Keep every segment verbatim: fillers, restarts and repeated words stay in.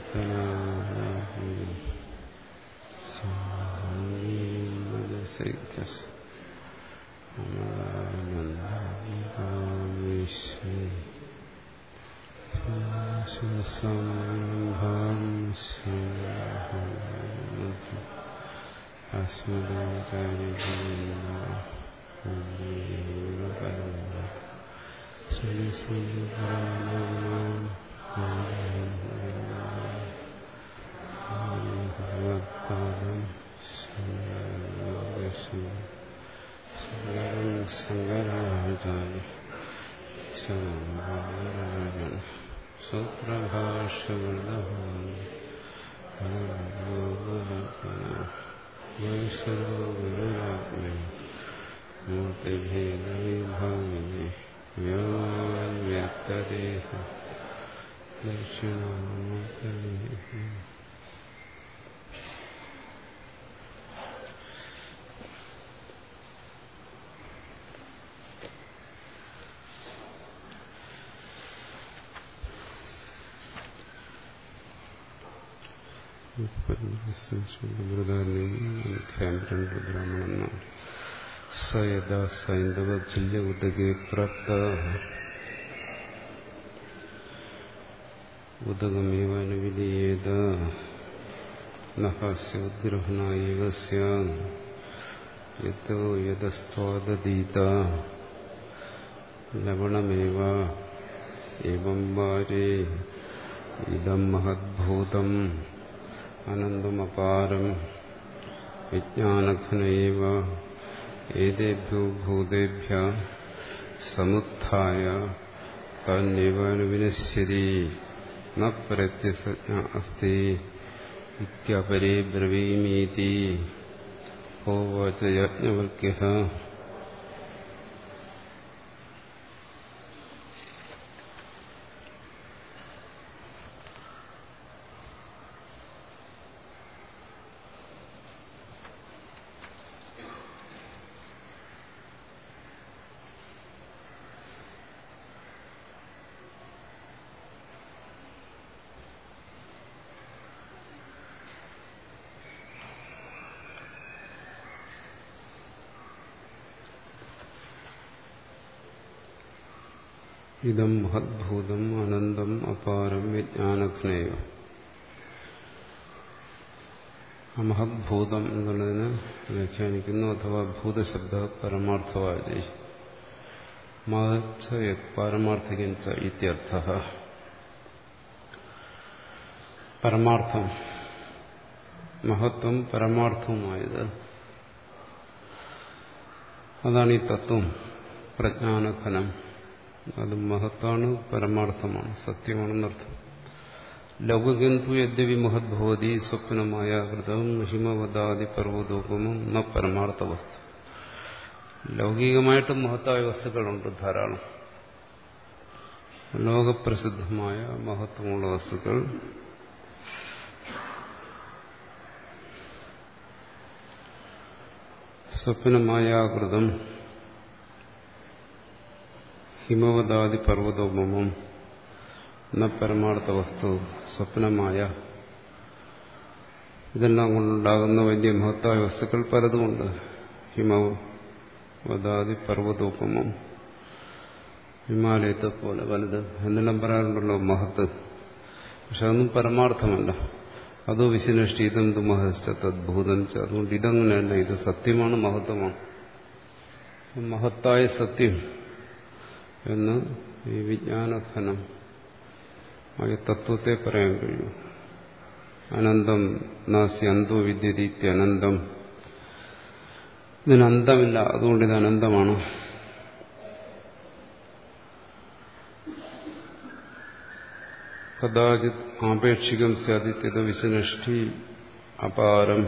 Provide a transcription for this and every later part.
ബ്രാഹ്മണൻ സയദാ സൈന്ധവ തുല്യ ഉദകേ പ്രാപ്ത ഉദകമേവാനുവിധീയേത നഹസ്യ ഉദ്ഗ്രഹണായേവ സ്യാത് യതോ യതസ്ത്വാദതീത ലവണമേവ ഏവം വാരേ ഇദം മഹദ്ഭൂതം അനന്തമപാരം വിജ്ഞാനഘനൈവ ഏതേഭ്യോ ഭൂതേഭ്യ സമുത്ഥായ തന്നൈവാനുവിനശ്യതി ന പ്രത്യസജ്ഞ അസ്തി ഇത്യപരേ ബ്രവീമീതി ഹോവാച യാജ്ഞവൽക്യഃ. ഇതം മഹദ്ഭൂതം അനന്തം അപാരം വിജ്ഞാനഘ്നേയ. അമഹദ്ഭൂതം എന്നുള്ളതിന് വ്യാഖ്യാനിക്കുന്നു. അഥവാ ഭൂതശബ്ദ പരമാർത്ഥവാചി മഹത് പരമാർത്ഥികം ച ഇത്യർത്ഥഃ. പരമാർത്ഥം, മഹത്വം പരമാർത്ഥവുമായത്, അതാണ് ഈ തത്വം. പ്രജ്ഞാനഘനം, അത് മഹത്താണ്, പരമാർത്ഥമാണ്, സത്യമാണെന്നർത്ഥം. ലൗകികന്തു യദ്യപി മഹദ്ഭവതി സ്വപ്നമായ കൃതം ഹിമവദാദി പർവ്വതോപമം ന പരമാർത്ഥ വസ്തു. ലൗകികമായിട്ട് മഹത്തായ വസ്തുക്കളുണ്ട് ധാരാളം. ലോകപ്രസിദ്ധമായ മഹത്വമുള്ള വസ്തുക്കൾ സ്വപ്നമായാകൃതം ഹിമവദാദി പർവ്വതോപമം എന്ന പരമാർത്ഥ വസ്തു സ്വപ്നമായ. ഇതെല്ലാം കൊണ്ടുണ്ടാകുന്ന വലിയ മഹത്തായ വസ്തുക്കൾ പലതുമുണ്ട്. ഹിമവദാദി പർവ്വതോപമം, ഹിമാലയത്തെ പോലെ വലുത് എന്നെല്ലാം പറയാറുണ്ടല്ലോ മഹത്ത്. പക്ഷെ അതൊന്നും പരമാർത്ഥമല്ല. അതോ വിശിനഷ്ടി ഇതെന്തു മഹശ്ച തദ്ഭൂതം ച. അതുകൊണ്ട് ഇതങ്ങനെയല്ല, ഇത് സത്യമാണ്, മഹത്വമാണ്. മഹത്തായ സത്യം എന്ന് ഈ വിജ്ഞാനഘനം ആയ തത്വത്തെ പറയാൻ കഴിയും. അനന്തം നാസ്തി അന്തോ വിദ്യതീത്യ അനന്തം. ഇതിന് അന്തമില്ല, അതുകൊണ്ട് ഇത് അനന്തമാണ്. കദാചിത് ആപേക്ഷികം സ്യാദിത്യത വിശിനഷ്ടി അപാരം.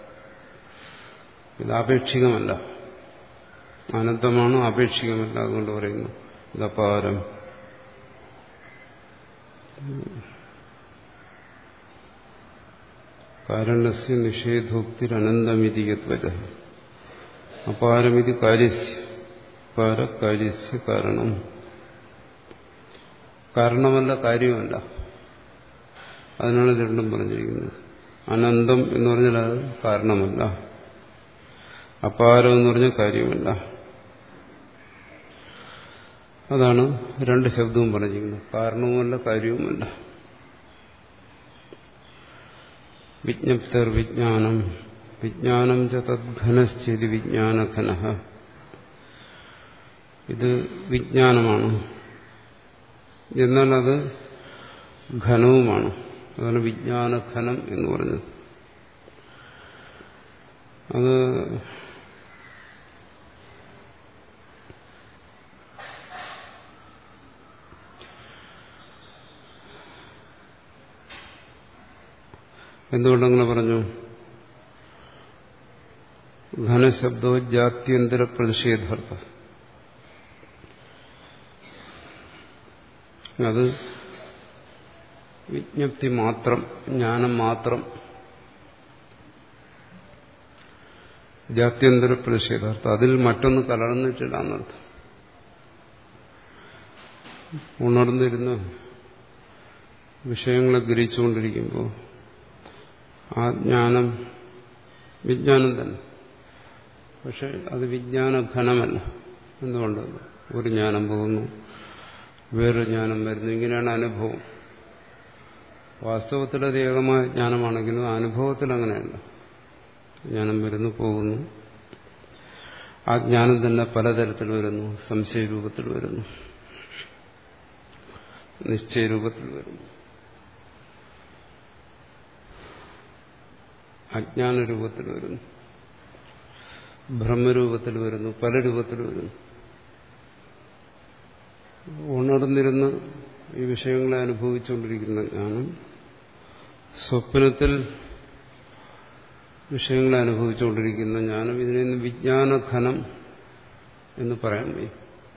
ഇത് ആപേക്ഷികമല്ല, അനന്തമാണ്, ആപേക്ഷികമല്ല. അതുകൊണ്ട് പറയുന്നു ഇതപാരം. കാരണസ്യ നിഷേധോക്തിരനന്തമിതി യദ്വച. അപാരമിതി കാര്യസ്യ, പാരകാര്യസ്യ കാരണം. കാരണമല്ല, കാര്യമല്ല. അതിനാണ് ഇത് രണ്ടും പറഞ്ഞിരിക്കുന്നത്. അനന്തം എന്ന് പറഞ്ഞാൽ അത് കാരണമല്ല, അപാരം എന്ന് പറഞ്ഞാൽ കാര്യമല്ല. അതാണ് രണ്ട് ശബ്ദവും പറഞ്ഞിരിക്കുന്നത്. കാരണവുമല്ല കാര്യവുമല്ല. വിജ്ഞപ്തർ വിജ്ഞാനം വിജ്ഞാനം ച തദ്ഘനശ്ചേതി വിജ്ഞാനഘനഃ. ഇത് വിജ്ഞാനമാണ്, എന്നാൽ അത് ഘനവുമാണ്. അതാണ് വിജ്ഞാനഘനം എന്ന് പറഞ്ഞത്. അത് എന്തുകൊണ്ടങ്ങനെ പറഞ്ഞു? ഘനശബ്ദോ ജാത്യന്തര പ്രതിഷേധാർത്ഥ. അത് വിജ്ഞപ്തി മാത്രം, ജ്ഞാനം മാത്രം, ജാത്യന്തര പ്രതിഷേധാർത്ഥം. അതിൽ മറ്റൊന്ന് കലർന്നിട്ടില്ല എന്നർത്ഥം. ഉണർന്നിരുന്ന വിഷയങ്ങളെ ഗ്രഹിച്ചുകൊണ്ടിരിക്കുമ്പോൾ ആ ജ്ഞാനം വിജ്ഞാനം തന്നെ, പക്ഷെ അത് വിജ്ഞാനഘനമല്ല. എന്തുകൊണ്ട്? ഒരു ജ്ഞാനം പോകുന്നു, വേറൊരു ജ്ഞാനം വരുന്നു, ഇങ്ങനെയാണ് അനുഭവം. വാസ്തവത്തിൽ അത് ഏകമായ ജ്ഞാനമാണെങ്കിലും അനുഭവത്തിൽ അങ്ങനെയല്ല. ജ്ഞാനം വരുന്നു, പോകുന്നു. ആ ജ്ഞാനം തന്നെ പലതരത്തിൽ വരുന്നു. സംശയരൂപത്തിൽ വരുന്നു, നിശ്ചയരൂപത്തിൽ വരുന്നു, അജ്ഞാനരൂപത്തിൽ വരുന്നു, ബ്രഹ്മരൂപത്തിൽ വരുന്നു, പല രൂപത്തിൽ വരുന്നു. ഉണർന്നിരുന്ന് ഈ വിഷയങ്ങളെ അനുഭവിച്ചുകൊണ്ടിരിക്കുന്ന ജ്ഞാനം സ്വപ്നത്തിൽ വിഷയങ്ങളെ അനുഭവിച്ചുകൊണ്ടിരിക്കുന്ന ജ്ഞാനം, ഇതിനൊന്നും വിജ്ഞാനഘനം എന്ന് പറയാൻ വയ്യ.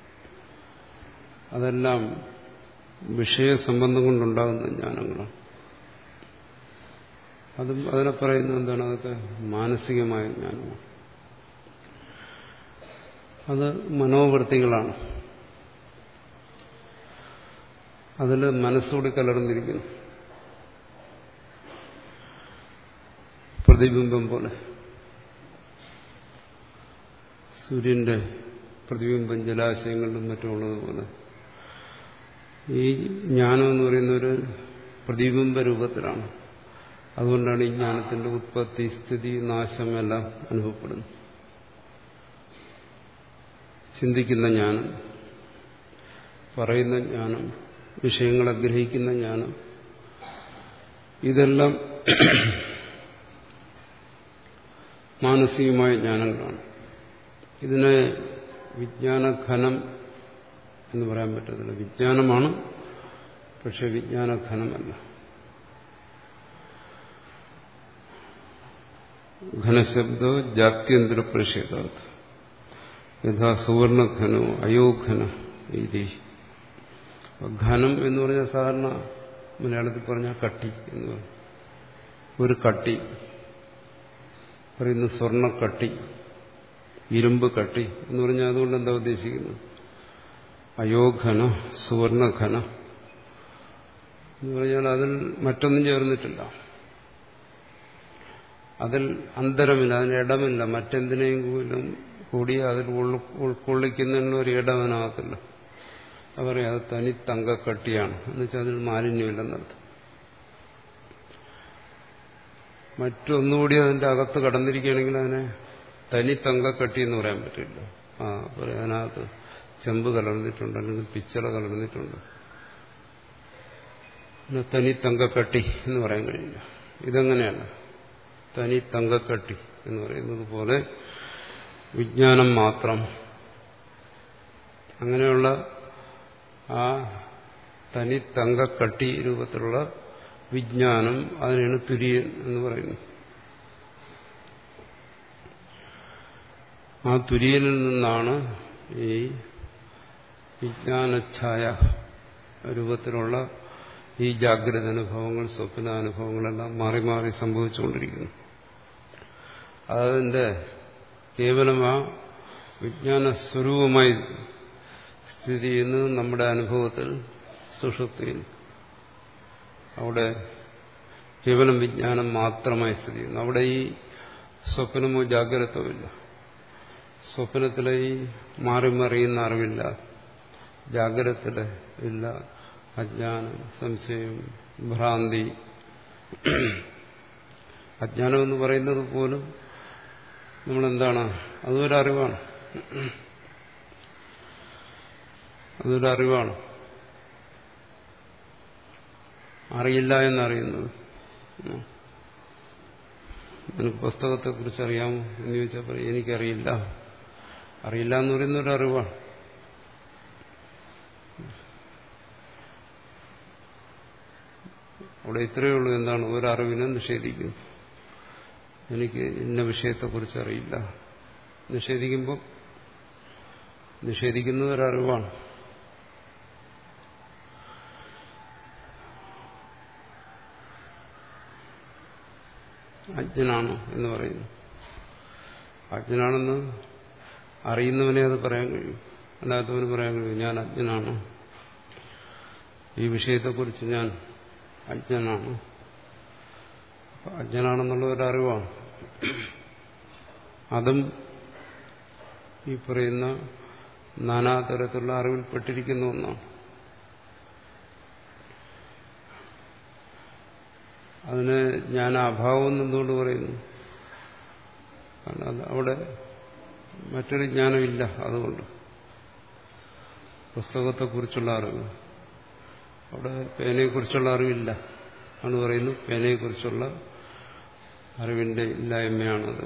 അതെല്ലാം വിഷയസംബന്ധം കൊണ്ടുണ്ടാകുന്ന ജ്ഞാനങ്ങളാണ്. അതും അതിനെ പറയുന്നത് എന്താണ്? അതൊക്കെ മാനസികമായ ജ്ഞാനമാണ്. അത് മനോവൃത്തികളാണ്. അതിൽ മനസ്സോട് കലർന്നിരിക്കുന്നു. പ്രതിബിംബം പോലെ, സൂര്യന്റെ പ്രതിബിംബം ജലാശയങ്ങളിലും മറ്റുമുള്ളതുപോലെ ഈ ജ്ഞാനം എന്ന് പറയുന്ന ഒരു പ്രതിബിംബ രൂപത്തിലാണ്. അതുകൊണ്ടാണ് ഈ ജ്ഞാനത്തിന്റെ ഉത്പത്തി, സ്ഥിതി, നാശം എല്ലാം അനുഭവപ്പെടുന്നത്. ചിന്തിക്കുന്ന ജ്ഞാനം, പറയുന്ന ജ്ഞാനം, വിഷയങ്ങളെ ഗ്രഹിക്കുന്ന ജ്ഞാനം, ഇതെല്ലാം മാനസികമായ ജ്ഞാനങ്ങളാണ്. ഇതിനെ വിജ്ഞാനഘനം എന്ന് പറയാൻ പറ്റത്തില്ല. വിജ്ഞാനമാണ്, പക്ഷെ വിജ്ഞാനഘനമല്ല. ഘനശബ്ദോ ജാത്യന്തര പ്രതിഷേധാർത്ഥ യഥാ സുവർണഘനോ അയോഘന ഇതി. ഘനം എന്ന് പറഞ്ഞാൽ സാധാരണ മലയാളത്തിൽ പറഞ്ഞാൽ കട്ടി എന്ന് പറയും. ഒരു കട്ടി പറയുന്നു, സ്വർണ്ണക്കട്ടി, ഇരുമ്പ് കട്ടി എന്ന് പറഞ്ഞാൽ അതുകൊണ്ട് എന്താ ഉദ്ദേശിക്കുന്നത്? അയോഘന, സുവർണഘന എന്ന് പറഞ്ഞാൽ അതിൽ മറ്റൊന്നും ചേർന്നിട്ടില്ല, അതിൽ അന്തരമില്ല, അതിന് ഇടമില്ല. മറ്റെന്തിനേയും പോലും കൂടി അതിൽ ഉൾക്കൊള്ളിക്കുന്നതിനുള്ള ഒരു ഇടവനാകത്തില്ല. അത് പറയാം, അത് തനി തങ്കക്കട്ടിയാണ് എന്ന് വെച്ചാൽ അതിൽ മാലിന്യമില്ലെന്നർത്ഥം. മറ്റൊന്നുകൂടി അതിന്റെ അകത്ത് കടന്നിരിക്കുകയാണെങ്കിൽ അതിനെ തനി തങ്കക്കട്ടി എന്ന് പറയാൻ പറ്റില്ല. ആ പറയാം, അതിനകത്ത് ചെമ്പ് കലർന്നിട്ടുണ്ട്, അല്ലെങ്കിൽ പിച്ചള കലർന്നിട്ടുണ്ട്, പിന്നെ തനി തങ്കക്കട്ടി എന്ന് പറയാൻ കഴിയില്ല. ഇതെങ്ങനെയല്ല, തനി തങ്കക്കട്ടി എന്ന് പറയുന്നത് പോലെ വിജ്ഞാനം മാത്രം. അങ്ങനെയുള്ള ആ തനി തങ്കക്കട്ടി രൂപത്തിലുള്ള വിജ്ഞാനം, അതിനാണ് തുര്യൻ എന്ന് പറയുന്നത്. ആ തുര്യനിൽ നിന്നാണ് ഈ വിജ്ഞാനഛായ രൂപത്തിലുള്ള ഈ ജാഗ്രത അനുഭവങ്ങൾ, സ്വപ്നാനുഭവങ്ങളെല്ലാം മാറി മാറി സംഭവിച്ചുകൊണ്ടിരിക്കുന്നു. അതിന്റെ കേവലം ആ വിജ്ഞാന സ്വരൂപമായി സ്ഥിതി ചെയ്യുന്നത് നമ്മുടെ അനുഭവത്തിൽ സുഷുപ്തിയിൽ. അവിടെ കേവലം വിജ്ഞാനം മാത്രമായി സ്ഥിതി ചെയ്യുന്നു. അവിടെ ഈ സ്വപ്നമോ ജാഗ്രതയോ ഇല്ല. സ്വപ്നത്തിലെ ഈ മാറി മറിയുന്ന അറിവില്ല, ജാഗ്രതത്തിലെ ഇല്ല, അജ്ഞാനം, സംശയം, ഭ്രാന്തി. അജ്ഞാനം എന്ന് പറയുന്നത് പോലും നമ്മളെന്താണ്, അതൊരറിവാണ്, അതൊരറിവാണ്. അറിയില്ല എന്നറിയുന്നത്. നിനക്ക് പുസ്തകത്തെക്കുറിച്ച് അറിയാമോ എന്ന് ചോദിച്ചാൽ പറയും എനിക്കറിയില്ല. അറിയില്ല എന്ന് പറയുന്ന ഒരറിവാണ്. അവിടെ ഇത്രയേ ഉള്ളൂ. എന്താണ്? ഒരറിവിനെ നിഷേധിക്കുന്നു. എനിക്ക് ഇന്ന വിഷയത്തെക്കുറിച്ച് അറിയില്ല. നിഷേധിക്കുമ്പോൾ നിഷേധിക്കുന്നത് ഒരറിവാണ്. അജ്ഞനാണ് എന്ന് പറയുന്നു. അജ്ഞനാണെന്ന് അറിയുന്നവനെ അത് പറയാൻ കഴിയും, അല്ലാത്തവന് പറയാൻ കഴിയും ഞാൻ അജ്ഞനാണ്, ഈ വിഷയത്തെക്കുറിച്ച് ഞാൻ അജ്ഞനാണ്. അജ്ഞനാണെന്നുള്ള ഒരറിവാണ്. അതും ഈ പറയുന്ന നാനാതരത്തിലുള്ള അറിവിൽപ്പെട്ടിരിക്കുന്ന ഒന്നാണ്. അതിന് ജ്ഞാനാഭാവം എന്തുകൊണ്ട് പറയുന്നു? കാരണം അവിടെ മറ്റൊരു ജ്ഞാനമില്ല. അതുകൊണ്ട് പുസ്തകത്തെക്കുറിച്ചുള്ള അറിവ്, അവിടെ പേനയെക്കുറിച്ചുള്ള അറിവില്ല ആണ് പറയുന്നു. പേനയെക്കുറിച്ചുള്ള അറിവിന്റെ ഇല്ലായ്മയാണത്.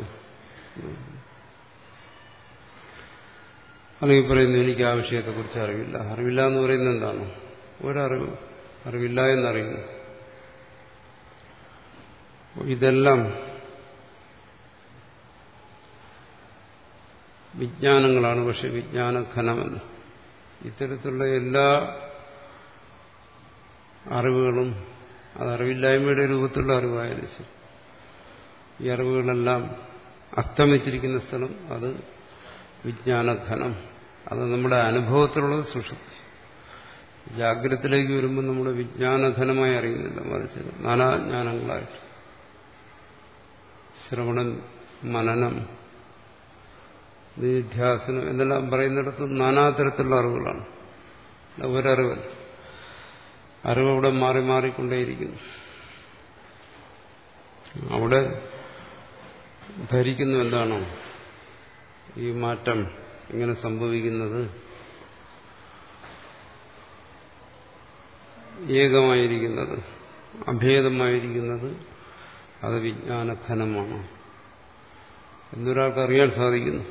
അല്ലെങ്കിൽ പറയുന്നു എനിക്ക് ആ വിഷയത്തെക്കുറിച്ച് അറിവില്ല. അറിവില്ല എന്ന് പറയുന്നത് എന്താണ്? ഒരറിവ്, അറിവില്ല എന്നറിയുന്നു. ഇതെല്ലാം വിജ്ഞാനങ്ങളാണ്. പക്ഷെ വിജ്ഞാനഘനമല്ല. ഇത്തരത്തിലുള്ള എല്ലാ അറിവുകളും അത് അറിവില്ലായ്മയുടെ രൂപത്തിലുള്ള അറിവായാലും ശരി, ഈ അറിവുകളെല്ലാം അസ്തമിച്ചിരിക്കുന്ന സ്ഥലം അത് വിജ്ഞാനഘനം. അത് നമ്മുടെ അനുഭവത്തിലുള്ളത് സുഷുപ്തി. ജാഗ്രതത്തിലേക്ക് വരുമ്പോൾ നമ്മുടെ വിജ്ഞാനഘനമായി അറിയുന്നില്ല, മറിച്ച് നാനാജ്ഞാനങ്ങളായിട്ട് ശ്രവണം, മനനം, നിധ്യാസനം എന്നെല്ലാം പറയുന്നിടത്ത് നാനാതരത്തിലുള്ള അറിവുകളാണ്. ഒരറിവല്ല. അറിവ് അവിടെ മാറി മാറിക്കൊണ്ടേയിരിക്കുന്നു. അവിടെ ധരിക്കുന്നു എന്താണോ ഈ മാറ്റം ഇങ്ങനെ സംഭവിക്കുന്നത്, ഏകമായിരിക്കുന്നത്, അഭേദമായിരിക്കുന്നത് അത് വിജ്ഞാനഘനമാണ് എന്നൊരാൾക്ക് അറിയാൻ സാധിക്കുന്നു.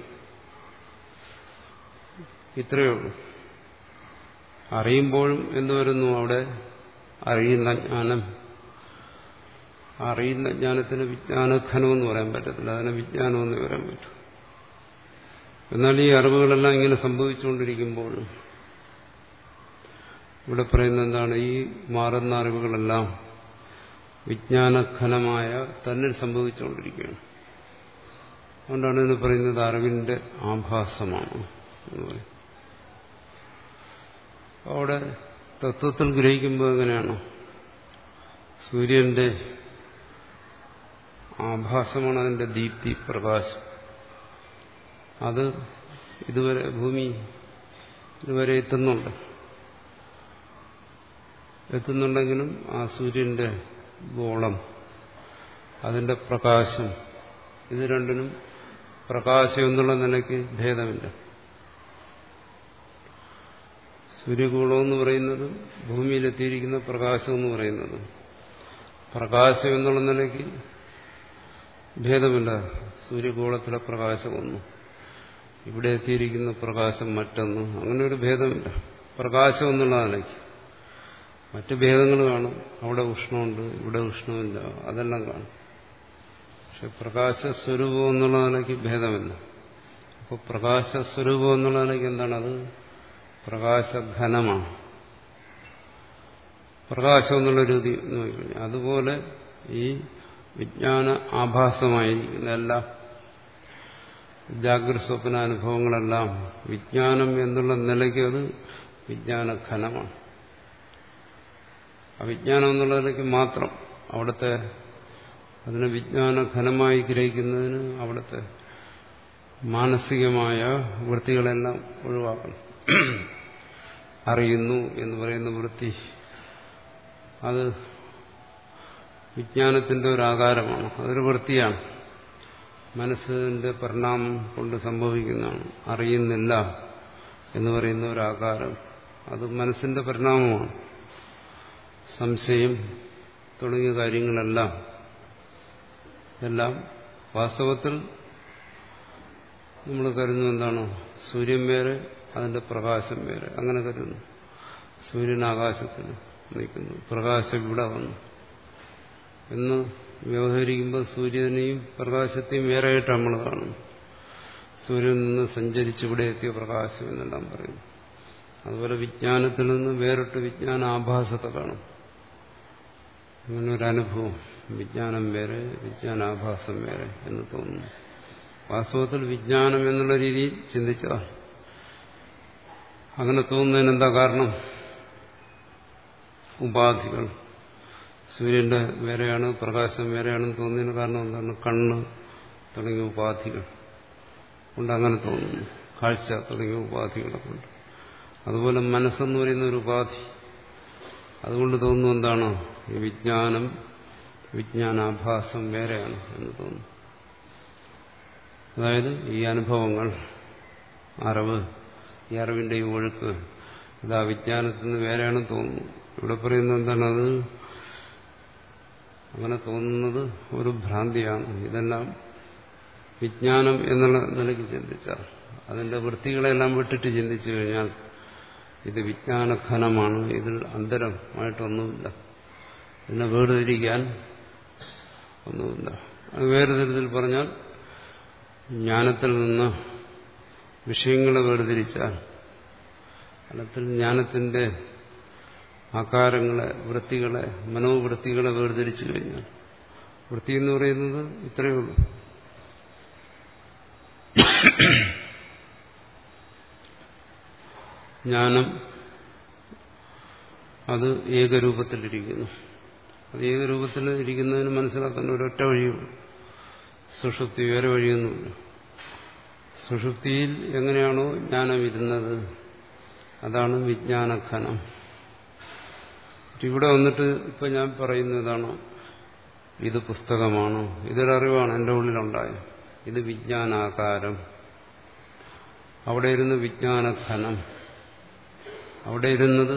ഇത്രയേ ഉള്ളൂ. അറിയുമ്പോഴും എന്തു വരുന്നു? അവിടെ അറിയുന്ന ജ്ഞാനം. അറിയുന്ന ജ്ഞാനത്തിന് വിജ്ഞാനഘനമെന്ന് പറയാൻ പറ്റത്തില്ല, അതിനെ വിജ്ഞാനമെന്ന് പറയാൻ പറ്റും. എന്നാൽ ഈ അറിവുകളെല്ലാം ഇങ്ങനെ സംഭവിച്ചുകൊണ്ടിരിക്കുമ്പോൾ ഇവിടെ പറയുന്നത് എന്താണ്? ഈ മാറുന്ന അറിവുകളെല്ലാം വിജ്ഞാനഘനമായ തന്നിൽ സംഭവിച്ചുകൊണ്ടിരിക്കുകയാണ്. അതുകൊണ്ടാണ് ഇതിന് പറയുന്നത് അറിവിന്റെ ആഭാസമാണ് എന്ന് പറയും. അവിടെ തത്വത്തിൽ ഗ്രഹിക്കുമ്പോൾ എങ്ങനെയാണോ സൂര്യന്റെ ആഭാസമാണ് അതിന്റെ ദീപ്തി, പ്രകാശം. അത് ഇതുവരെ ഭൂമി ഇതുവരെ എത്തുന്നുണ്ട് എത്തുന്നുണ്ടെങ്കിലും ആ സൂര്യന്റെ ഗോളം, അതിന്റെ പ്രകാശം, ഇത് രണ്ടിനും പ്രകാശം എന്നുള്ള നിലയ്ക്ക് ഭേദമില്ല. സൂര്യഗോളം എന്ന് പറയുന്നത് ഭൂമിയിലെത്തിയിരിക്കുന്ന പ്രകാശം എന്ന് പറയുന്നത് പ്രകാശം എന്നുള്ള നിലയ്ക്ക് ഭേദമില്ല. സൂര്യഗോളത്തിലെ പ്രകാശം ഒന്ന്, ഇവിടെ എത്തിയിരിക്കുന്ന പ്രകാശം മറ്റൊന്ന്, അങ്ങനെ ഒരു ഭേദമില്ല. പ്രകാശം എന്നുള്ള നിലയ്ക്ക് മറ്റ് ഭേദങ്ങൾ കാണും. അവിടെ ഉഷ്ണമുണ്ട്, ഇവിടെ ഉഷ്ണമില്ല, അതെല്ലാം കാണും. പക്ഷെ പ്രകാശസ്വരൂപം എന്നുള്ള നിലയ്ക്ക് ഭേദമില്ല. അപ്പോൾ പ്രകാശസ്വരൂപം എന്നുള്ള നിലയ്ക്ക് എന്താണ്? അത് പ്രകാശഘനമാണ്. പ്രകാശം എന്നുള്ള രീതി നോക്കിക്കഴിഞ്ഞാൽ അതുപോലെ ഈ വിജ്ഞാന ആഭാസമായിരിക്കുന്ന എല്ലാ ജാഗ്രത സ്വപ്ന അനുഭവങ്ങളെല്ലാം വിജ്ഞാനം എന്നുള്ള നിലയ്ക്ക് അത് വിജ്ഞാനഘനമാണ്. അവിജ്ഞാനം എന്നുള്ള നിലയ്ക്ക് മാത്രം അവിടുത്തെ അതിനെ വിജ്ഞാനഘനമായി ഗ്രഹിക്കുന്നതിന് അവിടുത്തെ മാനസികമായ വൃത്തികളെല്ലാം ഒഴിവാക്കണം. അറിയുന്നു എന്ന് പറയുന്ന വൃത്തി അത് വിജ്ഞാനത്തിന്റെ ഒരു ആകാരമാണ്, അതൊരു വൃത്തിയാണ്, മനസ്സിന്റെ പരിണാമം കൊണ്ട് സംഭവിക്കുന്നതാണ്. അറിയുന്നില്ല എന്ന് പറയുന്ന ഒരു ആകാരം അത് മനസ്സിന്റെ പരിണാമമാണ്. സംശയം തുടങ്ങിയ കാര്യങ്ങളെല്ലാം എല്ലാം വാസ്തവത്തിൽ നമ്മൾ കരുതുന്നത് എന്താണ്? സൂര്യൻ വേറെ, അതിന്റെ പ്രകാശം വേറെ, അങ്ങനെ കരുതുന്നു. സൂര്യൻ ആകാശത്തിൽ നിൽക്കുന്നു, പ്രകാശം ഇവിടെ വന്നു എന്ന് വ്യവഹരിക്കുമ്പോൾ സൂര്യനെയും പ്രകാശത്തെയും വേറെയായിട്ട് നമ്മൾ കാണുന്നു. സൂര്യനിൽ നിന്ന് സഞ്ചരിച്ച് ഇവിടെ എത്തിയ പ്രകാശം എന്നെല്ലാം പറയുന്നു. അതുപോലെ വിജ്ഞാനത്തിൽ നിന്ന് വേറിട്ട് വിജ്ഞാനാഭാസത്തെ കാണും. അങ്ങനെ ഒരനുഭവം, വിജ്ഞാനം വേറെ വിജ്ഞാനാഭാസം വേറെ എന്ന് തോന്നുന്നു. വാസ്തവത്തിൽ വിജ്ഞാനം എന്നുള്ള രീതിയിൽ ചിന്തിച്ചാൽ അങ്ങനെ തോന്നുന്നതിന് എന്താ കാരണം? ഉപാധികൾ. സൂര്യന്റെ വേറെയാണ് പ്രകാശം വേറെയാണെന്ന് തോന്നുന്നതിന് കാരണം എന്താണ്? കണ്ണ് തുടങ്ങിയ ഉപാധികൾ കൊണ്ട് അങ്ങനെ തോന്നുന്നു. കാഴ്ച തുടങ്ങിയ ഉപാധികളെ കൊണ്ട്. അതുപോലെ മനസ്സെന്ന് പറയുന്ന ഒരു ഉപാധി, അതുകൊണ്ട് തോന്നുന്നു എന്താണ്? ഈ വിജ്ഞാനം വിജ്ഞാനാഭാസം വേറെയാണ് എന്ന് തോന്നുന്നു. അതായത് ഈ അനുഭവങ്ങൾ, അറിവ്, ഈ അറിവിന്റെ ഈ ഒഴുക്ക് ഇതാ വിജ്ഞാനത്തിൽ നിന്ന് വേറെയാണെന്ന് തോന്നുന്നു. ഇവിടെ പറയുന്നത് എന്താണ്? അത് അങ്ങനെ തോന്നുന്നത് ഒരു ഭ്രാന്തിയാണ്. ഇതെല്ലാം വിജ്ഞാനം എന്നുള്ള നിലയ്ക്ക് ചിന്തിച്ചാൽ, അതിന്റെ വൃത്തികളെല്ലാം വിട്ടിട്ട് ചിന്തിച്ചു കഴിഞ്ഞാൽ ഇത് വിജ്ഞാനഘനമാണ്, ഇതിൽ അന്തരമായിട്ടൊന്നുമില്ല, ഇതിനെ വേർതിരിക്കാൻ ഒന്നുമില്ല. അത് വേറെ തരത്തിൽ പറഞ്ഞാൽ ജ്ഞാനത്തിൽ നിന്ന് വിഷയങ്ങളെ വേർതിരിച്ചാൽ, അല്ലെങ്കിൽ ജ്ഞാനത്തിന്റെ ആകാരങ്ങളെ, വൃത്തികളെ, മനോവൃത്തികളെ വേർതിരിച്ചു കഴിഞ്ഞാൽ, വൃത്തി എന്ന് പറയുന്നത് ഇത്രയേ ഉള്ളൂ. ജ്ഞാനം അത് ഏകരൂപത്തിലിരിക്കുന്നു. അത് ഏകരൂപത്തിൽ ഇരിക്കുന്നതിന് മനസ്സിലാക്കാൻ ഒരൊറ്റ വഴിയുള്ളൂ. സുഷുപ്തി, വേറെ വഴിയൊന്നുമില്ല. സുഷുപ്തിയിൽ എങ്ങനെയാണോ ജ്ഞാനം ഇരുന്നത് അതാണ് വിജ്ഞാനഘനം. ഇവിടെ വന്നിട്ട് ഇപ്പൊ ഞാൻ പറയുന്നതാണ്, ഇത് പുസ്തകമാണ്, ഇതൊരറിവാണ് എൻ്റെ ഉള്ളിലുണ്ടായത്, ഇത് വിജ്ഞാനാകാരം. അവിടെ ഇരുന്ന് വിജ്ഞാനഘനം, അവിടെ ഇരുന്നത്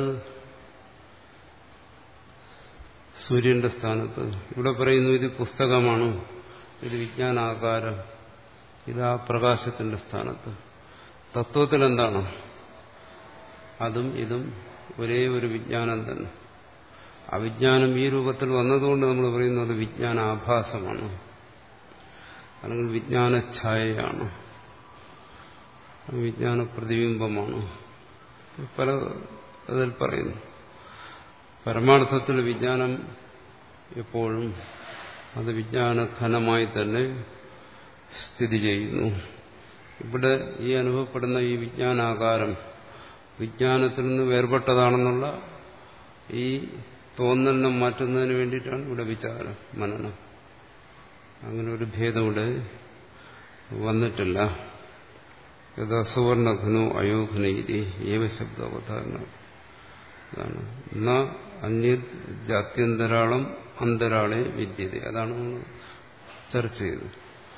സൂര്യന്റെ സ്ഥാനത്ത്. ഇവിടെ പറയുന്നു ഇത് പുസ്തകമാണ്, ഇത് വിജ്ഞാനാകാരം, ഇതാ പ്രകാശത്തിന്റെ സ്ഥാനത്ത്. തത്വത്തിൽ എന്താണ്? അതും ഇതും ഒരേ ഒരു വിജ്ഞാനം തന്നെ. അവിജ്ഞാനം ഈ രൂപത്തിൽ വന്നതുകൊണ്ട് നമ്മൾ പറയുന്നത് അത് വിജ്ഞാനാഭാസമാണ്, അല്ലെങ്കിൽ വിജ്ഞാനഛായയാണ്, വിജ്ഞാന പ്രതിബിംബമാണ്. പല ഇതിൽ പറയുന്നു. പരമാർത്ഥത്തിൽ വിജ്ഞാനം എപ്പോഴും അത് വിജ്ഞാനഘനമായി തന്നെ സ്ഥിതി ചെയ്യുന്നു. ഇവിടെ ഈ അനുഭവപ്പെടുന്ന ഈ വിജ്ഞാനാകാരം വിജ്ഞാനത്തിൽ നിന്ന് വേർപെട്ടതാണെന്നുള്ള ഈ തോന്നലിനെ മാറ്റുന്നതിന് വേണ്ടിയിട്ടാണ് ഇവിടെ വിചാരം, മനനം. അങ്ങനെ ഒരു ഭേദം ഇവിടെ വന്നിട്ടില്ല. യഥാ സുവർണഘനോ അയോഘനൈതി ഏവ ശബ്ദാവധാരണ. അതാണ് ന അന്യത് ജാത്യന്തരാളം അന്തരാളെ വിദ്യത. അതാണ് നമ്മൾ ചർച്ച ചെയ്തത്.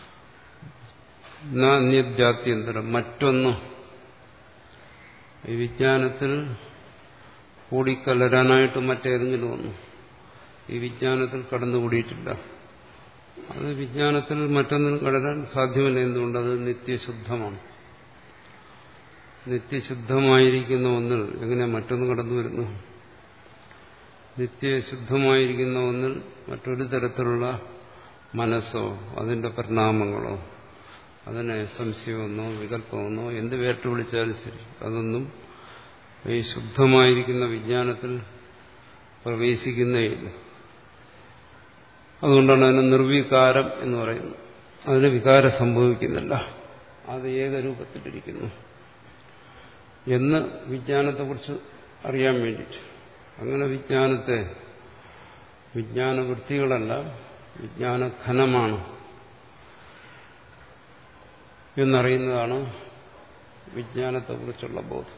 ന അന്യത് ജാത്യന്തരം, മറ്റൊന്ന് ഈ വിജ്ഞാനത്തിൽ കൂടിക്കലരാനായിട്ട് മറ്റേതെങ്കിലും ഒന്നും ഈ വിജ്ഞാനത്തിൽ കടന്നുകൂടിയിട്ടില്ല. അത് വിജ്ഞാനത്തിൽ മറ്റൊന്നിനും കലരാൻ സാധ്യമല്ല. എന്തുകൊണ്ട്? അത് നിത്യശുദ്ധമാണ്. നിത്യശുദ്ധമായിരിക്കുന്ന ഒന്നിൽ എങ്ങനെ മറ്റൊന്ന് കടന്നു വരുന്നു? നിത്യശുദ്ധമായിരിക്കുന്ന ഒന്നിൽ മറ്റൊരു തരത്തിലുള്ള മനസ്സോ അതിന്റെ പരിണാമങ്ങളോ അതിനെ സംശയമൊന്നോ വികല്പമെന്നോ എന്ത് വേർട്ട് വിളിച്ചാലും ശരി, അതൊന്നും ഈ ശുദ്ധമായിരിക്കുന്ന വിജ്ഞാനത്തിൽ പ്രവേശിക്കുന്നേയില്ല. അതുകൊണ്ടാണ് അതിന് നിർവികാരം എന്ന് പറയുന്നത്. അതിന് വികാരം സംഭവിക്കുന്നില്ല, അത് ഏകരൂപത്തിലിരിക്കുന്നു എന്ന് വിജ്ഞാനത്തെക്കുറിച്ച് അറിയാൻ വേണ്ടിയിട്ട്. അങ്ങനെ വിജ്ഞാനത്തെ വിജ്ഞാനവൃത്തികളല്ല, വിജ്ഞാനഘനമാണ് എന്നറിയുന്നതാണ് വിജ്ഞാനത്തെക്കുറിച്ചുള്ള ബോധം.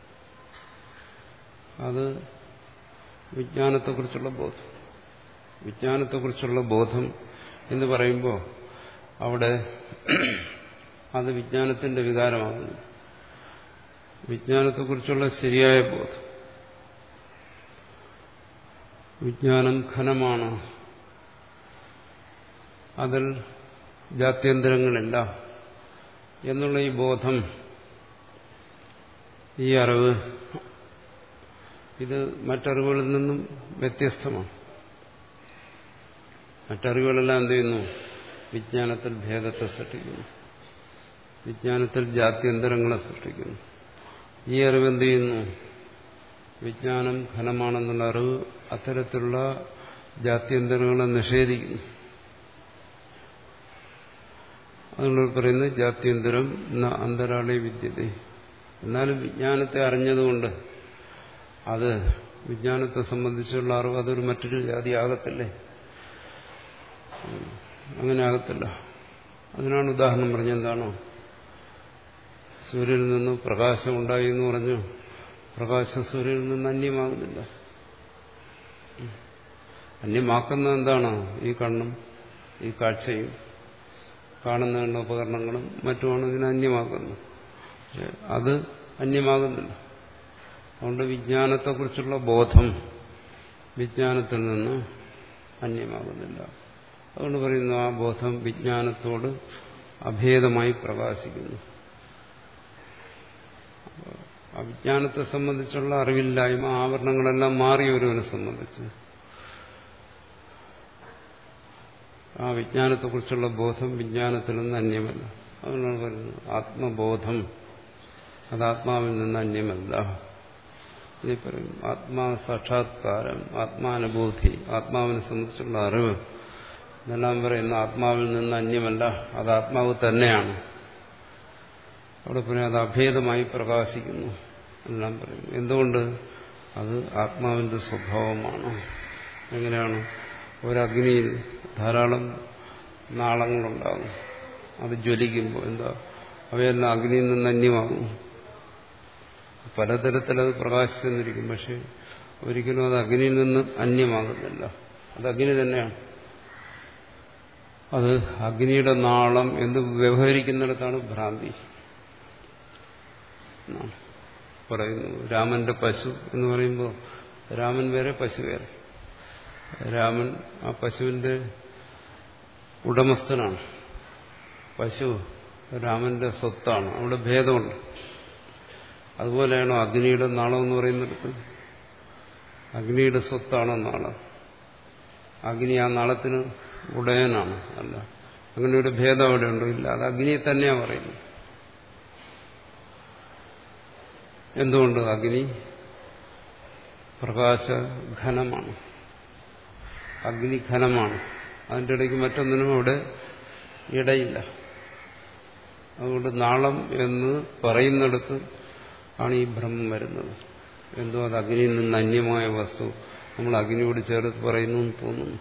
അത് വിജ്ഞാനത്തെക്കുറിച്ചുള്ള ബോധം. വിജ്ഞാനത്തെക്കുറിച്ചുള്ള ബോധം എന്ന് പറയുമ്പോൾ അവിടെ അത് വിജ്ഞാനത്തിന്റെ വികാരമാകുന്നു. വിജ്ഞാനത്തെക്കുറിച്ചുള്ള ശരിയായ ബോധം. വിജ്ഞാനം ഘനമാണ്, അതിൽ ജാത്യന്തരങ്ങളില്ല എന്നുള്ള ഈ ബോധം, ഈ അറിവ്, ഇത് മറ്ററിവുകളിൽ നിന്നും വ്യത്യസ്തമാണ്. മറ്ററിവുകളെല്ലാം എന്ത് ചെയ്യുന്നു? വിജ്ഞാനത്തിൽ ഭേദത്തെ സൃഷ്ടിക്കുന്നു, വിജ്ഞാനത്തിൽ ജാത്യന്തരങ്ങളെ സൃഷ്ടിക്കുന്നു. ഈ അറിവ് എന്ത് ചെയ്യുന്നു? വിജ്ഞാനം ഘനമാണെന്നുള്ള അറിവ് അത്തരത്തിലുള്ള ജാത്യന്തരങ്ങളെ നിഷേധിക്കുന്നു. അതുകൊണ്ട് പറയുന്നത് ജാത്യന്തരം എന്ന അന്തരാളി വിദ്യത. എന്നാലും വിജ്ഞാനത്തെ അറിഞ്ഞതുകൊണ്ട് അത് വിജ്ഞാനത്തെ സംബന്ധിച്ചുള്ള അറിവ് അതൊരു മറ്റൊരു ജാതി ആകത്തില്ലേ? അങ്ങനെ ആകത്തില്ല. അതിനാണ് ഉദാഹരണം പറഞ്ഞെന്താണോ, സൂര്യനിൽ നിന്ന് പ്രകാശം ഉണ്ടായി എന്ന് പറഞ്ഞു. പ്രകാശം സൂര്യനിൽ നിന്ന് അന്യമാകുന്നില്ല. അന്യമാക്കുന്ന എന്താണ്? ഈ കണ്ണും ഈ കാഴ്ചയും കാണുന്ന ഉപകരണങ്ങളും മറ്റുമാണ് ഇതിനെ അന്യമാക്കുന്നത്. പക്ഷെ അത് അന്യമാകുന്നില്ല. അതുകൊണ്ട് വിജ്ഞാനത്തെക്കുറിച്ചുള്ള ബോധം വിജ്ഞാനത്തിൽ നിന്ന് അന്യമാകുന്നില്ല. അതുകൊണ്ട് പറയുന്നു ആ ബോധം വിജ്ഞാനത്തോട് അഭേദമായി പ്രകാശിക്കുന്നു. അവിജ്ഞാനത്തെ സംബന്ധിച്ചുള്ള അറിവില്ലായ്മ, ആവരണങ്ങളെല്ലാം മാറിയ ഒരുവനെ സംബന്ധിച്ച് ആ വിജ്ഞാനത്തെക്കുറിച്ചുള്ള ബോധം വിജ്ഞാനത്തിൽ നിന്ന് അന്യമല്ല. അതുകൊണ്ടാണ് പറയുന്നത് ആത്മബോധം അത് ആത്മാവിൽ നിന്ന് അന്യമല്ല. ഇനി പറയും ആത്മാ സാക്ഷാത്കാരം, ആത്മാനുഭൂതി, ആത്മാവിനെ സംബന്ധിച്ചുള്ള അറിവ് എന്നെല്ലാം പറയുന്ന ആത്മാവിൽ നിന്ന് അന്യമല്ല, അത് ആത്മാവ് തന്നെയാണ്. അവിടെ പറയും അത് അഭേദമായി പ്രകാശിക്കുന്നു എന്നെല്ലാം പറയും. എന്തുകൊണ്ട്? അത് ആത്മാവിന്റെ സ്വഭാവമാണ്. എങ്ങനെയാണ്? ഒരഗ്നിയിൽ ധാരാളം നാളങ്ങളുണ്ടാകും. അത് ജ്വലിക്കുമ്പോൾ എന്താ? അവയെല്ലാം അഗ്നിയിൽ നിന്ന് അന്യമാകും. പലതരത്തിലത് പ്രകാശിച്ചെന്നിരിക്കും. പക്ഷെ ഒരിക്കലും അത് അഗ്നിയിൽ നിന്ന് അന്യമാകുന്നില്ല. അത് അഗ്നി തന്നെയാണ്. അത് അഗ്നിയുടെ നാളം എന്ന് വ്യവഹരിക്കുന്നിടത്താണ് ഭ്രാന്തി പറയുന്നു. രാമന്റെ പശു എന്ന് പറയുമ്പോൾ രാമൻ വേറെ പശു വേറെ. രാമൻ ആ പശുവിന്റെ ഉടമസ്ഥനാണ്. പശു രാമന്റെ സ്വത്താണ്. അവിടെ ഭേദമുണ്ട്. അതുപോലെയാണോ അഗ്നിയുടെ നാളം എന്ന് പറയുന്നിടത്ത്? അഗ്നിയുടെ സ്വത്താണോ നാളം? അഗ്നി ആ നാളത്തിന് ഉടയനാണ്. അല്ല, അങ്ങനെ ഒരു ഭേദം അവിടെ ഉണ്ടോ? ഇല്ല. അത് അഗ്നിയെ തന്നെയാണ് പറയുന്നത്. എന്തുകൊണ്ട്? അഗ്നി പ്രകാശഘനമാണ്, അഗ്നിഘനമാണ്. അതിൻ്റെ ഇടയ്ക്ക് മറ്റൊന്നിനും അവിടെ ഇടയില്ല. അതുകൊണ്ട് നാളം എന്ന് പറയുന്നിടത്ത് ആണ് ഈ ഭ്രമം വരുന്നത്. എന്തോ അത് അഗ്നിയിൽ നിന്ന് അന്യമായ വസ്തു നമ്മൾ അഗ്നിയോട് ചേർത്ത് പറയുന്നു എന്ന് തോന്നുന്നു.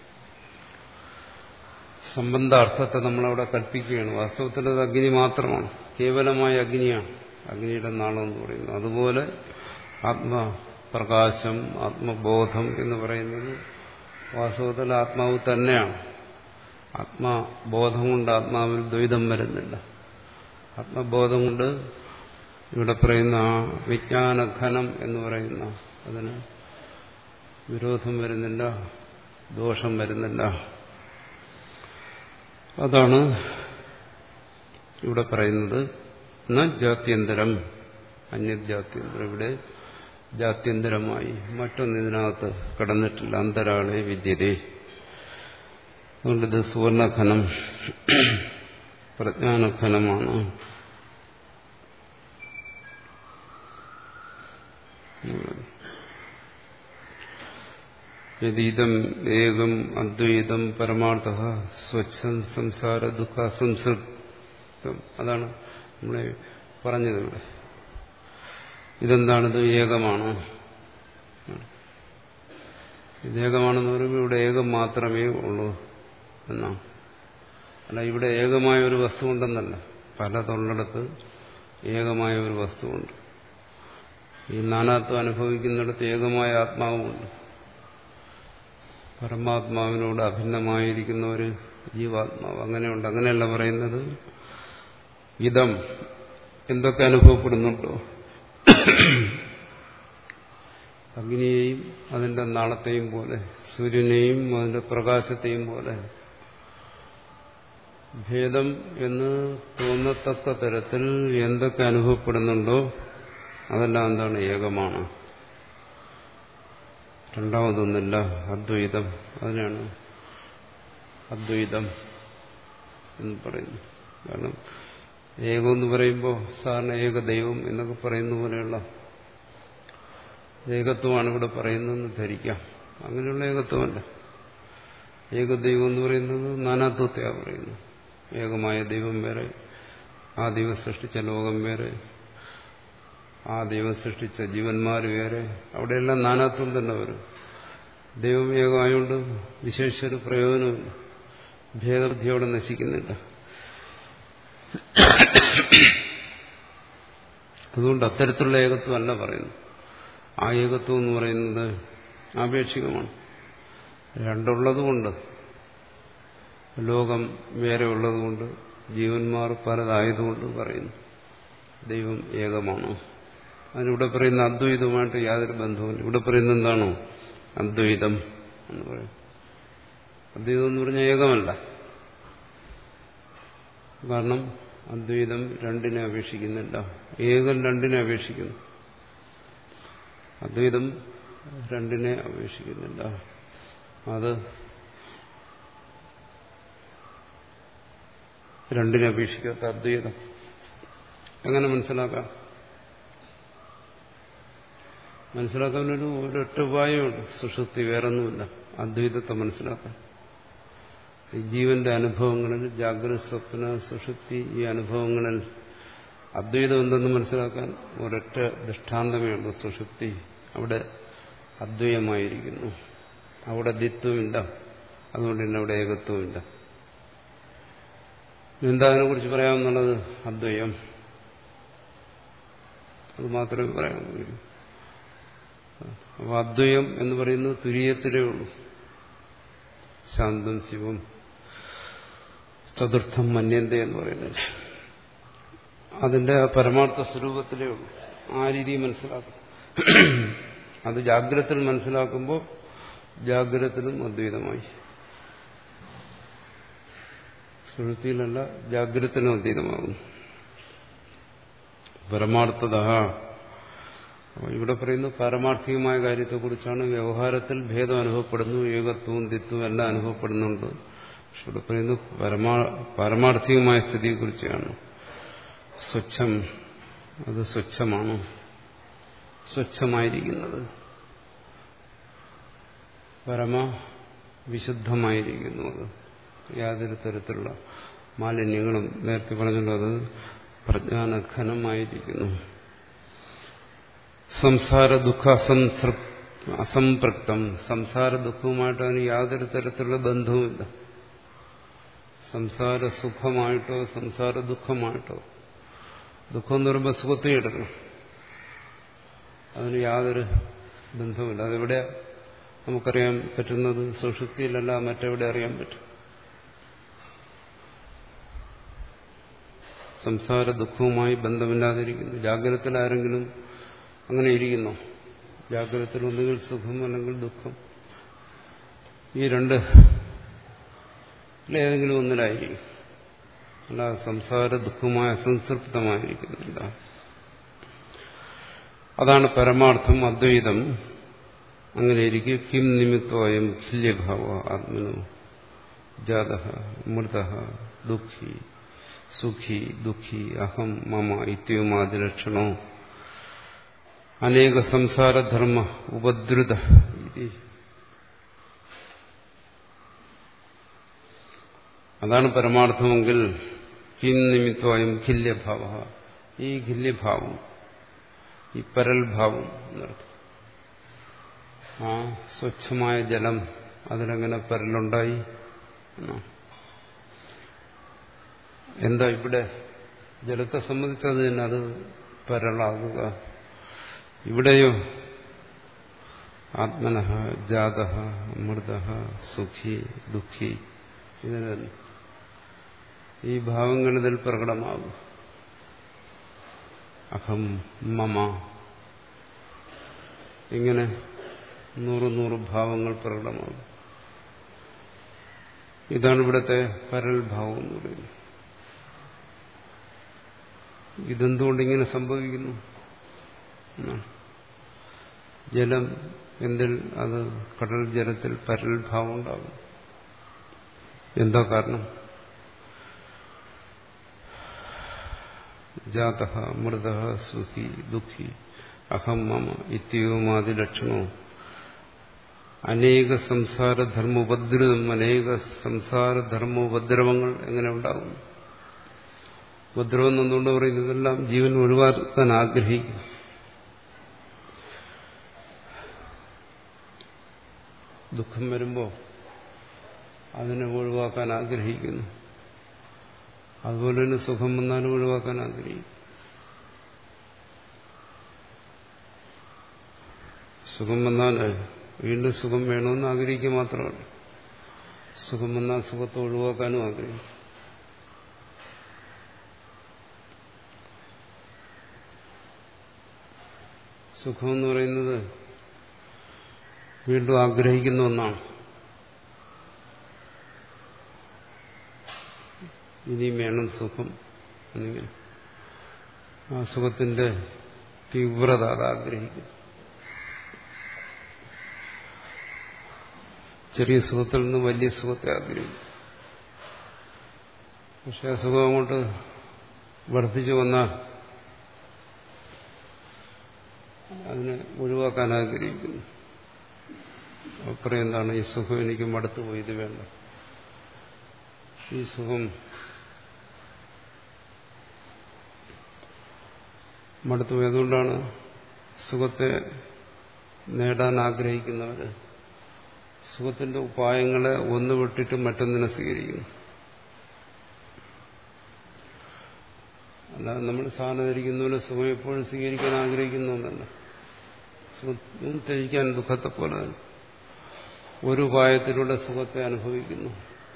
സംബന്ധാർത്ഥത്തെ നമ്മളവിടെ കൽപ്പിക്കുകയാണ്. വാസ്തവത്തിൽ അത് അഗ്നി മാത്രമാണ്, കേവലമായ അഗ്നിയാണ് അഗ്നിയുടെ നാളം എന്ന് പറയുന്നത്. അതുപോലെ ആത്മപ്രകാശം, ആത്മബോധം എന്ന് പറയുന്നത് വാസ്തവത്തിൽ ആത്മാവ് തന്നെയാണ്. ആത്മബോധം കൊണ്ട് ആത്മാവിൽ ദ്വൈതം വരുന്നില്ല. ആത്മബോധം കൊണ്ട് ഇവിടെ പറയുന്ന ആ വിജ്ഞാനഘനം എന്ന് പറയുന്ന അതിന് വിരോധം വരുന്നില്ല, ദോഷം വരുന്നില്ല. അതാണ് ഇവിടെ പറയുന്നത്. ന ജാത്യന്തരം, അന്യജാത്യന്തരം. ഇവിടെ ജാത്യന്തരമായി മറ്റൊന്ന് ഇതിനകത്ത് കടന്നിട്ടില്ല. അന്തരാളെ വിദ്യതേ. അതുകൊണ്ടിത് സുവർണഘനം, പ്രജ്ഞാനഘനമാണ്. യദീദം ഏകം അദ്വൈതം പരമാർത്ഥഃ സ്വച്ഛം സംസാര ദുഃഖ സംസൃപ്തം. അതാണ് നമ്മളെ പറഞ്ഞത് ഇവിടെ. ഇതെന്താണിത്? ഏകമാണ്. ഇത് ഏകമാണെന്ന് പറയുമ്പോൾ ഇവിടെ ഏകം മാത്രമേ ഉള്ളൂ എന്നാണ്. അല്ല ഇവിടെ ഏകമായ ഒരു വസ്തു ഉണ്ടെന്നല്ല, പലതുള്ളിടത്ത് ഏകമായ ഒരു വസ്തുവുണ്ട്. ഈ നാനാത്വം അനുഭവിക്കുന്നിടത്ത് ഏകമായ ആത്മാവുമുണ്ട്. പരമാത്മാവിനോട് അഭിന്നമായിരിക്കുന്ന ഒരു ജീവാത്മാവ് അങ്ങനെയുണ്ട്. അങ്ങനെയല്ല പറയുന്നത്. ഇതം എന്തൊക്കെ അനുഭവപ്പെടുന്നുണ്ടോ, അഗ്നിയെയും അതിന്റെ നാളത്തെയും പോലെ, സൂര്യനെയും അതിന്റെ പ്രകാശത്തെയും പോലെ ഭേദം എന്ന് തോന്നത്തക്ക തരത്തിൽ എന്തൊക്കെ അനുഭവപ്പെടുന്നുണ്ടോ അതെല്ലാം എന്താണ്? ഏകമാണ്. രണ്ടാമതൊന്നില്ല. അദ്വൈതം. അതിനാണ് അദ്വൈതം എന്ന് പറയുന്നു. കാരണം ഏകം എന്ന് പറയുമ്പോൾ സാധാരണ ഏകദൈവം എന്നൊക്കെ പറയുന്ന പോലെയുള്ള ഏകത്വമാണ് ഇവിടെ പറയുന്നതെന്ന് ധരിക്കാം. അങ്ങനെയുള്ള ഏകത്വമല്ല. ഏകദൈവം എന്ന് പറയുന്നത് നാനാത്വത്തെയാണ് പറയുന്നത്. ഏകമായ ദൈവം വേറെ, ആ ദൈവം സൃഷ്ടിച്ച ലോകം വേറെ, ആ ദൈവം സൃഷ്ടിച്ച ജീവന്മാർ വേറെ, അവിടെയെല്ലാം നാനാത്വം തന്നെ വരും. ദൈവം ഏകമായോണ്ട് വിശേഷിച്ചൊരു പ്രയോജനമില്ല, ഭേദബുദ്ധിയോടെ നശിക്കുന്നില്ല. അതുകൊണ്ട് അത്തരത്തിലുള്ള ഏകത്വം അല്ല പറയുന്നു. ആ ഏകത്വം എന്ന് പറയുന്നത് ആപേക്ഷികമാണ്. രണ്ടുള്ളതുകൊണ്ട്, ലോകം വേറെ ഉള്ളതുകൊണ്ട്, ജീവന്മാർ പലതായതുകൊണ്ട് പറയുന്നു ദൈവം ഏകമാണോ. അതിനിവിടെ പറയുന്ന അദ്വൈതവുമായിട്ട് യാതൊരു ബന്ധവുമില്ല. ഇവിടെ പറയുന്നത് എന്താണോ? അദ്വൈതം എന്ന് പറയും. അദ്വൈതം എന്ന് പറഞ്ഞാൽ ഏകമല്ല. കാരണം അദ്വൈതം രണ്ടിനെ അപേക്ഷിക്കുന്നില്ല, ഏകം രണ്ടിനെ അപേക്ഷിക്കുന്നു. അദ്വൈതം രണ്ടിനെ അപേക്ഷിക്കുന്നില്ല. അത് രണ്ടിനെ അപേക്ഷിക്കാത്ത അദ്വൈതം എങ്ങനെ മനസ്സിലാക്കാം? മനസ്സിലാക്കാനൊരു ഒരൊറ്റ ഉപായമുണ്ട്. സുഷുപ്തി, വേറൊന്നുമില്ല. അദ്വൈതത്തെ മനസ്സിലാക്കാൻ ഈ ജീവന്റെ അനുഭവങ്ങളിൽ, ജാഗ്രത, സ്വപ്ന, സുഷുപ്തി, ഈ അനുഭവങ്ങളിൽ അദ്വൈതം എന്തെന്ന് മനസ്സിലാക്കാൻ ഒരൊറ്റ ദൃഷ്ടാന്തമേ ഉള്ളൂ. സുഷുപ്തി. അവിടെ അദ്വൈതമായിരിക്കുന്നു, അവിടെ ദ്വിത്വമില്ല, അതുകൊണ്ട് തന്നെ അവിടെ ഏകത്വമില്ല. എന്താ അതിനെക്കുറിച്ച് പറയാമെന്നുള്ളത്? അദ്വയം. അത് മാത്രമേ പറയാൻ കഴിയൂ. അപ്പോൾ അദ്വയം എന്ന് പറയുന്നത് തുര്യത്തിലേ ഉള്ളൂ. ശാന്തം ശിവം ചതുർത്ഥം മന്യന്ത എന്ന് പറയുന്നില്ല, അതിന്റെ പരമാർത്ഥ സ്വരൂപത്തിലേ ഉള്ളൂ. ആ രീതിയിൽ മനസ്സിലാക്കും. അത് ജാഗ്രതത്തിൽ മനസ്സിലാക്കുമ്പോൾ ജാഗ്രതത്തിലും അദ്വൈതമായി, സുഷുപ്തിയിലല്ല ജാഗ്രതത്തിലും അദ്വൈതമാകുന്നു. പരമാർത്ഥത. ഇവിടെ പറയുന്നു പാരമാർത്ഥികമായ കാര്യത്തെക്കുറിച്ചാണ്. വ്യവഹാരത്തിൽ ഭേദം അനുഭവപ്പെടുന്നു, ഏകത്വവും ദ്വിത്വവും എല്ലാം അനുഭവപ്പെടുന്നുണ്ട്. പക്ഷെ ഇവിടെ പറയുന്നു പരമാ പാരമാർത്ഥികമായ സ്ഥിതിയെക്കുറിച്ചാണ്. സ്വച്ഛം, അത് സ്വച്ഛമാണ്, സ്വച്ഛമായിരിക്കുന്നത്, പരമ വിശുദ്ധമായിരിക്കുന്നു. അത് യാതൊരു തരത്തിലുള്ള മാലിന്യങ്ങളും, നേരത്തെ പറഞ്ഞല്ലോ, അത് പ്രജ്ഞാനഘനമായിരിക്കുന്നു. സംസാര ദുഃഖ അസംപൃക്തം. സംസാര ദുഃഖവുമായിട്ട് അതിന് യാതൊരു തരത്തിലുള്ള ബന്ധവുമില്ല. സംസാര സുഖമായിട്ടോ സംസാര ദുഃഖമായിട്ടോ, ദുഃഖം എന്ന് പറയുമ്പോൾ സുഖത്തെ എടുക്കണം, അതിന് യാതൊരു ബന്ധവുമില്ല. അതെവിടെ നമുക്കറിയാൻ പറ്റുന്നത്? സുഷുപ്തിയിലല്ല, മറ്റെവിടെ അറിയാൻ പറ്റും? സംസാര ദുഃഖവുമായി ബന്ധമില്ലാതിരിക്കുന്നു. ജാഗ്രതത്തിൽ ആരെങ്കിലും അങ്ങനെ ഇരിക്കുന്നു? ജാഗ്രതത്തിൽ ഒന്നുകിൽ സുഖം അല്ലെങ്കിൽ ദുഃഖം, ഈ രണ്ട് ഏതെങ്കിലും ഒന്നിലായിരിക്കും. അല്ല സംസാര ദുഃഖമായ അസംതൃപ്തമായിരിക്കുന്നില്ല. അതാണ് പരമാർത്ഥം, അദ്വൈതം. അങ്ങനെ ഇരിക്കും. കിം നിമിത്തോയം തുല്യഭാവ ആത്മനോ ജാതഃ മൃതഃ ദുഃഖി സുഖി ദുഃഖി അഹം മമ ഇത്യമാദിലക്ഷണോ അനേക സംസാരധർമ്മ ഉപദ്രുത. അതാണ് പരമാർത്ഥമെങ്കിൽ കിം നിമിത്തോയം ഖില്യഭാവ. ഈ ഖില്യഭാവം, ഈ പരൽഭാവം എന്നർത്ഥം. ആ സ്വച്ഛമായ ജലം അതിലെങ്ങനെ പരലുണ്ടായി? എന്താ ഇവിടെ ജലത്തെ സംബന്ധിച്ചത് തന്നെ, അത് പരലാകുക. ഇവിടെയോ ആത്മനഃ ജാതഃ മൃതഃ സുഖി ദുഃഖി, ഇതിന് തന്നെ ഈ ഭാവങ്ങളിതിൽ പ്രകടമാകും. അഹം മമ, ഇങ്ങനെ നൂറ് നൂറ് ഭാവങ്ങൾ പ്രകടമാകും. ഇതാണ് ഇവിടുത്തെ പരൽ ഭാവം എന്ന് പറയുന്നത്. ഇതെന്തുകൊണ്ടിങ്ങനെ സംഭവിക്കുന്നു? ജലം എന്തിൽ, അത് കടൽ ജലത്തിൽ പരൽ ഭാവം ഉണ്ടാകും. എന്താ കാരണം? ജാതഃ മൃതഃ സുഖി ദുഃഖി അഹം മമ ഇത്യവുമാതി ലക്ഷണവും അനേക സംസാരധർമ്മോപദ്രവം, അനേക സംസാരധർമ്മോപദ്രവങ്ങൾ എങ്ങനെ ഉണ്ടാകും? ഉപദ്രവം എന്നുകൊണ്ട് പറയുന്നത് ഇതെല്ലാം ജീവൻ ഒഴിവാക്കാൻ ആഗ്രഹിക്കും. ദുഃഖം വരുമ്പോൾ അതിനെ ഒഴിവാക്കാൻ ആഗ്രഹിക്കുന്നു. അതുപോലെ തന്നെ സുഖം വന്നാലും ഒഴിവാക്കാൻ ആഗ്രഹിക്കും. സുഖം വന്നാൽ വീണ്ടും സുഖം വേണമെന്ന് ആഗ്രഹിക്കുക മാത്രമല്ല, സുഖം വന്നാൽ സുഖത്തെ ഒഴിവാക്കാനും ആഗ്രഹിക്കും. സുഖമെന്ന് പറയുന്നത് വീണ്ടും ആഗ്രഹിക്കുന്ന ഒന്നാണ്. ഇനിയും വേണം സുഖം എന്നെങ്കിൽ ആ സുഖത്തിന്റെ തീവ്രത അത് ആഗ്രഹിക്കും. ചെറിയ സുഖത്തിൽ നിന്ന് വലിയ സുഖത്തെ ആഗ്രഹിക്കും. പക്ഷെ ആ സുഖം അങ്ങോട്ട് വർദ്ധിച്ചു വന്നാൽ അതിനെ ഒഴിവാക്കാൻ ആഗ്രഹിക്കുന്നു. അപ്പുറം എന്താണ്, ഈ സുഖം എനിക്ക് മടുത്തുപോയി, ഇത് വേണ്ട. ഈ സുഖം മടുത്തുപോയി. അതുകൊണ്ടാണ് സുഖത്തെ നേടാൻ ആഗ്രഹിക്കുന്നവര് സുഖത്തിന്റെ ഉപായങ്ങളെ ഒന്ന് വിട്ടിട്ട് മറ്റൊന്നിനെ സ്വീകരിക്കുന്നു. അല്ലാതെ നമ്മൾ സാധനം ധരിക്കുന്ന പോലെ സുഖം എപ്പോഴും സ്വീകരിക്കാൻ ആഗ്രഹിക്കുന്നതല്ല. സുഖം ത്യജിക്കാൻ ദുഃഖത്തെ പോലെ തന്നെ ഒരു ഉപായത്തിലൂടെ സുഖത്തെ അനുഭവിക്കുന്നു.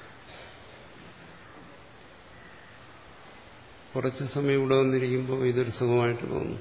കുറച്ച് സമയം ഇവിടെ വന്നിരിക്കുമ്പോൾ ഇതൊരു സുഖമായിട്ട് തോന്നും.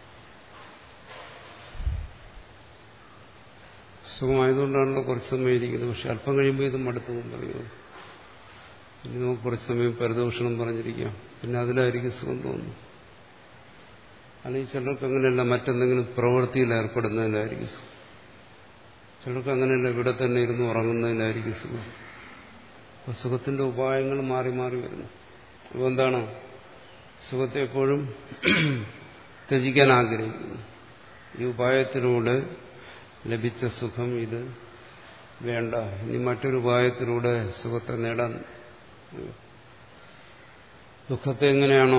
സുഖമായതുകൊണ്ടാണല്ലോ കുറച്ച് സമയം ഇരിക്കുന്നത്. പക്ഷെ അല്പം കഴിയുമ്പോൾ ഇത് മടുത്തു പറയുമോ, ഇനി നമുക്ക് കുറച്ച് സമയം പരദൂഷണം പറഞ്ഞിരിക്കാം, പിന്നെ അതിലായിരിക്കും സുഖം തോന്നുന്നു. അല്ലെങ്കിൽ ചിലർക്ക് അങ്ങനെയല്ല, മറ്റെന്തെങ്കിലും പ്രവൃത്തിയിൽ ഏർപ്പെടുന്നതിലായിരിക്കും സുഖം. ചിലർക്ക് അങ്ങനെയല്ല, ഇവിടെ തന്നെ ഇരുന്ന് ഉറങ്ങുന്നതിലായിരിക്കും സുഖം. അപ്പോൾ സുഖത്തിന്റെ ഉപായങ്ങൾ മാറി മാറി വരുന്നു. അപ്പോൾ എന്താണ്, സുഖത്തെ എപ്പോഴും ത്യജിക്കാൻ ആഗ്രഹിക്കുന്നു. ഈ ഉപായത്തിലൂടെ ലഭിച്ച സുഖം ഇത് വേണ്ട, ഇനി മറ്റൊരു ഉപായത്തിലൂടെ സുഖത്തെ നേടാൻ. ദുഃഖത്തെ എങ്ങനെയാണോ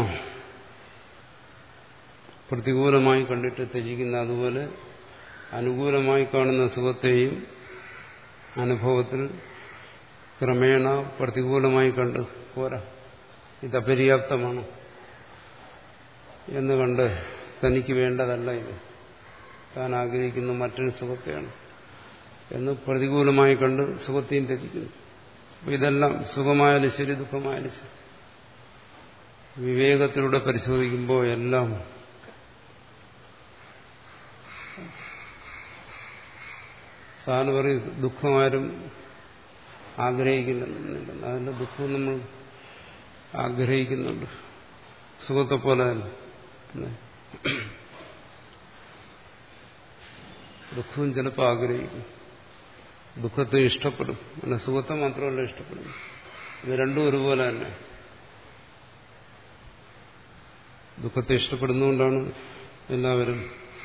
പ്രതികൂലമായി കണ്ടിട്ട് ത്യജിക്കുന്ന, അതുപോലെ അനുകൂലമായി കാണുന്ന സുഖത്തെയും അനുഭവത്തിൽ ക്രമേണ പ്രതികൂലമായി കണ്ട് പോരാ, ഇത് അപര്യാപ്തമാണ് എന്ന് കണ്ട് തനിക്ക് വേണ്ടതല്ല ഇത്, താൻ ആഗ്രഹിക്കുന്ന മറ്റൊരു സുഖത്തെയാണ് എന്ന് പ്രതികൂലമായി കണ്ട് സുഖത്തെയും ത്യജിക്കുന്നു. അപ്പോൾ ഇതെല്ലാം സുഖമായാലും ശരി ദുഃഖമായാലും ശരി വിവേകത്തിലൂടെ പരിശോധിക്കുമ്പോൾ എല്ലാം സാധാരണ പറയും ദുഃഖമാരും ആഗ്രഹിക്കുന്നില്ല. അതിന്റെ ദുഃഖവും നമ്മൾ ആഗ്രഹിക്കുന്നുണ്ട്, സുഖത്തെ പോലെ തന്നെ. ദുഃഖവും ചിലപ്പോൾ ആഗ്രഹിക്കും, ദുഃഖത്തെ ഇഷ്ടപ്പെടും, പിന്നെ സുഖത്തെ മാത്രമല്ല ഇഷ്ടപ്പെടും. ഇത് രണ്ടും ഒരുപോലെ തന്നെ. ദുഃഖത്തെ ഇഷ്ടപ്പെടുന്നതുകൊണ്ടാണ് എല്ലാവരും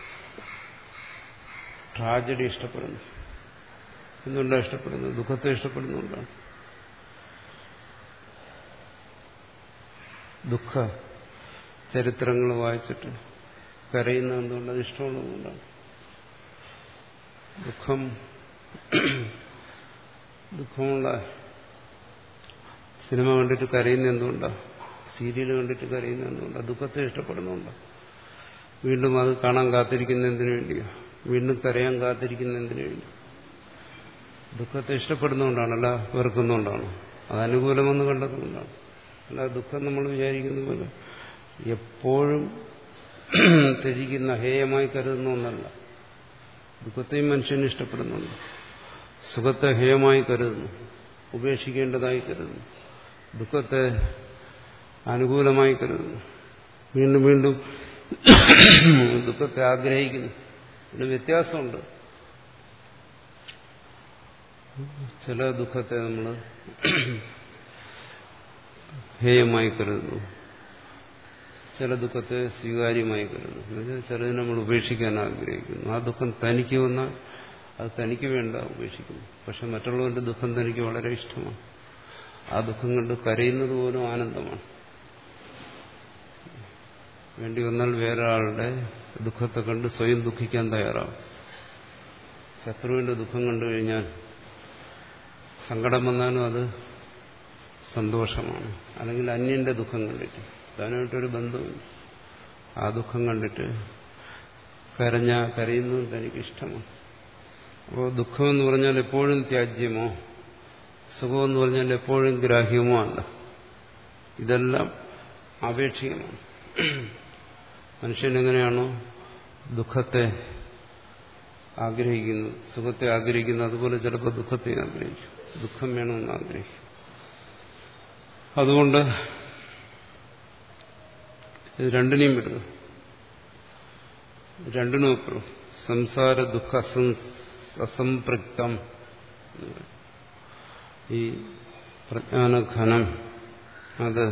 ട്രാജഡി ഇഷ്ടപ്പെടുന്നത്. എന്തുകൊണ്ടാണ് ഇഷ്ടപ്പെടുന്നത്? ദുഃഖത്തെ ഇഷ്ടപ്പെടുന്നതുകൊണ്ടാണ്. ദുഃഖ ചരിത്രങ്ങൾ വായിച്ചിട്ട് കരയുന്ന എന്തുകൊണ്ട്? അത് ഇഷ്ടമുള്ളതുകൊണ്ടാണ്. ദുഃഖം ദുഃഖമുള്ള സിനിമ കണ്ടിട്ട് കരയുന്ന എന്തുകൊണ്ടാണ്? സീരിയൽ കണ്ടിട്ട് കരയുന്ന എന്തുകൊണ്ടാണ്? ദുഃഖത്തെ ഇഷ്ടപ്പെടുന്നുണ്ടോ? വീണ്ടും അത് കാണാൻ കാത്തിരിക്കുന്നതിന് വേണ്ടിയോ? വീണ്ടും കരയാൻ കാത്തിരിക്കുന്നതിന് വേണ്ടി? ദുഃഖത്തെ ഇഷ്ടപ്പെടുന്നതുകൊണ്ടാണ്, അല്ല വെറുക്കുന്നതുകൊണ്ടാണ്. അത് അനുകൂലമെന്ന് കണ്ടതുകൊണ്ടാണ്. അല്ല ദുഃഖം നമ്മൾ വിചാരിക്കുന്ന പോലെ എപ്പോഴും ത്യജിക്കുന്ന ഹേയമായി കരുതുന്ന ഒന്നല്ല. ദുഃഖത്തെയും മനുഷ്യന് ഇഷ്ടപ്പെടുന്നുണ്ട്. സുഖത്തെ ഹേയമായി കരുതുന്നു, ഉപേക്ഷിക്കേണ്ടതായി കരുതുന്നു. ദുഃഖത്തെ അനുകൂലമായി കരുതുന്നു, വീണ്ടും വീണ്ടും ദുഃഖത്തെ ആഗ്രഹിക്കുന്നു. ഇതിന് വ്യത്യാസമുണ്ട്. ചില ദുഃഖത്തെ നമ്മൾ ഹേയമായി കരുതുന്നു, ചില ദുഃഖത്തെ സ്വീകാര്യമായി കരുതുന്നു. എന്നുവെച്ചാൽ ചിലതിനെ നമ്മൾ ഉപേക്ഷിക്കാൻ ആഗ്രഹിക്കുന്നു. ആ ദുഃഖം തനിക്ക് വന്നാൽ അത് തനിക്ക് വേണ്ട ഉപേക്ഷിക്കുന്നു. പക്ഷെ മറ്റുള്ളവരുടെ ദുഃഖം തനിക്ക് വളരെ ഇഷ്ടമാണ്. ആ ദുഃഖം കണ്ട് കരയുന്നത് പോലും ആനന്ദമാണ്. വേണ്ടി വന്നാൽ വേറൊരാളുടെ ദുഃഖത്തെ കണ്ട് സ്വയം ദുഃഖിക്കാൻ തയ്യാറാവും. ശത്രുവിന്റെ ദുഃഖം കണ്ടു കഴിഞ്ഞാൽ സങ്കടം വന്നാലും അത് സന്തോഷമാണ്. അല്ലെങ്കിൽ അന്യന്റെ ദുഃഖം കണ്ടിട്ട്, താനായിട്ടൊരു ബന്ധമില്ല, ആ ദുഃഖം കണ്ടിട്ട് കരഞ്ഞ കരയുന്നത് തനിക്കിഷ്ടമാണ്. അപ്പോൾ ദുഃഖമെന്ന് പറഞ്ഞാൽ എപ്പോഴും ത്യാജ്യമോ സുഖമെന്ന് പറഞ്ഞാൽ എപ്പോഴും ഗ്രാഹ്യമോ അല്ല. ഇതെല്ലാം ആപേക്ഷികമാണ്. മനുഷ്യൻ എങ്ങനെയാണോ ദുഃഖത്തെ ആഗ്രഹിക്കുന്നത്, സുഖത്തെ ആഗ്രഹിക്കുന്നത്, അതുപോലെ ചിലപ്പോൾ ദുഃഖത്തെ ആഗ്രഹിക്കും. ദുഃഖം വേണമെന്ന് ആഗ്രഹിക്കും. അതുകൊണ്ട് ഇത് രണ്ടിനെയും വിടുക. രണ്ടിനും എപ്പോഴും സംസാര ദുഃഖ അസംപൃക്തം. ഈ പ്രജ്ഞാനഘനം അത്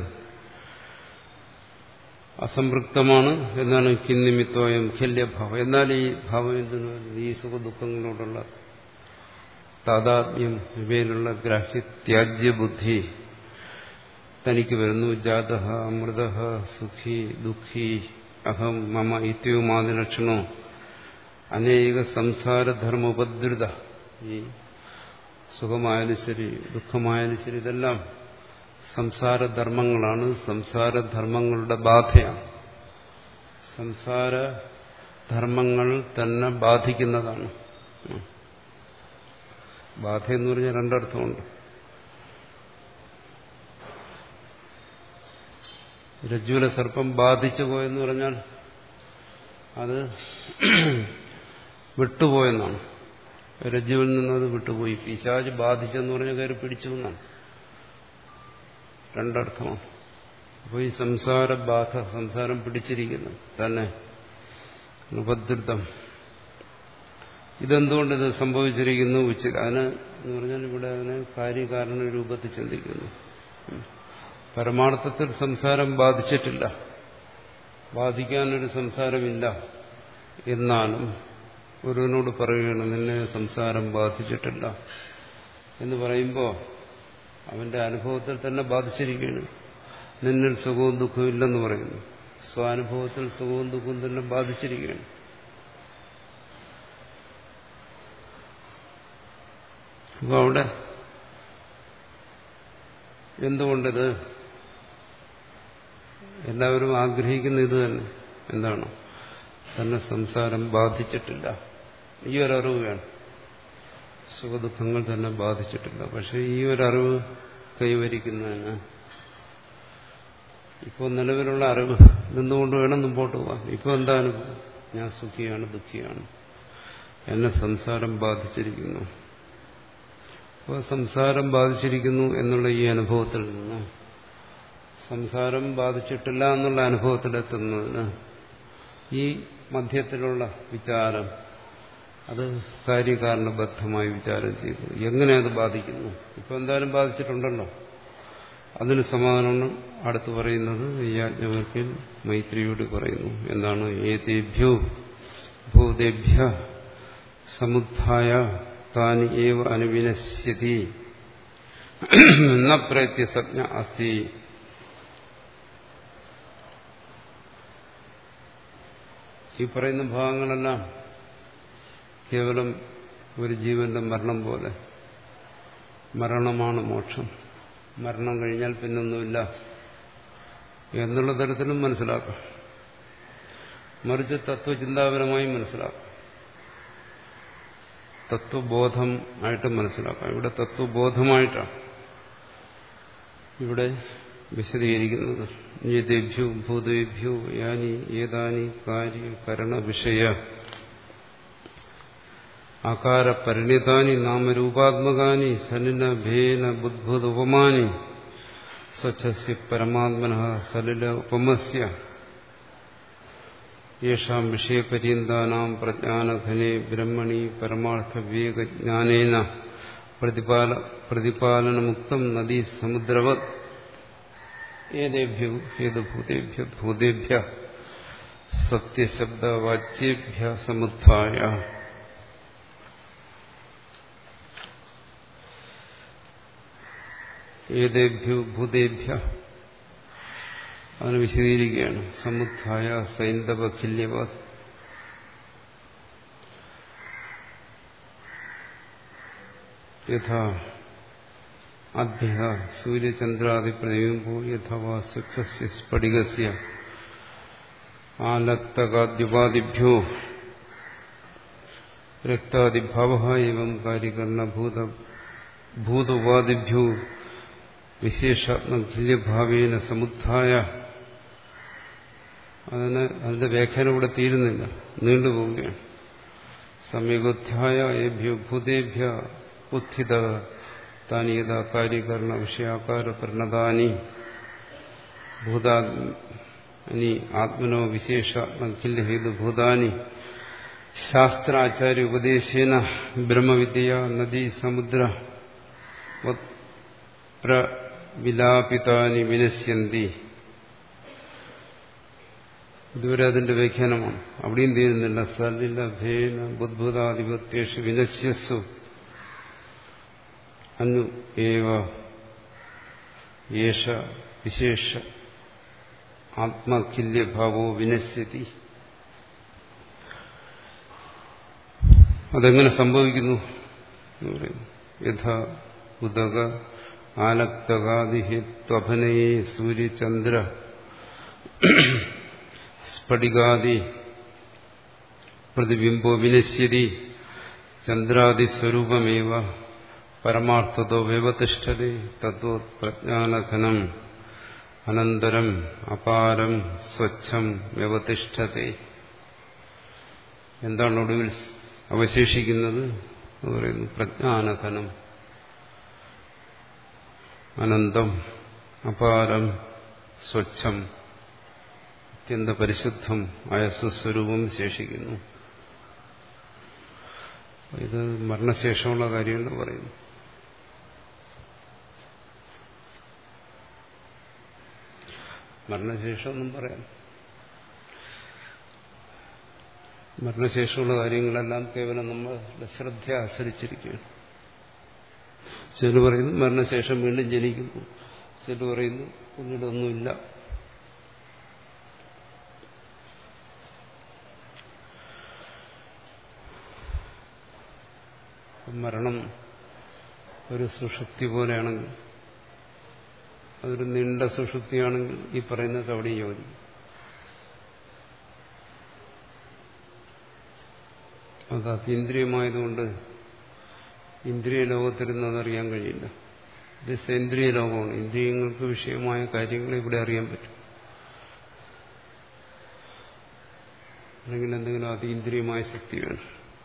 അസംപൃക്തമാണ്. എന്നാണ് കിന്നിമിത്തോയം ഖല്യഭാവം. എന്നാൽ ഈ ഭാവം എന്തിനു? ഈ സുഖദുഃഖങ്ങളോടുള്ള താതാത്മ്യം, ഇവയിലുള്ള ഗ്രാഹ്യ ത്യാജ്യബുദ്ധി തനിക്ക് വരുന്നു. ജാതഃ അമൃതഃ സുഖി ദുഃഖി അഹം മമ ഇത്യുമാദിലക്ഷണോ അനേക സംസാരധർമ്മോപദ്രുത. ഈ സുഖമായാലും ശരി ദുഃഖമായാലും ശരി ഇതെല്ലാം സംസാരധർമ്മങ്ങളാണ്. സംസാരധർമ്മങ്ങളുടെ ബാധയാണ്. സംസാരധർമ്മങ്ങൾ തന്നെ ബാധിക്കുന്നതാണ്. ബാധ എന്ന് പറഞ്ഞാൽ രണ്ടർത്ഥമുണ്ട്. രജ്ജുവിലെ സർപ്പം ബാധിച്ചു പോയെന്ന് പറഞ്ഞാൽ അത് വിട്ടുപോയെന്നാണ്. രജ്ജുവിൽ നിന്നത് വിട്ടുപോയി. പിശാച് ബാധിച്ചെന്ന് പറഞ്ഞ കയറി പിടിച്ചു എന്നാണ്. രണ്ടർത്ഥമാണ്. അപ്പോൾ ഈ സംസാര ബാധ, സംസാരം പിടിച്ചിരിക്കുന്നു തന്നെ, ഉപദ്രുതം. ഇതെന്തുകൊണ്ട് ഇത് സംഭവിച്ചിരിക്കുന്നു? ഉച്ച അതിന് എന്ന് പറഞ്ഞാൽ ഇവിടെ അതിനെ കാര്യകാരണ രൂപത്തിൽ ചിന്തിക്കുന്നു. പരമാർത്ഥത്തിൽ സംസാരം ബാധിച്ചിട്ടില്ല, ബാധിക്കാനൊരു സംസാരമില്ല. എന്നാലും ഒരുവനോട് പറയുകയാണ് നിന്നെ സംസാരം ബാധിച്ചിട്ടില്ല എന്ന് പറയുമ്പോൾ അവന്റെ അനുഭവത്തിൽ തന്നെ ബാധിച്ചിരിക്കുകയാണ്. നിന്നിൽ സുഖവും ദുഃഖവും ഇല്ലെന്ന് പറയുന്നു. സ്വാനുഭവത്തിൽ സുഖവും ദുഃഖവും തന്നെ ബാധിച്ചിരിക്കുകയാണ്. അപ്പോൾ അവിടെ എന്തുകൊണ്ടിത് എല്ലാവരും ആഗ്രഹിക്കുന്ന ഇത് തന്നെ. എന്താണ്? തന്നെ സംസാരം ബാധിച്ചിട്ടില്ല. ഈ ഒരറിവ് വേണം. സുഖദുഃഖങ്ങൾ തന്നെ ബാധിച്ചിട്ടില്ല. പക്ഷെ ഈ ഒരറിവ് കൈവരിക്കുന്നതിന് ഇപ്പോൾ നിലവിലുള്ള അറിവ് നിന്നുകൊണ്ട് വേണം മുമ്പോട്ട് പോകാൻ. ഇപ്പോൾ എന്താ അനുഭവം? ഞാൻ സുഖിയാണ്, ദുഃഖിയാണ്, എന്നെ സംസാരം ബാധിച്ചിരിക്കുന്നു. അപ്പോൾ സംസാരം ബാധിച്ചിരിക്കുന്നു എന്നുള്ള ഈ അനുഭവത്തിൽ നിന്ന് സംസാരം ബാധിച്ചിട്ടില്ല എന്നുള്ള അനുഭവത്തിലെത്തുന്നതിന് ഈ മധ്യത്തിലുള്ള വിചാരം അത് കാര്യകാരണബദ്ധമായി വിചാരം ചെയ്തു. എങ്ങനെ അത് ബാധിക്കുന്നു? ഇപ്പൊ എന്തായാലും ബാധിച്ചിട്ടുണ്ടല്ലോ. അതിന് സമാധാനമാണ് അടുത്ത് പറയുന്നത്. ഈ യാജ്ഞവൽക്യൻ മൈത്രിയോട് പറയുന്നു. എന്താണ്? ഏതേഭ്യോ ഭൂതേഭ്യ സമുദ്ധായ താനി ഏവ അനുവിനശ്യതി ന പ്രത്യസജ്ഞ അസ്തി. ഈ പറയുന്ന ഭാഗങ്ങളെല്ലാം കേവലം ഒരു ജീവന്റെ മരണം പോലെ. മരണമാണ് മോക്ഷം, മരണം കഴിഞ്ഞാൽ പിന്നൊന്നുമില്ല എന്നുള്ള തരത്തിലും മനസ്സിലാക്കാം. മറിച്ച് തത്വചിന്താപരമായി മനസ്സിലാക്കാം, തത്വബോധം ആയിട്ട് മനസ്സിലാക്കാം. ഇവിടെ തത്വബോധമായിട്ടാണ് ഇവിടെ വിശദീകരിക്കുന്നത്. ഏതേഭ്യോ ഭൂതേഭ്യോ യാനി ഏതാനി കാര്യ കരണ വിഷയ ആകാര പരിണിതാനി നാമരൂപാത്മകാനി സലില ഭേന ബുദ്ഭുത ഉപമാനി സ്വച്ഛസ്യ പരമാത്മനഃ സലില ഉപമസ്യ യേഷാം വിഷയപര്യന്താനാം പ്രജ്ഞാനഘനെ ബ്രഹ്മണി പരമാർത്ഥ വിവേകജ്ഞാനേന പ്രതിപാല പ്രതിപാലനമുക്തം നദീ സമുദ്രവത് ഏതേഭ്യോ ഏതഭൂതേഭ്യോ ഭൂതേഭ്യ സത്യശബ്ദവാച്യേഭ്യ സമുദ്ധായ. ഏതേഭ്യോ ഭൂതേഭ്യ അതിനെ വിശദീകരിക്കുകയാണ്. സമുദ്ധായ സൈന്ധവഖില്യവത് യഥാ അദ്ഭ്യ സൂര്യചന്ദ്രാദി പ്രതിബിംബോ യഥവാ സ്വച്ഛസ്യ സ്ഫടികസ്യ ആലക്തകാദ്യുപാദിഭ്യോ രക്താദിഭാവഃ ഏവം കാര്യകരണഭൂത ഭൂതോപാദിഭ്യോ വിശേഷാത്മഖില്യഭാവേന സമുദ്ധായ. അതിന് അതിന്റെ വ്യാഖ്യാനം ഇവിടെ തീരുന്നില്ല, നീണ്ടുപോവുകയാണ്. സംയുഗോധ്യായ ഏഭ്യോ ഭൂതേഭ്യ ഉത്ഥിത താനി യഥാ കാര്യകരണ വിഷയാകാര പരിണതാനി ഭൂതാനി ആത്മനോ വിശേഷാത്മഖില്യഹേതുഭൂതാനി ശാസ്ത്രാചാര്യ ഉപദേശേന ബ്രഹ്മവിദ്യ നദീ സമുദ്ര വിലാപിതാനി വിനശ്യന്തി. ഇതുവരെ അതിന്റെ വ്യാഖ്യാനമാണ്. അവിടെയും തീരുന്നില്ല. സലില ഭേന ബുദ്ഭുതാധിപത്യേഷു വിനശ്യസ്സു അന്നു ഏവ യേഷ വിശേഷ ആത്മഖില്യഭാവോ വിനശ്യതി. അതെങ്ങനെ സംഭവിക്കുന്നു എന്ന് പറയുന്നു. യഥാ ഉദക ആലക്തകാദിഹിത്വഭനയേ സൂര്യചന്ദ്ര സ്ഫടികാദി പ്രതിബിംബോ വിനശ്യതി ചന്ദ്രാദിസ്വരൂപമേവ പരമാർത്ഥതോ വ്യവതിഷ്ഠതി തദ്വത് പ്രജ്ഞാനഘനം അനന്തരം അപാരം സ്വച്ഛം വ്യവതിഷ്ഠതി. എന്താണ് ഒടുവിൽ അവശേഷിക്കുന്നത് എന്ന് പറയുന്നു? പ്രജ്ഞാനഘനം, അനന്തം, അപാരം, സ്വച്ഛം, അത്യന്ത പരിശുദ്ധം ആയ സ്വസ്വരൂപം ശേഷിക്കുന്നു. ഇത് മരണശേഷമുള്ള കാര്യമെന്ന് പറയുന്നു. മരണശേഷമൊന്നും പറയാം. മരണശേഷമുള്ള കാര്യങ്ങളെല്ലാം കേവലം നമ്മളുടെ ശ്രദ്ധ ആശ്രയിച്ചിരിക്കുകയാണ്. ചില പറയുന്നു മരണശേഷം വീണ്ടും ജനിക്കുന്നു, ചില പറയുന്നു പിന്നീടൊന്നുമില്ല. മരണം ഒരു സുഷുപ്തി പോലെയാണെങ്കിൽ, അതൊരു നീണ്ട സുഷുപ്തിയാണെങ്കിൽ ഈ പറയുന്നത് അവിടെ യോജിക്കും. അത് അതീന്ദ്രിയമായതുകൊണ്ട് ഇന്ദ്രിയ ലോകത്തിരുന്ന് അതറിയാൻ കഴിയില്ല. ഇത് സേന്ദ്രിയ ലോകമാണ്. ഇന്ദ്രിയങ്ങൾക്ക് വിഷയമായ കാര്യങ്ങൾ ഇവിടെ അറിയാൻ പറ്റും. അല്ലെങ്കിൽ എന്തെങ്കിലും അതീന്ദ്രിയമായ ശക്തി വേണം.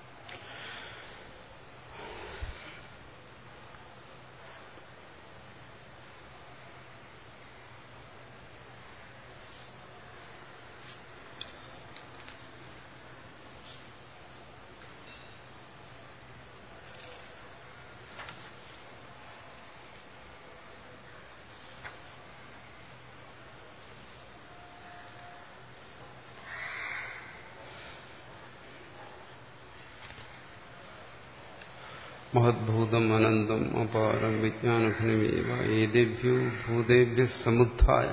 മഹദ്ഭൂതം അനന്തം അപാരം വിജ്ഞാനഘനമേവ ഏതേഭ്യോ ഭൂതേഭ്യ സമുദ്ധായ.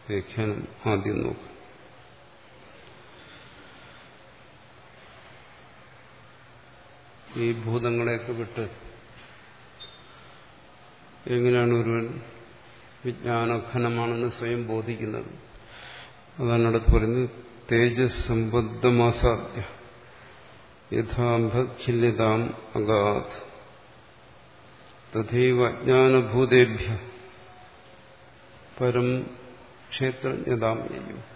വ്യാഖ്യാനം ആദ്യം നോക്കാം. ഈ ഭൂതങ്ങളെയൊക്കെ വിട്ട് എങ്ങനെയാണ് ഒരുവൻ വിജ്ഞാനഘനമാണെന്ന് സ്വയം ബോധിക്കുന്നത്? അതാണ് അടുത്ത് പറയുന്നത്. തേജസ് സംബദ്ധമാസാദ്യ യഥാംഭഖില്യതാം അഗാത് തഥൈവ അജ്ഞാനഭൂതേഭ്യ പരം ക്ഷേത്രജ്ഞതാമേയു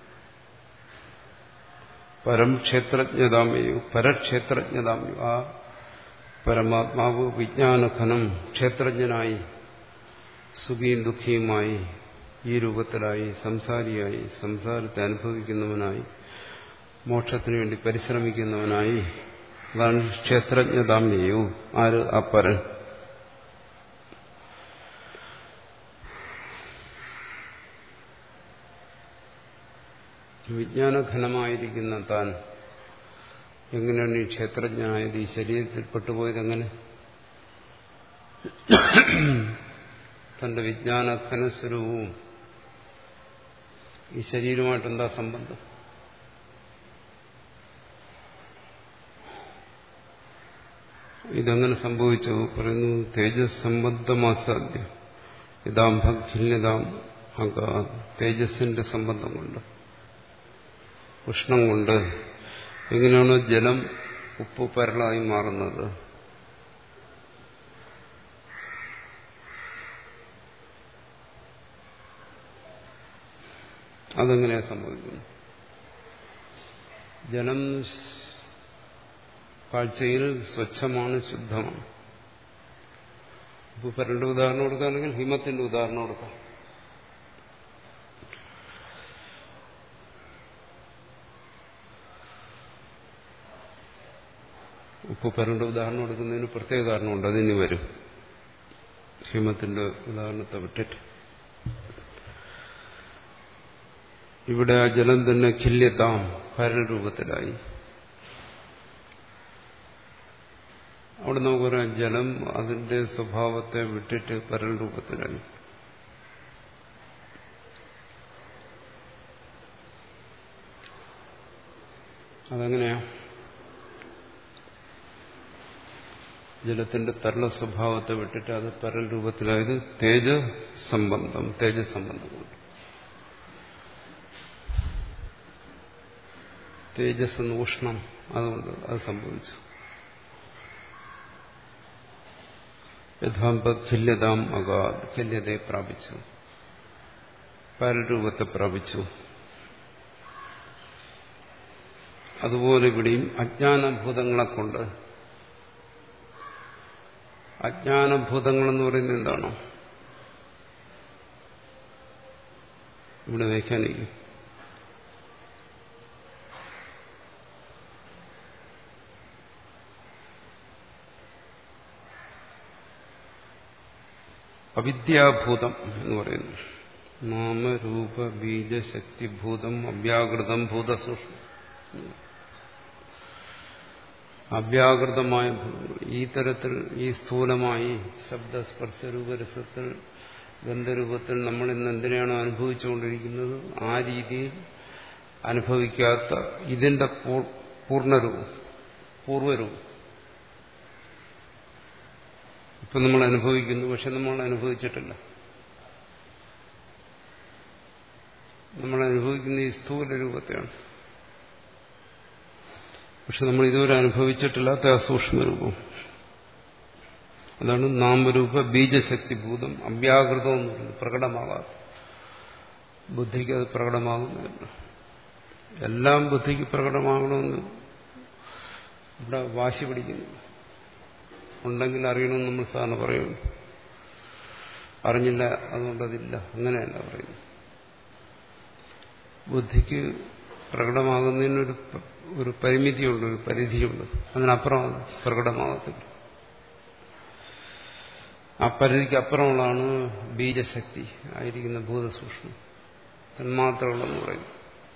പരം ക്ഷേത്രജ്ഞതാമേയു പരക്ഷേത്രജ്ഞതാമേയു. ആ പരമാത്മാവ് വിജ്ഞാനഘനം ക്ഷേത്രജ്ഞനായി സുഖിയും ദുഃഖിയുമായി ഈ രൂപത്തിലായി സംസാരിയായി സംസാരത്തെ അനുഭവിക്കുന്നവനായി മോക്ഷത്തിനു വേണ്ടി പരിശ്രമിക്കുന്നവനായി, അതാണ് ക്ഷേത്രജ്ഞതാമേയു. ആര്? ആ പരൻ. വിജ്ഞാനഘനമായിരിക്കുന്ന താൻ എങ്ങനെയാണ് ഈ ക്ഷേത്രജ്ഞനായത്? ഈ ശരീരത്തിൽ പെട്ടുപോയതെങ്ങനെ? തന്റെ വിജ്ഞാനഘന സ്വരൂപവും ഈ ശരീരവുമായിട്ട് എന്താ സംബന്ധം? ഇതെങ്ങനെ സംഭവിച്ചു? പറയുന്നു. തേജസ് സംബന്ധമാസാദ്യം യഥാംഭഖില്യതാം അഗാ. തേജസ്സിന്റെ സംബന്ധം കൊണ്ട്, ഉഷ്ണം കൊണ്ട് എങ്ങനെയാണോ ജലം ഉപ്പ് പരളായി മാറുന്നത്, അതെങ്ങനെയാ സംഭവിക്കുന്നു? ജലം കാഴ്ചയിൽ സ്വച്ഛമാണ്, ശുദ്ധമാണ്. ഉപ്പ് പരലിന്റെ ഉദാഹരണം കൊടുക്കുകയാണെങ്കിൽ ഹിമത്തിന്റെ ഉദാഹരണം കൊടുക്കാം. ഉപ്പ് പരലിന്റെ ഉദാഹരണം കൊടുക്കുന്നതിന് പ്രത്യേക കാരണമുണ്ട്, അതിന് വരും. ഹിമത്തിന്റെ ഉദാഹരണത്തെ വിട്ടിട്ട് ഇവിടെ ആ ജലം തന്നെ ഖില്യതാം കരൽ രൂപത്തിലായി. അവിടെ നമുക്ക് പറയാം ജലം അതിന്റെ സ്വഭാവത്തെ വിട്ടിട്ട് പരൽ രൂപത്തിലായി. അതെങ്ങനെയാ? ജലത്തിന്റെ തരള സ്വഭാവത്തെ വിട്ടിട്ട് അത് പരൽ രൂപത്തിലായത് തേജ സംബന്ധം തേജസംബന്ധം കൊണ്ട്. തേജസ് ഉഷ്ണം, അതുകൊണ്ട് അത് സംഭവിച്ചു. യഥാംബഖില്യതാം അഗാത്, ഖില്യതയെ പ്രാപിച്ചു, പരരൂപത്തെ പ്രാപിച്ചു. അതുപോലെ ഇവിടെയും അജ്ഞാനഭൂതങ്ങളെ കൊണ്ട്, അജ്ഞാനഭൂതങ്ങളെന്ന് പറയുന്നത് എന്താണോ ഇവിടെ വ്യാഖ്യാനിക്കും. അവിദ്യാഭൂതം എന്ന് പറയുന്നു. നാമരൂപ ബീജശക്തിഭൂതം അവ്യാകൃതം ഭൂതസൂക്ഷ്മം. അവ്യാകൃതമായ ഈ തരത്തിൽ ഈ സ്ഥൂലമായി ശബ്ദസ്പർശരൂപരസത്തിൽ ഗന്ധരൂപത്തിൽ നമ്മൾ ഇന്ന് എന്തിനാണ് അനുഭവിച്ചുകൊണ്ടിരിക്കുന്നത്, ആ രീതിയിൽ അനുഭവിക്കാത്ത ഇതിന്റെ പൂർണ്ണരൂപം, പൂർവ്വരൂപം ഇപ്പൊ നമ്മൾ അനുഭവിക്കുന്നു. പക്ഷെ നമ്മൾ അനുഭവിച്ചിട്ടില്ല. നമ്മൾ അനുഭവിക്കുന്ന ഈ സ്ഥൂല രൂപത്തെയാണ്. പക്ഷെ നമ്മൾ ഇതുവരെ അനുഭവിച്ചിട്ടില്ലാത്ത ആ സൂക്ഷ്മരൂപം, അതാണ് നാമരൂപ ബീജശക്തിഭൂതം അവ്യാകൃതം എന്ന് പറയുന്നത്. പ്രകടമാകാത്ത, ബുദ്ധിക്ക് അത് പ്രകടമാകുന്നില്ല. എല്ലാം ബുദ്ധിക്ക് പ്രകടമാകണമെന്ന് ഇവിടെ വാശി പിടിക്കുന്നില്ല. ഉണ്ടെങ്കിൽ അറിയണമെന്ന് നമ്മൾ സാധാരണ പറയുന്നു. അറിഞ്ഞില്ല അതുകൊണ്ടതില്ല, അങ്ങനെയല്ല പറയുന്നത്. ബുദ്ധിക്ക് പ്രകടമാകുന്നതിനൊരു ഒരു പരിമിതിയുണ്ട്, ഒരു പരിധിയുണ്ട്. അതിനപ്പുറം അത് പ്രകടമാകത്തില്ല. ആ പരിധിക്ക് അപ്പുറമുള്ളതാണ് ബീജശക്തി ആയിരിക്കുന്ന ഭൂതസൂക്ഷ്മം തന്മാത്രകളെന്ന് പറയുന്നത്.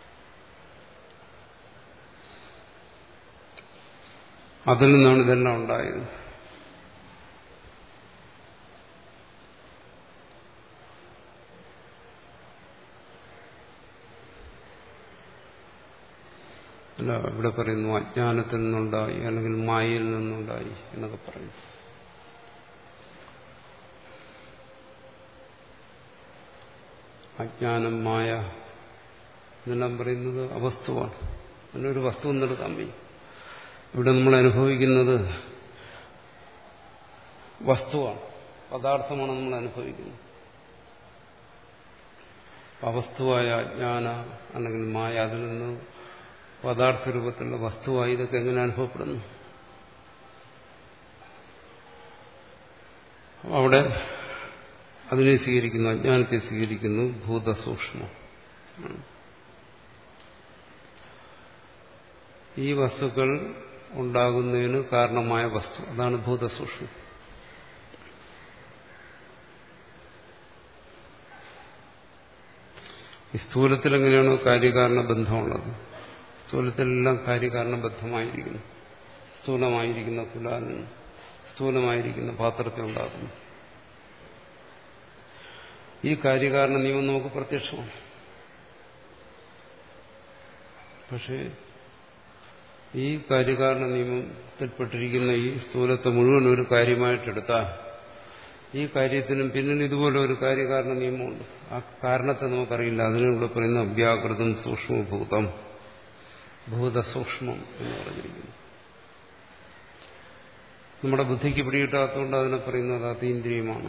അതിൽ നിന്നാണ് ഇതെല്ലാം ഉണ്ടായത്. അല്ല, ഇവിടെ പറയുന്നു അജ്ഞാനത്തിൽ നിന്നുണ്ടായി അല്ലെങ്കിൽ മായയിൽ നിന്നുണ്ടായി എന്നൊക്കെ പറയുന്നു. അജ്ഞാനം, മായ എന്നെല്ലാം പറയുന്നത് അവസ്തുവാണ്. അതിനൊരു വസ്തു എന്നെടുക്കാൻ വയ്യ. ഇവിടെ നമ്മൾ അനുഭവിക്കുന്നത് വസ്തുവാണ്, പദാർത്ഥമാണ് നമ്മൾ അനുഭവിക്കുന്നത്. അവസ്തുവായ അജ്ഞാന അല്ലെങ്കിൽ മായ, അതിൽ നിന്ന് പദാർത്ഥ രൂപത്തിലുള്ള വസ്തുവായി ഇതൊക്കെ എങ്ങനെ അനുഭവപ്പെടുന്നു? അവിടെ അതിനെ സ്വീകരിക്കുന്നു, അജ്ഞാനത്തെ സ്വീകരിക്കുന്നു, ഭൂതസൂക്ഷ്മം. ഈ വസ്തുക്കൾ ഉണ്ടാകുന്നതിന് കാരണമായ വസ്തു, അതാണ് ഭൂതസൂക്ഷ്മം. ഈ സ്ഥൂലത്തിൽ എങ്ങനെയാണോ കാര്യകാരണ ബന്ധമുള്ളത്, സ്ഥൂലത്തിലെല്ലാം കാര്യകാരണബദ്ധമായിരിക്കുന്നു. സ്ഥൂലമായിരിക്കുന്ന കുലാലിന് സ്ഥൂലമായിരിക്കുന്ന പാത്രത്തെ ഉണ്ടാക്കുന്നു. ഈ കാര്യകാരണ നിയമം നമുക്ക് പ്രത്യക്ഷമാണ്. പക്ഷേ ഈ കാര്യകാരണ നിയമത്തിൽപ്പെട്ടിരിക്കുന്ന ഈ സ്ഥൂലത്തെ മുഴുവൻ ഒരു കാര്യമായിട്ടെടുത്താൽ ഈ കാര്യത്തിനും പിന്നിൽ ഇതുപോലെ ഒരു കാര്യകാരണ നിയമമുണ്ട്. ആ കാരണത്തെ നമുക്കറിയില്ല. അതിനുള്ള പറയുന്ന അവ്യാകൃതം സൂക്ഷ്മഭൂതം, ഭൂതസൂക്ഷ്മം എന്ന് പറഞ്ഞിരിക്കുന്നു. നമ്മുടെ ബുദ്ധിക്ക് പിടികിട്ടാത്തതുകൊണ്ട് അതിനെ പറയുന്നത് അതീന്ദ്രിയമാണ്.